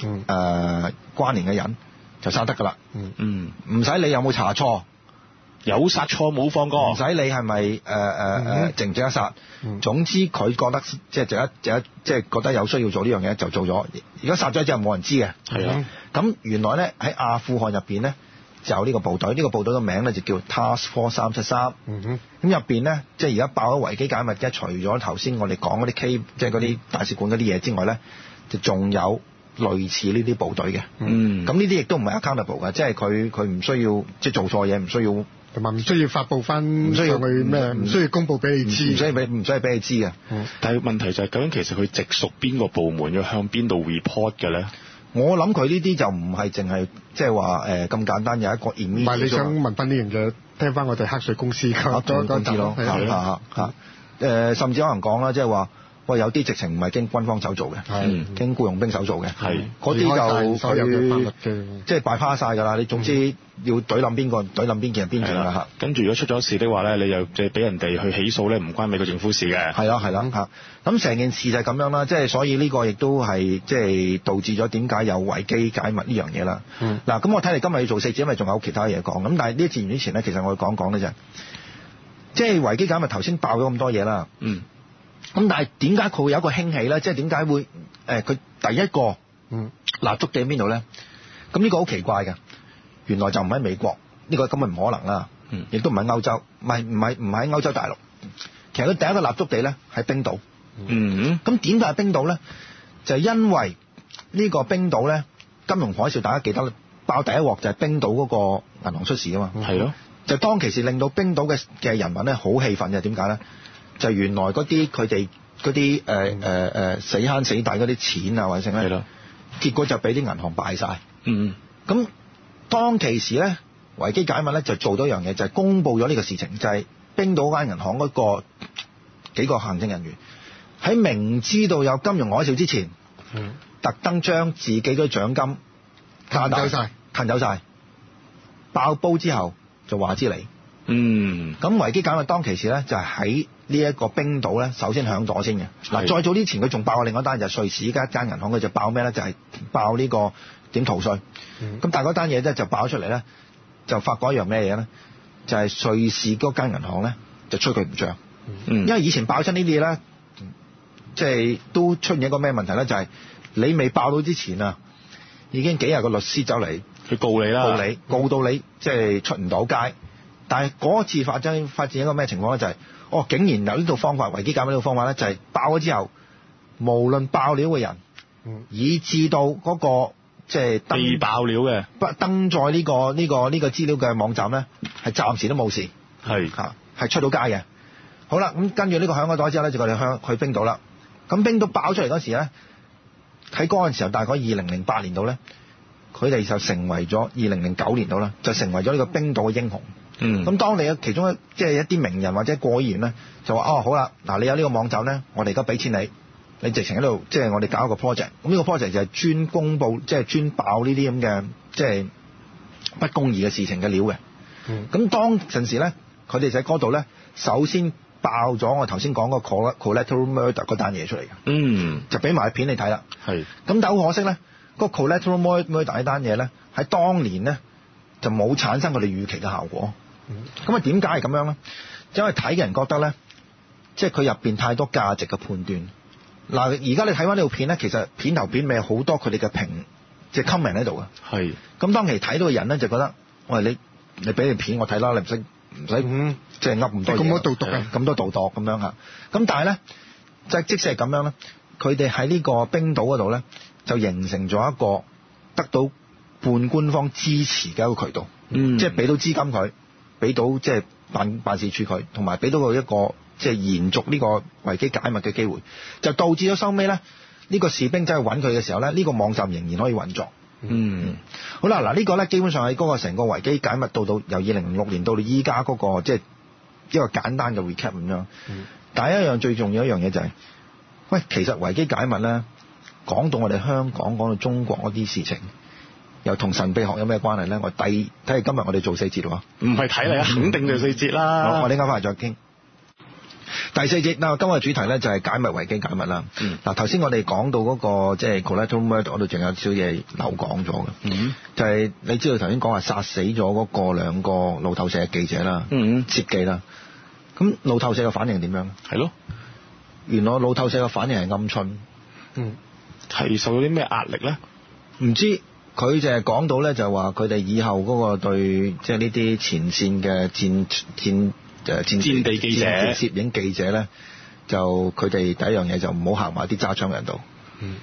誒、呃、關聯嘅人就殺得㗎啦。 嗯嗯， 唔使你有冇查錯， 有殺錯冇放過， 唔使你係咪誒誒誒值唔值得殺。 嗯、 總之佢覺得即係值得值得即係覺得有需要做呢樣嘢就做咗。如果殺咗之後冇人知嘅。 係啊。 咁原來咧喺阿富汗入邊咧就有呢個部隊，呢、呢個部隊嘅名咧就叫 Task Force 三七三。 嗯哼。 咁入邊咧即係而家爆咗維基解密嘅，除咗頭先我哋講嗰啲 K 即係嗰啲大使館嗰啲嘢之外咧，就仲有類似呢啲部隊嘅。 嗯。 咁呢啲亦都唔係 accountable 嘅，即係佢佢唔需要即係做錯嘢，唔需要。同埋唔需要發布翻，唔需要去咩，唔需要公佈俾你知， 唔需要俾唔需要俾你知嘅。 嗯、 但係問題就係、是、究竟其實佢直屬邊個部門要向邊度 report 嘅咧？ 我諗佢呢啲就唔係淨係即係話誒咁簡單有一個 immediate。唔係你想問翻呢樣嘢，聽翻我哋黑水公司嗰嗰嗰集咯， 嚇嚇嚇誒，甚至可能講啦，即係話。喂，有啲直情唔係經軍方手做嘅，係經僱傭兵手做嘅，係嗰啲就佢即係擺趴晒㗎啦。你總之要懟冧邊個，懟冧邊件係邊件啦嚇。 跟住如果出咗事的話咧，你又即係俾人哋去起訴咧，唔關美國政府事嘅。 係啦係啦嚇。咁成件事就係咁樣啦，即係所以呢個亦都係即係導致咗點解有維基解密呢樣嘢啦。嗱、嗯，咁我睇嚟今日要做四節，因為仲有其他嘢講。咁但係呢節完之前咧，其實我要講講咧就係，即係維基解密頭先爆咗咁多嘢啦。嗯。咁但係點解佢會有一個興起咧？即係點解會誒佢、呃、第一個嗯立足地喺邊度咧？咁呢個好奇怪嘅，原來就唔喺美國，呢、這個根本唔可能啦。嗯，亦都唔喺歐洲，唔係唔係唔喺歐洲大陸。其實佢第一個立足地咧喺冰島。嗯，咁點解係冰島咧？就係、是、因為呢個冰島咧金融海嘯，大家記得爆第一鑊就係冰島嗰個銀行出事啊嘛。係、嗯、咯，就當其時令到冰島嘅嘅人民咧好氣憤嘅，點解咧？就原來嗰啲佢哋嗰啲誒誒誒死慳死抵嗰啲錢啊，或者剩咧，結果就俾啲銀行敗晒。嗯，咁當其時咧，維基解密咧就做到一樣嘢，就係、是、公佈咗呢個事情，就係、是、冰島間銀行嗰個幾個行政人員喺明知道有金融海嘯之前，嗯，特登將自己嘅獎金加大，褪走曬，褪走曬，爆煲之後就話之你。嗯，咁維基解密當其時咧就係喺呢一個冰島咧首先響咗先嘅。嗱，再早之前佢仲爆過另外一單，就係瑞士依家一間銀行佢就爆咩咧？就係、是、爆呢個點逃稅。咁、嗯、但係嗰單嘢咧就爆出嚟咧，就發覺一樣咩嘢咧？就係、是、瑞士嗰間銀行咧就吹佢唔漲。嗯，因為以前爆出呢啲嘢咧，即、就、係、是、都出現一個咩問題咧？就係、是、你未爆到之前啊，已經幾廿個律師走嚟去告你啦， 告你告到你即係、就是、出唔到街。但係嗰次發展發展一個咩情況咧？就係、是、哦，竟然有呢套方法，維基解密呢套方法咧，就係、是、爆咗之後，無論爆料嘅人，嗯、以至到嗰、那個即係被爆料嘅， 不登載呢、這個呢、這個呢、這個資料嘅網站咧，係暫時都冇事， 係嚇係出到街嘅。好啦，咁跟住呢個響咗袋之後咧，就佢哋向去冰島啦。咁冰島爆出嚟嗰時咧，喺嗰陣時候大概二零零八年度咧，佢哋就成為咗二零零九年度啦，就成為咗呢個冰島嘅英雄。嗯，咁當你嘅其中一即係一啲名人或者過議員咧，就話哦好啦，嗱你有呢個網站咧，我哋而家俾錢你，你直情喺度即係我哋搞一個 project，咁呢個 project 就係專公佈即係專爆呢啲咁嘅即係不公義嘅事情嘅料嘅。嗯，咁當陣時咧，佢哋就喺嗰度咧，首先爆咗我頭先講個 collateral murder 嗰單嘢出嚟嘅。嗯，就俾埋片你睇啦。係，咁但係好可惜咧，個 collateral murder 呢單嘢咧，喺當年咧就冇產生佢哋預期嘅效果。咁啊，點解係咁樣咧？因為睇嘅人覺得咧，即係佢入邊太多價值嘅判斷。嗱，而家你睇翻呢套片咧，其實片頭片尾好多佢哋嘅評，即係 comment 喺度嘅。係。咁當其睇到嘅人咧，就覺得，喂，你你俾條片我睇啦，你唔使唔使即係噏咁多嘢。咁多道讀啊！咁多道讀咁樣嚇。咁但係咧，即係即使係咁樣咧，佢哋喺呢個冰島嗰度咧，就形成咗一個得到半官方支持嘅一個渠道。嗯。即係俾到資金佢。俾到即係辦辦事處佢，同埋俾到佢一個即係延續呢個維基解密嘅機會，就導致咗收尾咧，呢個士兵走去揾佢嘅時候咧，呢個網站仍然可以運作。嗯，好啦，嗱呢個咧基本上喺嗰個成個維基解密到到由二零零六年到到依家嗰個即係一個簡單嘅 recap 咁樣。嗯。但係一樣最重要一樣嘢就係，喂，其實維基解密咧講到我哋香港講到中國嗰啲事情。又同神秘學有咩關係咧？我第睇下今日我哋做四節喎，唔係睇嚟啊，肯定做四節啦。我我哋啱翻嚟再傾。 第四節嗱，今日主題咧就係解密維基解密啦。嗱、嗯，頭先我哋講到嗰、那個即係、就是、collateral murder 嗰度，仲有少少嘢漏講咗嘅。嗯，就係、是、你知道頭先講話殺死咗嗰個兩個路透社嘅記者啦，嗯，攝記啦。咁路透社嘅反應點樣？係咯，原來路透社嘅反應係鵪鶉。嗯， 係受到啲咩壓力咧？ 唔知。佢就係講到咧，就話佢哋以後嗰個對即係呢啲前線嘅戰戰誒戰戰地記者、 攝影記者咧，就佢哋第一樣嘢就唔好行埋啲揸槍人度。嗯。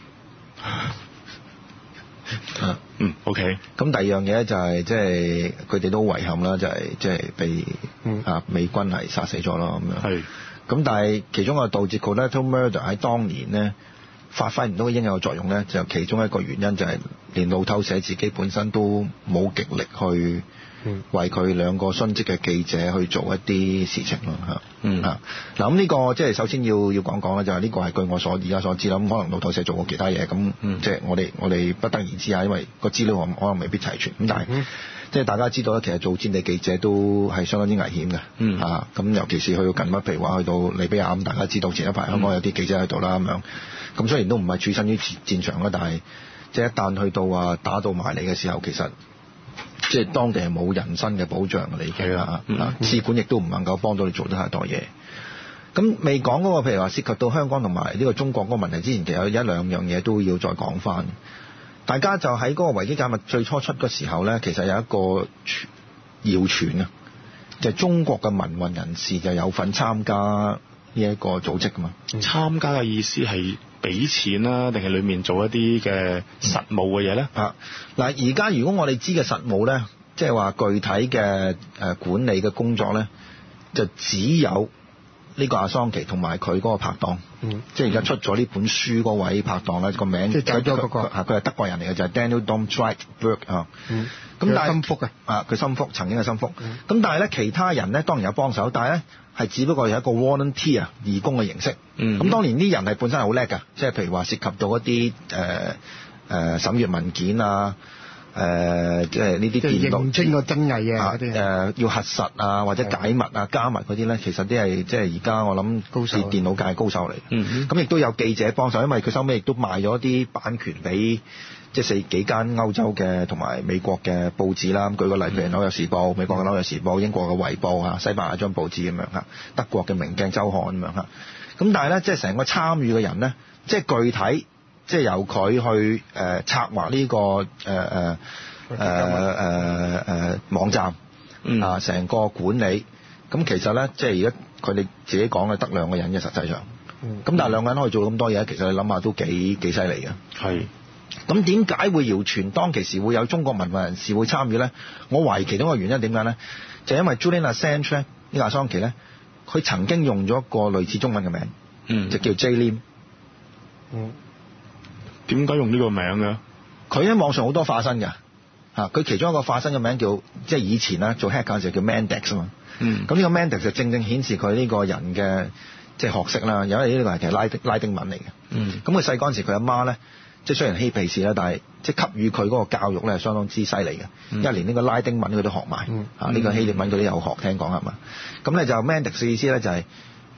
啊， 嗯 ，OK。 咁第二樣嘢咧就係即係佢哋都遺憾啦，就係即係被啊美軍係殺死咗咯咁樣。係。咁但係其中一個導致 collateral murder 喺當年咧發揮唔到應有嘅作用咧，就其中一個原因就係連路透社自己本身都冇極力去為佢兩個殉職嘅記者去做一啲事情咯嚇。嗯啊，嗱咁呢個即係首先要要講講咧，就係呢個係據我所而家所知啦。咁可能路透社做過其他嘢，咁即係我哋我哋不得而知啊，因為個資料可能未必齊全。咁但係、嗯、即係大家知道咧，其實做戰地記者都係相當之危險嘅。嗯啊，咁尤其是去到近乜，譬如話去到利比亞咁，大家知道前一排香港有啲記者喺度啦咁樣。咁雖然都唔係處身於戰場啦，但係即係一旦去到啊打到埋嚟嘅時候，其實即係當地係冇人身嘅保障嘅，你記啦嚇。使館亦都唔能夠幫到你做得太多嘢。咁未講嗰個，譬如話涉及到香港同埋呢個中國嗰個問題之前，其實有一兩樣嘢都要再講翻。大家就喺嗰個維基解密最初出嘅時候咧，其實有一個謠傳啊，就係、是、中國嘅民運人士就有份參加呢一個組織噶嘛。 參加嘅意思係俾錢啦，定係裡面做一啲嘅實務嘅嘢咧？ 啊，嗱，而家如果我哋知嘅實務咧，即係話具體嘅誒管理嘅工作咧，就只有呢個阿桑奇同埋佢嗰個拍檔。嗯，即係而家出咗呢本書嗰位拍檔咧，個名即係走咗嗰個佢係德國人嚟嘅，就係、是、Daniel Domscheit-Berg 啊。嗯，咁但係心腹嘅啊，佢心腹曾經係心腹。咁、嗯、但係咧，其他人咧當然有幫手，但係咧係只不過有一個 volunteer 義工嘅形式。嗯，咁當然啲人係本身係好叻㗎，即係譬如話涉及到一啲誒誒審閱文件啊。誒、呃，即係呢啲電腦認清個真偽啊， 誒、呃、要核實啊，或者解密啊、加密嗰啲咧，其實啲係即係而家我諗高手電腦界高手嚟。嗯，咁亦都有記者幫手，因為佢收尾亦都賣咗啲版權俾即係四幾間歐洲嘅同埋美國嘅報紙啦。咁舉個例，譬如紐約時報、美國嘅紐約時報、英國嘅衛報啊、西班牙張報紙咁樣嚇，德國嘅明鏡週刊咁樣嚇。咁但係咧，即係成個參與嘅人咧，即係具體。即係由佢去誒、呃、策劃呢、這個誒誒誒誒誒網站、嗯、啊，成個管理咁其實咧，即係而家佢哋自己講嘅得兩個人嘅實際上，咁、嗯、但係兩個人可以做咁多嘢，其實你諗下都幾幾犀利嘅。係。咁點解會謠傳當其時會有中國民運人士會參與咧？我懷疑其中一個原因點解咧？就係、因為 Julian Assange 咧，呢個阿桑奇咧，佢曾經用咗一個類似中文嘅名，嗯，就叫 J Lim。嗯。 點解用呢個名嘅？ 佢喺網上好多化身㗎，嚇佢其中一個化身嘅名叫，即係以前啦做 hacker 就叫 Mendex 啊嘛。嗯。咁呢個 Mendex 就正正顯示佢呢個人嘅即係學識啦，因為呢個係其實拉丁拉丁文嚟嘅。嗯。咁佢細嗰陣時佢阿媽咧，即係雖然嬉皮士啦，但係即係給予佢嗰個教育咧係相當之犀利嘅，嗯、因為連呢個拉丁文佢都學埋，嗯、啊呢、呢個希臘文佢都有學，聽講係嘛？咁咧就 Mendex 嘅意思咧就係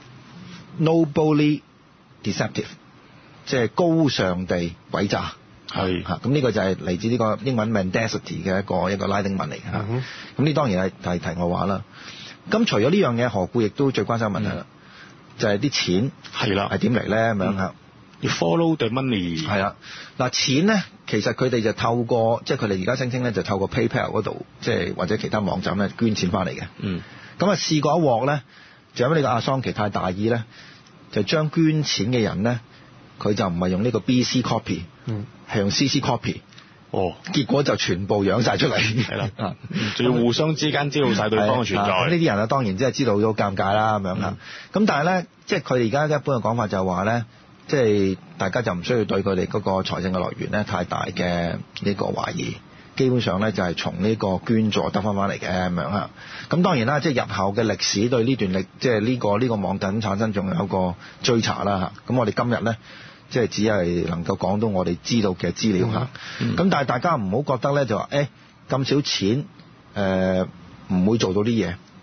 nobly deceptive。即係高尚地詭詐，係嚇咁呢個就係嚟自呢個英文 mendacity 嘅一個一個拉丁文嚟嘅嚇。咁、嗯、呢當然係提提我話啦。咁除咗呢樣嘢，何故亦都最關心問題啦、嗯，就係、是、啲錢係啦，係點嚟咧咁樣嚇？ 要 follow the money 係啦。嗱錢咧，其實佢哋就透過即係佢哋而家聲稱咧，就透過 PayPal 嗰度，即係或者其他網站咧捐錢翻嚟嘅。嗯。咁啊試過一鑊咧，就因為呢個阿桑奇太大意咧，就將捐錢嘅人咧。佢就唔係用呢個 B C copy，嗯，係用 C C copy，哦，結果就全部養晒出嚟，係啦，啊， 仲要互相之間知道晒對方嘅存在。呢啲人啊，當然即係知道咗尷尬啦，咁樣啦。咁但係咧，即係佢哋而家一般嘅講法就係話咧，即係大家就唔需要對佢哋嗰個財政嘅來源咧太大嘅呢個懷疑。基本上咧就係從呢個捐助得翻翻嚟嘅咁樣嚇。咁當然啦，即係日後嘅歷史對呢段歷，即係呢個呢個網站產生仲有一個追查啦嚇。咁我哋今日咧。即係只係能夠講到我哋知道嘅資料嚇，咁、嗯嗯、但係大家唔好覺得咧就話誒咁少錢誒唔、呃、會做到啲嘢，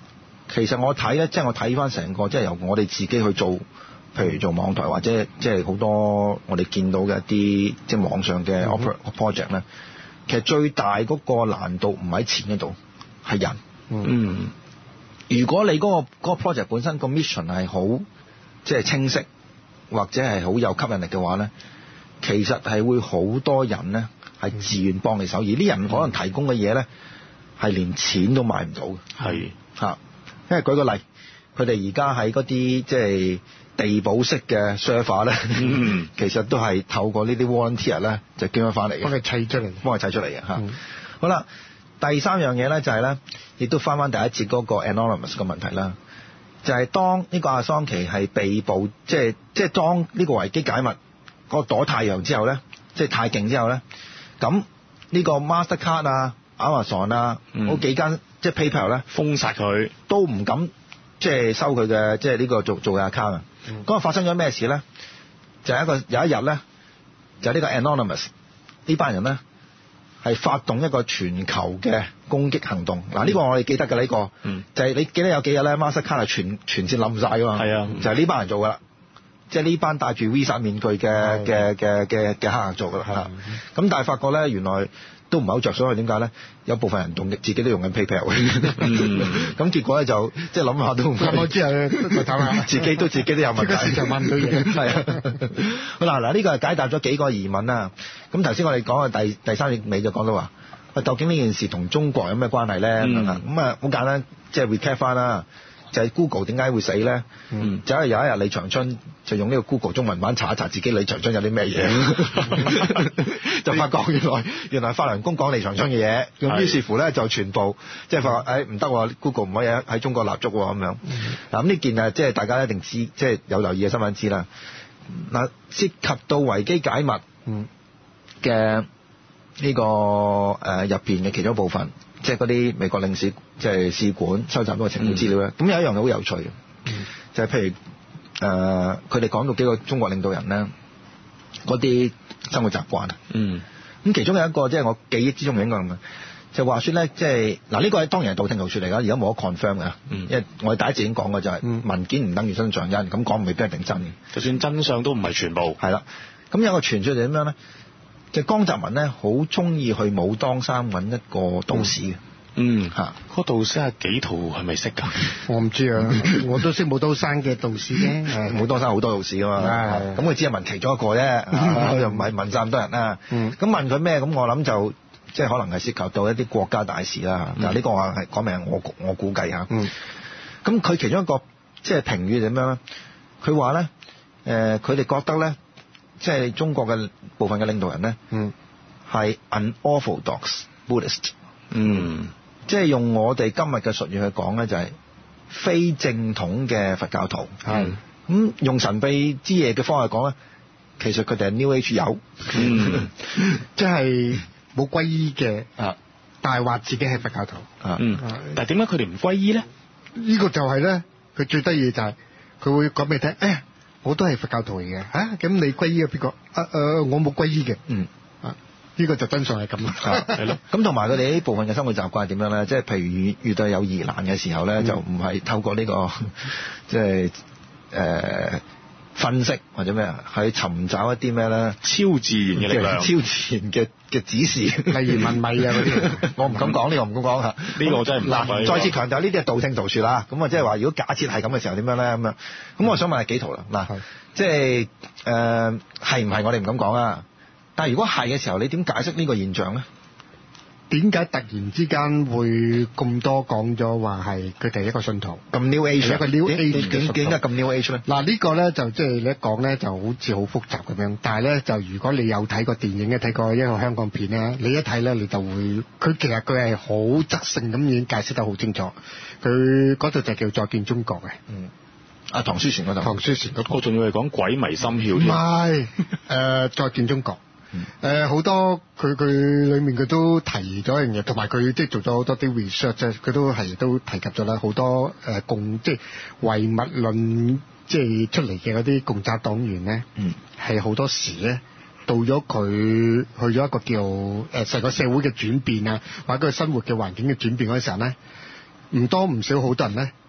其實我睇咧，即係我睇翻成個，即係由我哋自己去做，譬如做網台或者即係好多我哋見到嘅一啲即係網上嘅 project 咧，其實最大嗰個難度唔喺錢嗰度，係人。嗯，如果你嗰個嗰個 project 本身個 mission 係好即係清晰，或者係好有吸引力嘅話咧，其實係會好多人咧係自願幫你手，而啲人可能提供嘅嘢咧係連錢都買唔到嘅。係嚇，因為舉個例，佢哋而家喺嗰啲即係地堡式嘅 server 咧，嗯、其實都係透過呢啲 volunteer 咧就捐咗翻嚟嘅，幫佢砌出嚟，幫佢砌出嚟嘅嚇。嗯、好啦，第三樣嘢咧就係咧，亦都翻翻第一節嗰個 anonymous 嘅問題啦。就係當呢個阿桑奇係被捕，即係即係當呢個維基解密個躲太陽之後咧，即係太勁之後咧，咁呢個 Mastercard 啊、Amazon 啊嗰、嗯、幾間即係 PayPal 咧封殺佢，都唔敢即係收佢嘅即係呢個做做嘅 account 啊。咁啊、嗯、發生咗咩事咧？就係一個有一日咧，就係呢個 Anonymous 呢班人咧係發動一個全球嘅攻擊行動。嗱，呢個我哋記得嘅呢、呢個，嗯、就係你記得有幾日咧 Mastercard 係全全線冧晒噶嘛？係啊，就係呢班人做噶啦，即係呢班戴住 Visa 面具嘅嘅嘅嘅嘅黑客做噶啦嚇。咁、嗯、但係發覺咧，原來都唔係好着數，點解咧？有部分人用自己都用緊 PayPal，咁、嗯、結果咧就即係諗下都唔我知啊，自己都自己都有問題，就問唔到嘢。係啊，好啦嗱，呢個係解答咗幾個疑問啦。咁頭先我哋講嘅第第三節尾就講到話，究竟呢件事同中國有咩關係咧？咁啊、嗯，好簡單，即係 recap 翻啦。就係 Google 點解會死咧？嗯、就係有一日李長春就用呢個 Google 中文版查一查自己李長春有啲咩嘢，就發覺原來原來法輪功講李長春嘅嘢，咁於是乎咧就全部即係發覺誒唔得喎 ，Google 唔可以喺中國立足喎咁樣。嗱咁呢件啊，即係大家一定知，即係有留意嘅新聞知啦。嗱，涉及到維基解密嘅呢個誒入邊嘅其中一部分。即係嗰啲美國領事即係使館收集到嘅情報資料咧，咁、嗯、有一樣嘢好有趣嘅，嗯、就係譬如誒佢哋講到幾個中國領導人咧，嗰啲生活習慣啊，嗯，咁其中有一個即係我記憶之中嘅應該咁嘅，就話説咧，即係嗱呢個係當然係道聽途說嚟㗎，而家冇得 confirm 㗎，嗯、因為我哋第一次已經講過就係、是、文件唔等於真相因，咁講未必一定真嘅，就算真相都唔係全部，係啦，咁有個傳説就點樣咧？就江澤民咧，好中意去武當山揾一個道士嘅。嗯，嚇，嗰道士係幾圖係咪識㗎？我唔知啊，我都識武當山嘅道士嘅。武當山好多道士㗎嘛。咁佢只係問其中一個啫，佢又唔係問晒咁多人啦。咁問佢咩？咁我諗就即係可能係涉及到一啲國家大事啦。嗱，呢個我係講明我我估計嚇。咁佢其中一個即係評語點樣咧？佢話咧，誒，佢哋覺得咧。即係中國嘅部分嘅領導人咧，係、嗯、unorthodox Buddhist，嗯，即係用我哋今日嘅術語去講咧，就係非正統嘅佛教徒，係咁、嗯、用神秘之夜嘅方法講咧，其實佢哋係 New Age 友，嗯，即係冇皈依嘅，啊，但係話自己係佛教徒，啊，嗯，但係點解佢哋唔皈依咧？呢個就係咧，佢最得意就係佢會講俾你聽，哎呀。我都係佛教徒嚟嘅，嚇、啊、咁你皈依啊邊個？啊誒、呃，我冇皈依嘅，嗯啊，呢、這個就真相係咁啦，係咯。咁同埋佢哋呢部分嘅生活習慣係點樣咧？即係譬如遇遇到有疑難嘅時候咧，嗯、就唔係透過呢、這個即係誒分析或者咩啊，去尋找一啲咩咧超自然嘅力量、超自然嘅嘅指示，例如問米啊嗰啲，我唔敢講呢、這個唔敢講嚇，呢個我真係唔嗱。再次強調呢啲係道聽途說啦。咁啊，即係話如果假設係咁嘅時候點樣咧咁樣？咁我想問係幾圖啦？嗱，即係誒係唔係我哋唔敢講啊？但係如果係嘅時候，你點解釋呢個現象咧？點解突然之間會咁多講咗話係佢哋一個信徒咁 New Age 一個 New Age 點點解咁 New Age 咧？嗱呢個咧就即係你一講咧就好似好複雜咁樣，但係咧就如果你有睇過電影咧睇過一個香港片咧，你一睇咧你就會佢其實佢係好質性咁已經解釋得好清楚。佢嗰度就叫再見中國嘅。嗯。啊，唐書璇嗰度。唐書璇嗰個仲要係講鬼迷心竅。唔係，誒再見中國。誒好、呃、多佢佢裏面佢都提咗一樣嘢，同埋佢即係做咗好多啲 research，佢都係都提及咗啦，好多誒、呃、共即係唯物論即係出嚟嘅嗰啲共產黨員咧，係好、嗯、多時咧到咗佢去咗一個叫誒成個社會嘅轉變啊，或者佢生活嘅環境嘅轉變嗰陣時候咧，唔多唔少好多人咧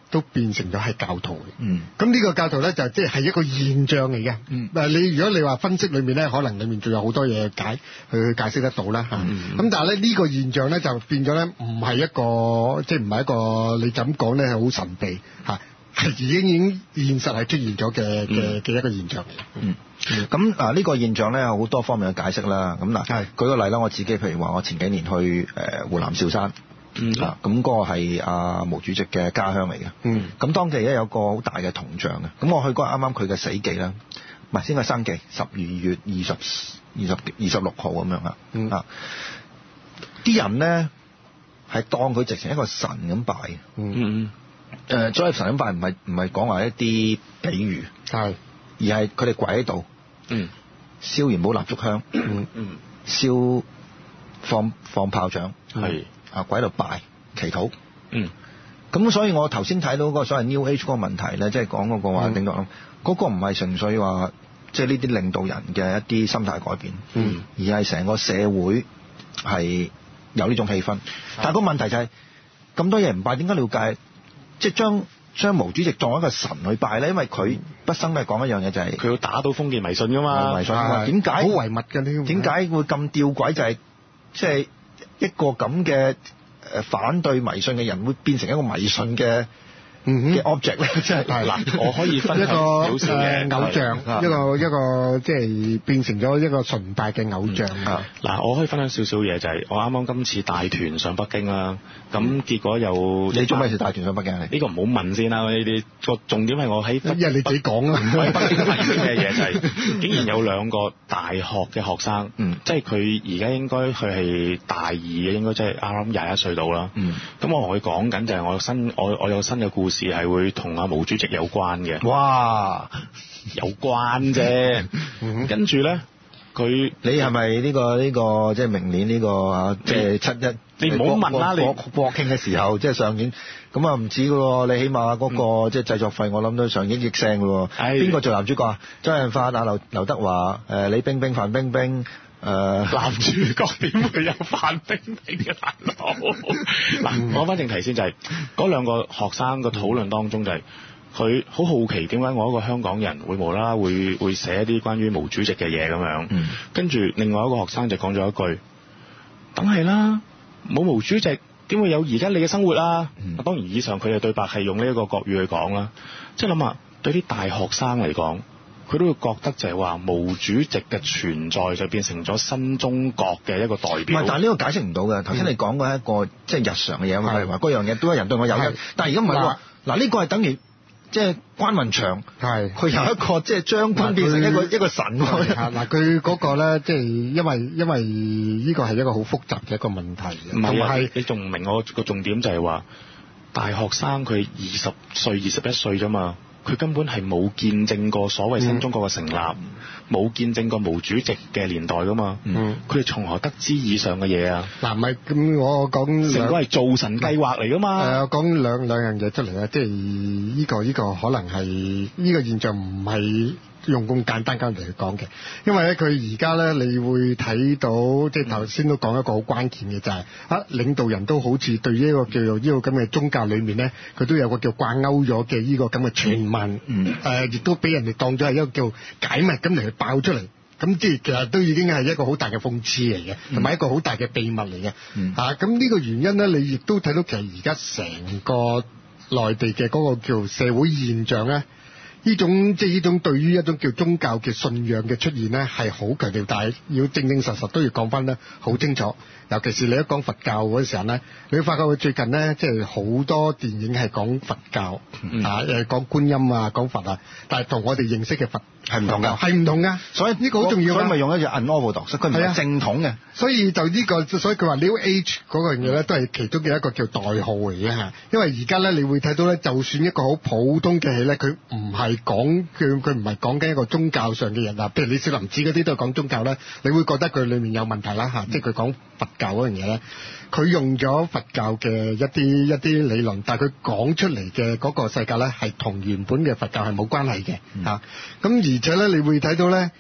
都變成咗係教徒嘅。 嗯， 咁呢個教徒咧就即係係一個現象嚟嘅。 嗯， 誒你如果你話分析裏面咧，可能裏面仲有好多嘢解去解釋得到啦嚇。咁、 嗯、 但係咧呢個現象咧就變咗咧唔係一個即係唔係一個你咁講咧係好神秘嚇，係已經已經現實係出現咗嘅嘅嘅一個現象嚟。 嗯。咁嗱呢個現象咧有好多方面嘅解釋啦。咁嗱，舉個例啦，我自己譬如話我前幾年去誒、呃、湖南韶山。嗯啊，咁、那、嗰個係阿毛主席嘅家鄉嚟嘅。嗯，咁當地咧有個好大嘅銅像嘅。咁我去嗰日啱啱佢嘅死忌啦，唔係先係生忌，十二月二十、二十、二十六號咁樣啊。嗯啊，啲人咧係當佢直情一個神咁拜。嗯嗯。誒、呃，所謂神咁拜唔係唔係講話一啲比喻，係，而係佢哋跪喺度。嗯。燒元寶蠟燭香。嗯嗯。燒放放炮仗。係。啊！鬼喺度拜祈禱，嗯，咁所以我頭先睇到嗰個所謂 New Age 嗰個問題咧，即係講嗰個話領導人，嗰、嗯嗰個唔係純粹話即係呢啲領導人嘅一啲心態改變，嗯，而係成個社會係有呢種氣氛。嗯、但係個問題就係、是、咁多嘢唔拜，點解你要戒？即係將將毛主席當一個神去拜咧？因為佢畢生都係講一樣嘢，就係佢要打倒封建迷信㗎嘛，迷信㗎嘛。點解好唯物嘅呢？點解會咁吊詭？就係即係。一個咁嘅誒反對迷信嘅人會變成一個迷信嘅嘅 object 咧，即係嗱，我可以分享少少嘅偶像，一個一個即係變成咗一個崇拜嘅偶像。嗱、嗯，我可以分享少少嘢，就係、是、我啱啱今次帶團上北京啦，咁結果有你做咩事帶團上北京？呢、這個唔好問先啦，呢啲個重點係我喺，因為你自己講啊，喺北京發現啲咩嘢就係、是，竟然有兩個大學嘅學生，嗯，即係佢而家應該佢係大二嘅，應該即係啱啱廿一歲到啦，嗯，咁我同佢講緊就係我新我我有新嘅故事係會同阿毛主席有關嘅。哇，有關啫。跟住咧，佢你係咪呢個呢、呢個即係明年呢、呢個啊？即係七一，你唔好問啦，你國國慶嘅時候即係上映，咁啊唔止噶喎，你起碼嗰、嗰個即係製作費，我諗都上億億聲噶喎。邊個做男主角啊？周潤發、啊劉劉德華、誒李冰冰、范冰冰。誒、呃，男主角點會有范冰冰嘅大佬？嗱，講翻正題先，就係嗰兩個學生嘅討論當中就係佢好好奇點解我一個香港人會無啦啦會會寫一啲關於毛主席嘅嘢咁樣。嗯，跟住另外一個學生就講咗一句：梗係啦，冇毛主席點會有而家你嘅生活啊？嗯，當然以上佢嘅對白係用呢一個國語去講啦。即係諗下，對啲大學生嚟講。佢都會覺得就係話毛主席嘅存在就變成咗新中國嘅一個代表。唔係，但係呢個解釋唔到嘅。頭先你講過一個、嗯、即係日常嘅嘢啊嘛，係話嗰樣嘢都有人對我有恩。但係而家唔係喎。嗱，呢個係等於即係關雲長，係佢由一個即係將軍變成一個一個神。嗱，佢嗰個咧，即係因為因為呢個係一個好複雜嘅一個問題。唔係啊，你仲唔明我個重點就係話大學生佢二十歲、二十一歲啫嘛。佢根本係冇見證過所謂新中國嘅成立，冇、嗯、見證過毛主席嘅年代噶嘛。佢哋從何得知以上嘅嘢啊？嗱，唔係咁，我講成個係造神計劃嚟噶嘛。誒，我講兩兩樣嘢出嚟啊，即係呢個呢個可能係呢個現象唔係用咁簡單咁嚟去講嘅，因為咧佢而家咧你會睇到，即係頭先都講一個好關鍵嘅就係、是、啊，領導人都好似對呢個叫做呢個咁嘅宗教裏面咧，佢都有個叫掛鈎咗嘅呢個咁嘅傳聞，嗯，誒亦都俾人哋當咗係一個叫解密咁嚟去爆出嚟，咁即係其實都已經係一個好大嘅諷刺嚟嘅，同埋一個好大嘅秘密嚟嘅，嗯，嚇咁呢個原因咧，你亦都睇到其實而家成個內地嘅嗰個叫社會現象咧。呢種即係呢種對於一種叫宗教嘅信仰嘅出現咧，係好強調，但係要正正實實都要講翻得好清楚。尤其是你一講佛教嗰時候咧，你會發覺佢最近咧，即係好多電影係講佛教、嗯、啊，誒講觀音啊，講佛啊，但係同我哋認識嘅佛係唔同㗎，係唔同㗎。所以呢個好重要。所以咪用一隻 unorthodox，佢唔係正統嘅。所以就呢、這個，所以佢話 New Age 嗰個樣嘢咧，都係其中嘅一個叫代號嚟嘅嚇。因為而家咧，你會睇到咧，就算一個好普通嘅戲咧，佢唔係講佢佢唔係講緊一個宗教上嘅人啊，譬如你少林寺嗰啲都係講宗教咧，你會覺得佢裡面有問題啦嚇、嗯，即係佢講佛教嗰樣嘢咧，佢用咗佛教嘅一啲一啲理論，但係佢講出嚟嘅嗰個世界咧，係同原本嘅佛教係冇關係嘅嚇。咁、嗯啊、而且咧，你會睇到咧，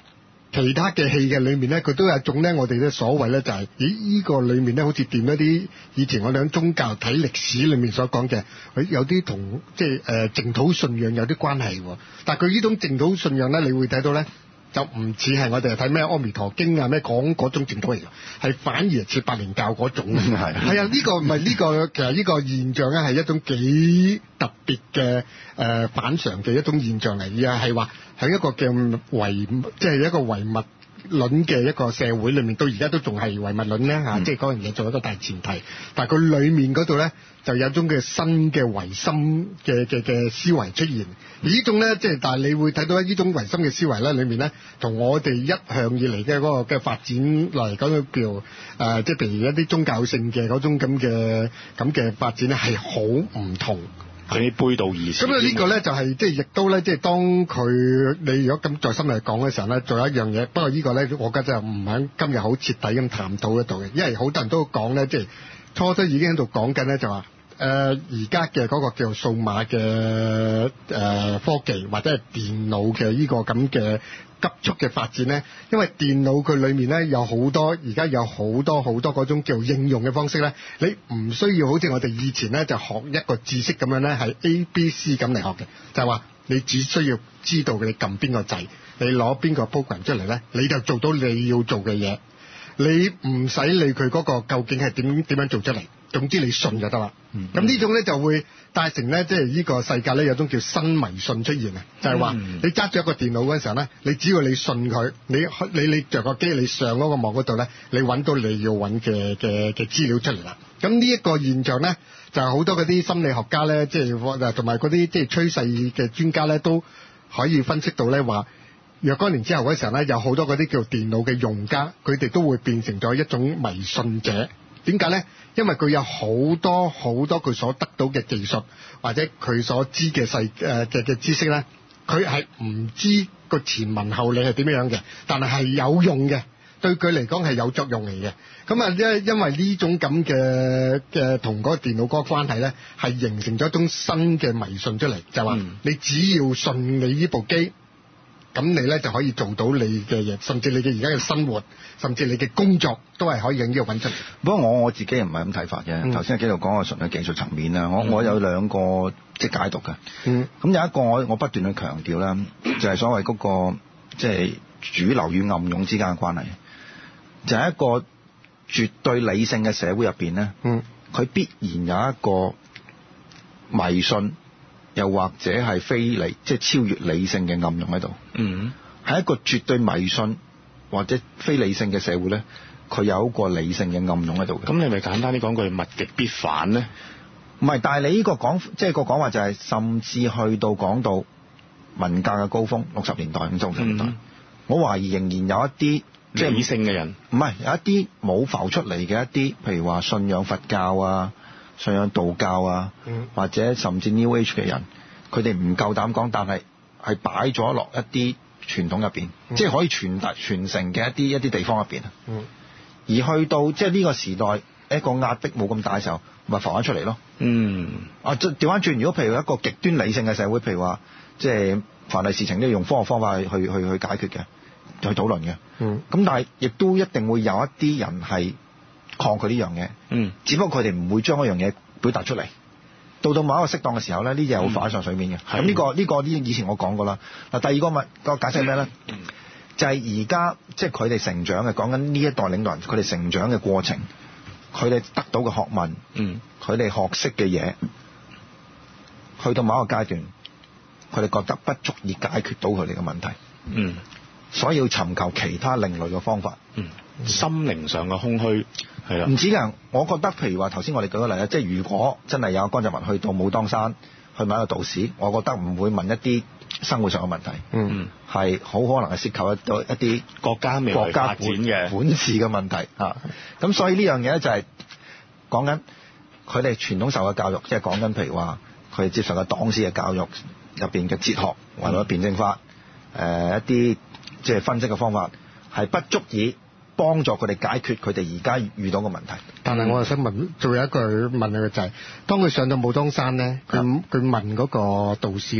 其他嘅戲嘅裏面咧，佢都有一種咧，我哋嘅所謂咧就係、是，咦？依、這個裏面咧，好似掂一啲以前我哋喺宗教睇歷史裏面所講嘅，佢有啲同即係誒淨土信仰有啲關係喎。但係佢呢種淨土信仰咧，你會睇到咧，就唔似係我哋睇咩《阿彌陀經》啊咩講嗰種淨土嚟嘅，係反而似白蓮教嗰種。係係啊，呢、這個唔係呢個，其實呢個現象咧係一種幾特別嘅誒、呃、反常嘅一種現象嚟，而係話喺一個嘅唯即係一個唯物論嘅一個社會裏面，到而家都仲係唯物論咧嚇，即係嗰樣嘢做一個大前提。但係佢裡面嗰度咧就有一種嘅新嘅唯心嘅嘅嘅思維出現。而呢種咧，即係但係你會睇到呢種唯心嘅思維咧，裏面咧同我哋一向以嚟嘅嗰個嘅發展嚟講叫誒、呃，即係譬如一啲宗教性嘅嗰種咁嘅咁嘅發展咧，係好唔同。 佢啲背道而馳。 咁啊，呢個咧就係即係亦都咧，即係當佢你如果咁在心嚟講嘅時候咧，仲有一樣嘢。不過呢個咧，我覺得就唔喺今日好徹底咁探討得到嘅，因為好多人都講咧，即係初初已經喺度講緊咧，就話誒而家嘅嗰個叫做數碼嘅誒、呃、科技或者係電腦嘅呢個咁嘅急速嘅發展咧，因為電腦佢裏面咧有好多而家有好多好多嗰種叫應用嘅方式咧，你唔需要好似我哋以前咧就學一個知識咁樣咧係 A B C 咁嚟學嘅，就係話你只需要知道你撳邊個掣，你攞邊個 program 出嚟咧，你就做到你要做嘅嘢，你唔使理佢嗰個究竟係點點樣做出嚟。總之你信就得啦。咁、嗯、呢種咧就會帶成咧，即係呢個世界咧有種叫新迷信出現啊！就係、是、話、嗯、你揸住一個電腦嗰陣時候咧，你只要你信佢，你你你著個機，你上嗰個網嗰度咧，你揾到你要揾嘅嘅嘅資料出嚟啦。咁呢一個現象咧，就係好多嗰啲心理學家咧，即係同埋嗰啲即係趨勢嘅專家咧，都可以分析到咧話，若干年之後嗰時候咧，有好多嗰啲叫電腦嘅用家，佢哋都會變成咗一種迷信者。點解咧？因為佢有好多好多佢所得到嘅技術，或者佢所知嘅細誒嘅嘅知識咧，佢係唔知個前文後理係點樣嘅，但係係有用嘅，對佢嚟講係有作用嚟嘅。咁啊，因因為呢種咁嘅嘅同嗰個電腦嗰個關係咧，係形成咗一種新嘅迷信出嚟，就係話你只要信你呢部機。咁你咧就可以做到你嘅嘢，甚至你嘅而家嘅生活，甚至你嘅工作都係可以喺呢度揾出嚟。 不過我我自己唔係咁睇法嘅。頭先喺度講個純嘅技術層面啦，我、嗯、我有兩個即係解讀嘅。嗯。咁有一個我我不斷去強調啦，就係、是、所謂嗰、那個即係、就是、主流與暗湧之間嘅關係，就係、是、一個絕對理性嘅社會入邊咧。嗯。佢必然有一個迷信。又或者係非理，即係超越理性嘅暗湧喺度。嗯，喺一個絕對迷信或者非理性嘅社會咧，佢有一個理性嘅暗湧喺度嘅。咁你咪簡單啲講句物極必反咧？唔係，但係你呢個講，即係個講話就係，甚至去到講到文革嘅高峰，六十年代、五十年代，嗯、我懷疑仍然有一啲即係理性嘅人，唔係有一啲冇浮出嚟嘅一啲，譬如話信仰佛教啊。信仰道教啊，或者甚至 New Age 嘅人，佢哋唔夠膽講，但係係擺咗落一啲傳統入邊，嗯、即係可以傳達傳承嘅一啲一啲地方入邊啊。嗯、而去到即係呢個時代一個壓迫冇咁大嘅時候，咪浮翻出嚟咯。嗯，啊，即係調翻轉，如果譬如一個極端理性嘅社會，譬如話即係凡係事情都要用科學方法去去去去解決嘅，去討論嘅。嗯，咁但係亦都一定會有一啲人係抗拒呢樣嘢，嗯，只不過佢哋唔會將嗰樣嘢表達出嚟。到到某一個適當嘅時候咧，呢啲係好浮上水面嘅。咁呢、嗯呢個呢、呢個呢以前我講過啦。嗱，第二個問、嗰個解釋係咩咧？嗯、就係而家即係佢哋成長嘅，講緊呢一代領導人佢哋成長嘅過程，佢哋得到嘅學問，嗯，佢哋學識嘅嘢，去到某一個階段，佢哋覺得不足以解決到佢哋嘅問題，嗯，所以要尋求其他另類嘅方法，嗯。心靈上嘅空虛係啦，唔止㗎。我覺得譬如話頭先我哋舉個例啦，即係如果真係有江澤民去到武當山去問一個道士，我覺得唔會問一啲生活上嘅問題，嗯，係好可能係涉及一到一啲國家未來發展嘅管治嘅問題嚇。咁所以呢樣嘢咧就係講緊佢哋傳統受嘅教育，即係講緊譬如話佢哋接受嘅黨史嘅教育入邊嘅哲學或者辯證法，誒、呃、一啲即係分析嘅方法係不足以幫助佢哋解決佢哋而家遇到嘅問題。但係我又想問，仲有一句問佢嘅就係、是，當佢上到武當山咧，佢佢、嗯、問嗰個道士咧，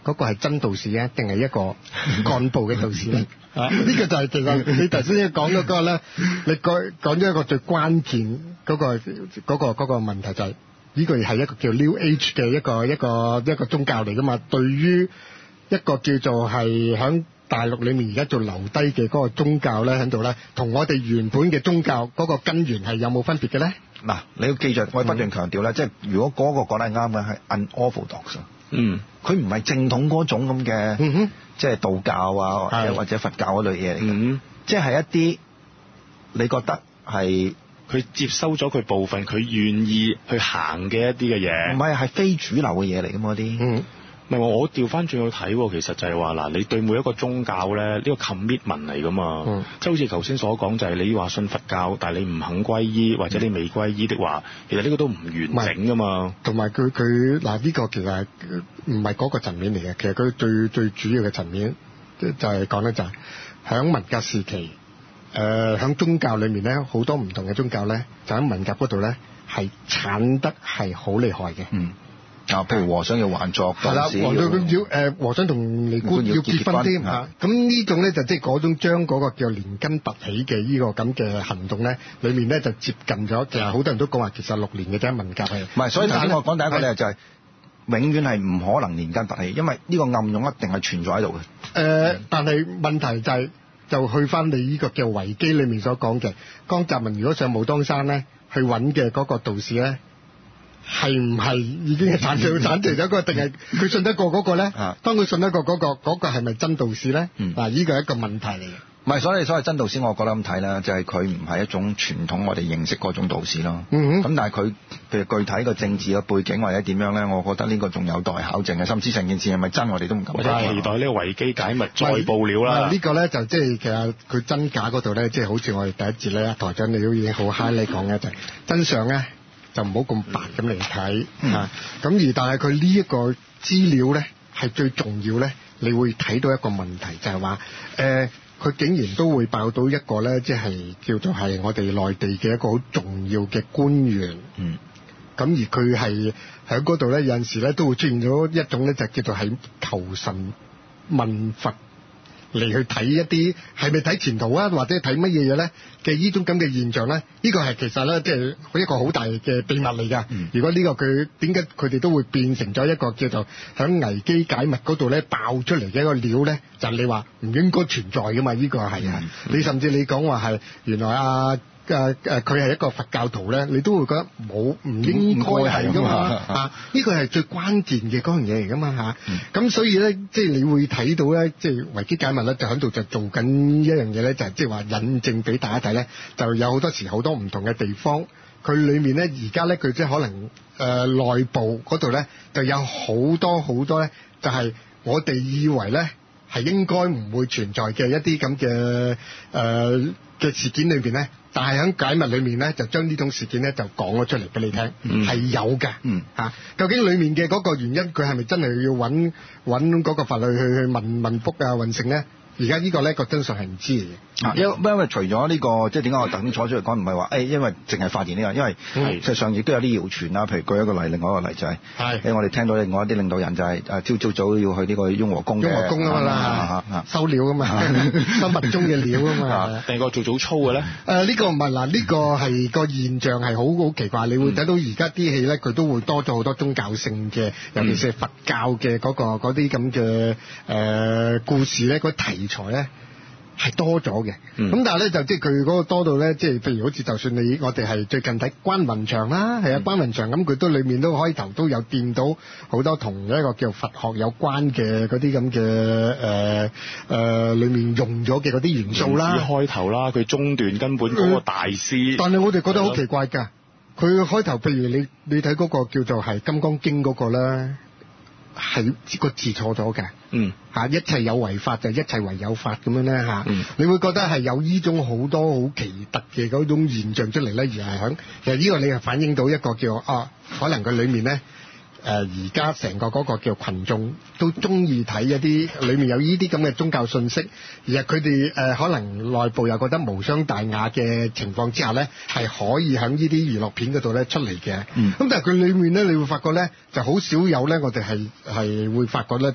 嗰、嗰個係真道士啊，定係一個幹部嘅道士咧？啊，呢個就係其實你頭先講嗰個咧，你講講咗一個最關鍵嗰、嗰個嗰、嗰個嗰、嗰個問題就係、係、呢個係一個叫 New Age 嘅一個一個一個宗教嚟噶嘛。對於一個叫做係響大陸裏面而家做留低嘅嗰個宗教咧，喺度咧，同我哋原本嘅宗教嗰個根源係有冇分別嘅咧？ 嗱，你要記住，我不斷強調咧，即係如果嗰個講得係啱嘅，係 unorthodox。嗯，佢唔係正統嗰種咁嘅，嗯哼，即係道教啊，或者佛教嗰類嘢嚟嘅，嗯，即係一啲你覺得係佢接收咗佢部分，佢願意去行嘅一啲嘅嘢， 唔係係非主流嘅嘢嚟㗎嘛嗰啲，嗯。 唔係我調翻轉去睇，其實就係話嗱，你對每一個宗教咧，呢、呢個 commitment 嚟噶嘛，嗯、即係好似頭先所講，就係你話信佛教，但係你唔肯歸依或者你未歸依的話，其實呢個都唔完整噶嘛。同埋佢佢嗱呢個其實唔係嗰個層面嚟嘅，其實佢最最主要嘅層面就係講咧就係響文革時期，誒響宗教裏面咧好多唔同嘅宗教咧，就喺文革嗰度咧係產得係好厲害嘅。嗯。 啊，譬如和尚要還俗， 係啦，和尚要誒、呃、和尚同尼姑要結婚添嚇，咁呢種咧就即係嗰種將嗰個叫連根拔起嘅呢個咁嘅行動咧，裡面咧就接近咗，其實好多人都講話其實六年嘅啫，文革係。唔係，所以頭先我講第一個咧就係、是、永遠係唔可能連根拔起，因為呢個暗湧一定係存在喺度嘅。誒、呃，但係問題就係、是、就去翻你呢個叫維基裡面所講嘅，江澤民如果上武當山咧去揾嘅嗰個道士咧。係唔係已經係剷除剷除咗嗰個，定係佢信得過嗰個咧？啊，當佢信得過嗰、嗰個，嗰、嗰個係咪真道士咧？嗱、嗯，呢個係一個問題嚟嘅。唔係，所以所謂真道士，我覺得咁睇啦，就係佢唔係一種傳統我哋認識嗰種道士咯。嗯咁但係佢譬如具體個政治嘅背景或者點樣咧，我覺得呢個仲有待考證嘅，甚至成件事係咪真，我哋都唔敢。我哋期待呢個維基解密再報料啦。呢個咧就即係其實佢真假嗰度咧，即係好似我哋第一節咧，台長你都已經好嗨你講嘅就係真相咧。就唔好咁白咁嚟睇嚇，咁、嗯啊、而但係佢呢一個資料咧係最重要咧，你會睇到一個問題就係話誒，佢、呃、竟然都會爆到一個咧，即係叫做係我哋內地嘅一個好重要嘅官員，嗯，咁而佢係喺嗰度咧有陣時咧都會出現咗一種咧就叫做係求神問佛嚟去睇一啲係咪睇前途啊，或者睇乜嘢嘢咧嘅呢種咁嘅現象咧，呢、呢個係其實咧即係一個好大嘅秘密嚟㗎。嗯、如果呢個佢點解佢哋都會變成咗一個叫做喺危機解密嗰度咧爆出嚟嘅一個料咧，就係、你話唔應該存在㗎嘛？呢、呢個係啊，嗯嗯、你甚至你講話係原來啊。誒誒，佢係一個佛教徒咧，你都會覺得冇唔應該係噶嘛啊！呢個係最關鍵嘅嗰樣嘢嚟噶嘛嚇。咁、嗯、所以咧，即係你會睇到咧，即係維基解密咧，就喺度就做緊一樣嘢咧，就係即係話引證俾大家睇咧，就有好多時好多唔同嘅地方，佢裡面咧而家咧佢即係可能誒、呃、內部嗰度咧就有好多好多咧，就係、是、我哋以為咧係應該唔會存在嘅一啲咁嘅誒嘅事件裏邊咧。但係喺解密裏面咧，就將呢種事件咧就講咗出嚟俾你聽，係、嗯、有嘅。嗯，嚇，究竟裡面嘅嗰個原因，佢係咪真係要揾揾嗰個法律去去問問卜啊運勝咧？而家呢個咧個真相係唔知嘅。因因為除咗呢、這個，即係點解我特登坐出嚟講，唔係話誒，因為淨係發現呢、這個，因為實際上亦都有啲謠傳啦。譬如舉一個例，另外一個例就係、是，誒我哋聽到另外一啲領導人就係誒朝朝早要去呢個雍和宮嘅，雍和宮啊嘛啦，收料啊嘛，收密宗嘅料啊嘛。定係個做早操嘅咧？誒呢、呃這個唔係嗱，呢、這個係個現象係好好奇怪，你會睇到而家啲戲咧，佢都會多咗好多宗教性嘅，尤其是佛教嘅嗰、那個嗰啲咁嘅誒故事咧，嗰題材咧。係多咗嘅，咁、嗯、但係咧就即係佢嗰個多到咧，即係譬如好似就算你我哋係最近睇關雲長啦，係啊、嗯、關雲長咁佢都裡面都開頭都有掂到好多同一個叫佛學有關嘅嗰啲咁嘅誒誒裡面用咗嘅嗰啲元素啦。開頭啦，佢中段根本嗰個大師，呃、但係我哋覺得好奇怪㗎，佢開頭譬如你你睇嗰個叫做係《金剛經》嗰個咧。係個字錯咗嘅，嗯嚇，一切有為法就一切唯有法咁樣咧嚇，嗯、你會覺得係有呢種好多好奇特嘅嗰種現象出嚟咧，而係響其實呢個你係反映到一個叫啊，可能佢裡面咧誒而家成個嗰個叫群眾都中意睇一啲裡面有呢啲咁嘅宗教信息，而係佢哋誒可能內部又覺得無傷大雅嘅情況之下咧，係可以喺呢啲娛樂片嗰度咧出嚟嘅。咁、嗯、但係佢裡面咧，你會發覺咧就好少有咧，我哋係係會發覺咧就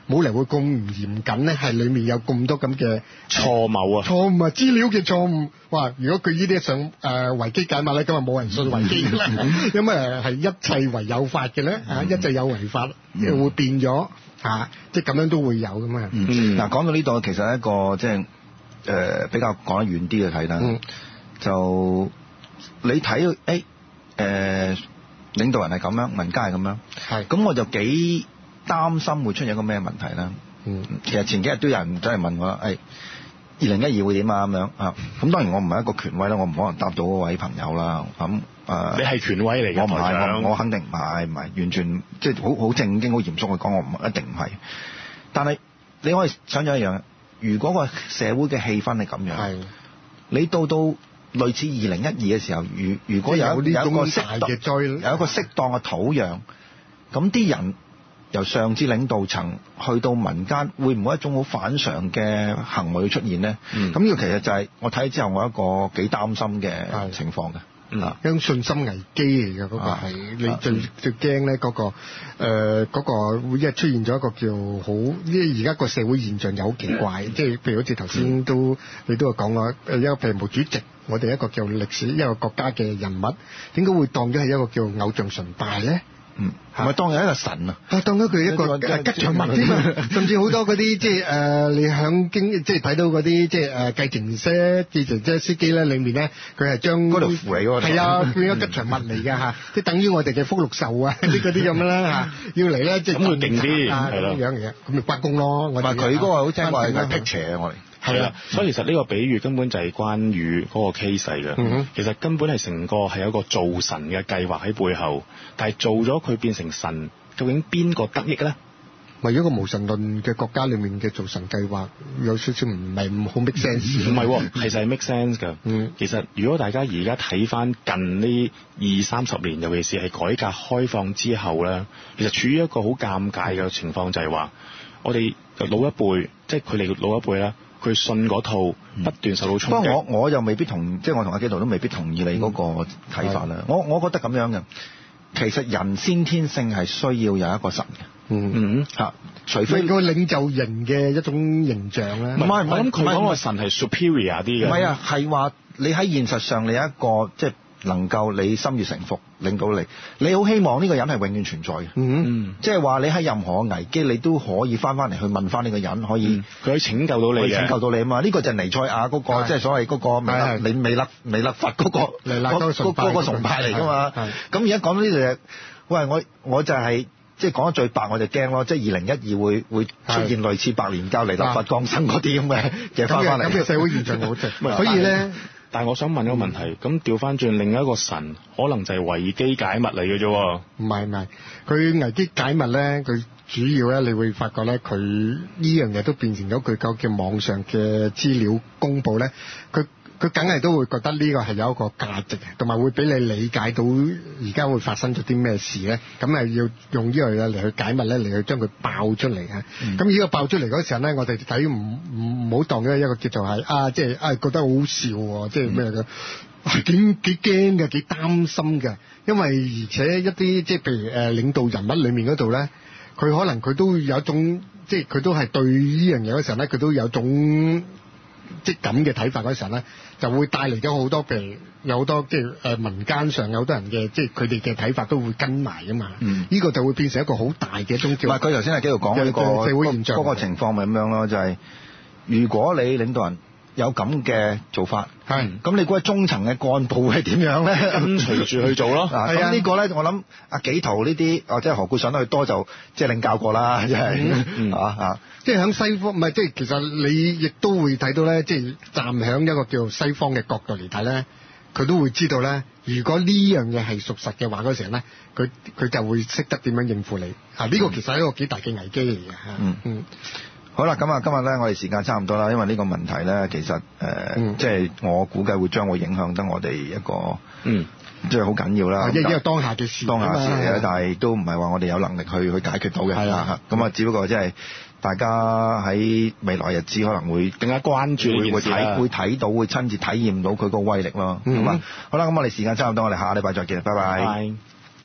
冇理由會咁唔嚴謹咧，係裡面有咁多咁嘅錯謬啊， 錯誤啊，資料嘅錯誤。哇！如果佢呢啲上誒、呃、維基解密咧，咁啊冇人信維基㗎啦，因為係一切唯有法嘅咧，啊一切有違法，嗯、會變咗嚇、啊，即係咁樣都會有㗎嘛。嗱、 嗯，講、嗯、到呢度，其實一個即係誒比較講得遠啲嘅睇啦，嗯、就你睇誒誒領導人係咁樣，民間係咁樣，係咁我就幾擔心會出現一個咩問題啦。嗯，其實前幾日都有人真係問我啦，誒二零一二會點啊咁樣啊？咁當然我唔係一個權威啦，我唔可能答到嗰位朋友啦。咁誒，呃、你係權威嚟嘅，我唔係，我我肯定唔係，唔係完全即係好好正經、好嚴肅去講，我唔一定唔係。但係你可以想象一樣，如果個社會嘅氣氛係咁樣，係你到到類似二零一二嘅時候，如如果有有一個適當嘅災，有一個適當嘅土壤，咁啲人由上至領導層去到民間，會唔會一種好反常嘅行為出現呢？咁呢、嗯、個其實就係我睇之後我一個幾擔心嘅情況嘅。嗯，啊，因信心危機嚟嘅嗰個係、啊、你最、啊、最驚咧嗰個誒嗰、呃嗰個會一出現咗一個叫好，因為而家個社會現象又好奇怪，即係、嗯、譬如好似頭先都、嗯、你都有講過誒一個譬如毛主席，我哋一個叫歷史一個國家嘅人物，點解會當咗係一個叫偶像崇拜咧？嗯，係咪當佢一個神啊？啊，當咗佢一個吉祥物添啊！甚至好多嗰啲即係誒，你響經即係睇到嗰啲即係誒計程車、計程車司機咧，裡面咧佢係將嗰條符嚟嗰個係啊，變咗吉祥物嚟㗎嚇，即係等於我哋嘅福祿壽啊啲嗰啲咁樣啦嚇，要嚟咧即係咁會勁啲係咯，咁樣嘢咁咪關公咯。唔係佢嗰個好聽話係辟邪啊！我哋。 係啦，所以其實呢個比喻根本就係關於嗰個 case 嚟嘅。嗯、其實根本係成個係有一個造神嘅計劃喺背後，但係做咗佢變成神，究竟邊個得益咧？ 咪一個無神論嘅國家裏面嘅造神計劃，有少少唔係好 make sense。 唔係，其實係 make sense 㗎。嗯，其實如果大家而家睇翻近呢二三十年，尤其是係改革開放之後咧，其實處於一個好尷尬嘅情況，就係話我哋老一輩，即係佢哋老一輩啦。佢信嗰套不斷受到衝擊。不過我我又未必同，即係我同阿基道都未必同意你嗰個睇法啦。嗯、我我覺得咁樣嘅，其實人先天性係需要有一個神嘅。嗯嗯嚇，除非個領袖型嘅一種形象咧。 唔係唔係，咁佢講個神係 superior 啲嘅。 唔係啊，係話你喺現實上你有一個即係能夠你心悅誠服，令到你，你好希望呢個人係永遠存在嘅。嗯，即係話你喺任何危機，你都可以翻翻嚟去問翻呢個人，可以佢、嗯、可以拯救到你嘅，拯救到你啊嘛！呢、這個就係彌賽亞嗰、那個，即係所謂嗰個彌勒，你彌勒彌勒佛嗰、那個，嗰嗰嗰個崇拜嚟㗎嘛。咁而家講到呢度嘢，喂，我我就係、是。即係講得最白，我就驚咯！即係二零一二會會出現類似白蓮教彌勒佛降生嗰啲咁嘅嘢翻翻嚟。 咁嘅社會現象好正，所以咧， 但係我想問一個問題，咁調翻轉另一個神，可能就係維基解密嚟嘅啫。 唔係唔係，佢維基解密咧，佢主要咧，你會發覺咧，佢呢樣嘢都變成咗佢個叫網上嘅資料公佈咧，佢。佢梗係都會覺得呢個係有一個價值，同埋會俾你理解到而家會發生咗啲咩事咧。咁誒要用呢樣嘢嚟去解密咧，嚟去將佢爆出嚟啊！咁呢、嗯、個爆出嚟嗰時候咧，我哋睇唔唔唔好當咗一個叫做係啊，即係啊覺得好笑喎，即係咩嘅？係幾幾驚嘅，幾擔心嘅。因為而且一啲即係譬如誒、呃、領導人物裡面嗰度咧，佢可能佢都有一種即係佢都係對呢樣嘢嗰時候咧，佢都有種。即係咁嘅睇法嗰時候咧，就會帶嚟咗好多譬如有好多即係誒民間上有好多人嘅即係佢哋嘅睇法都會跟埋啊嘛。嗯，呢個就會變成一個好大嘅一種叫。唔係佢頭先係繼續講呢個社會現象嗰個情況咪咁樣咯，就係、是、如果你領導人有咁嘅做法，係咁是你估係中層嘅幹部係點樣咧？跟隨住去做咯。嗱，咁呢個咧，我諗阿紀陶呢啲，或者何故上得去多就即係領教過啦，即係啊啊！即係喺西方，唔係即係其實你亦都會睇到咧，即係站喺一個叫做西方嘅角度嚟睇咧，佢都會知道咧，如果呢樣嘢係屬實嘅話嗰時候咧，佢佢就會識得點樣應付你。啊，呢個其實係一個幾大嘅危機嚟嘅。嗯嗯。好啦，咁啊，今日咧，我哋時間差唔多啦，因為呢個問題咧，其實誒，呃嗯、即係我估計會將會影響得我哋一個，嗯，即係好緊要啦。因為當下嘅事，當下事嚟嘅，但係都唔係話我哋有能力去去解決到嘅。係啦，咁啊，只不過即係大家喺未來日子可能會更加關注呢件事啦，會睇到，會親自體驗到佢個威力咯。咁啊、嗯，好啦，咁我哋時間差唔多，我哋下個禮拜再見，拜拜。拜拜。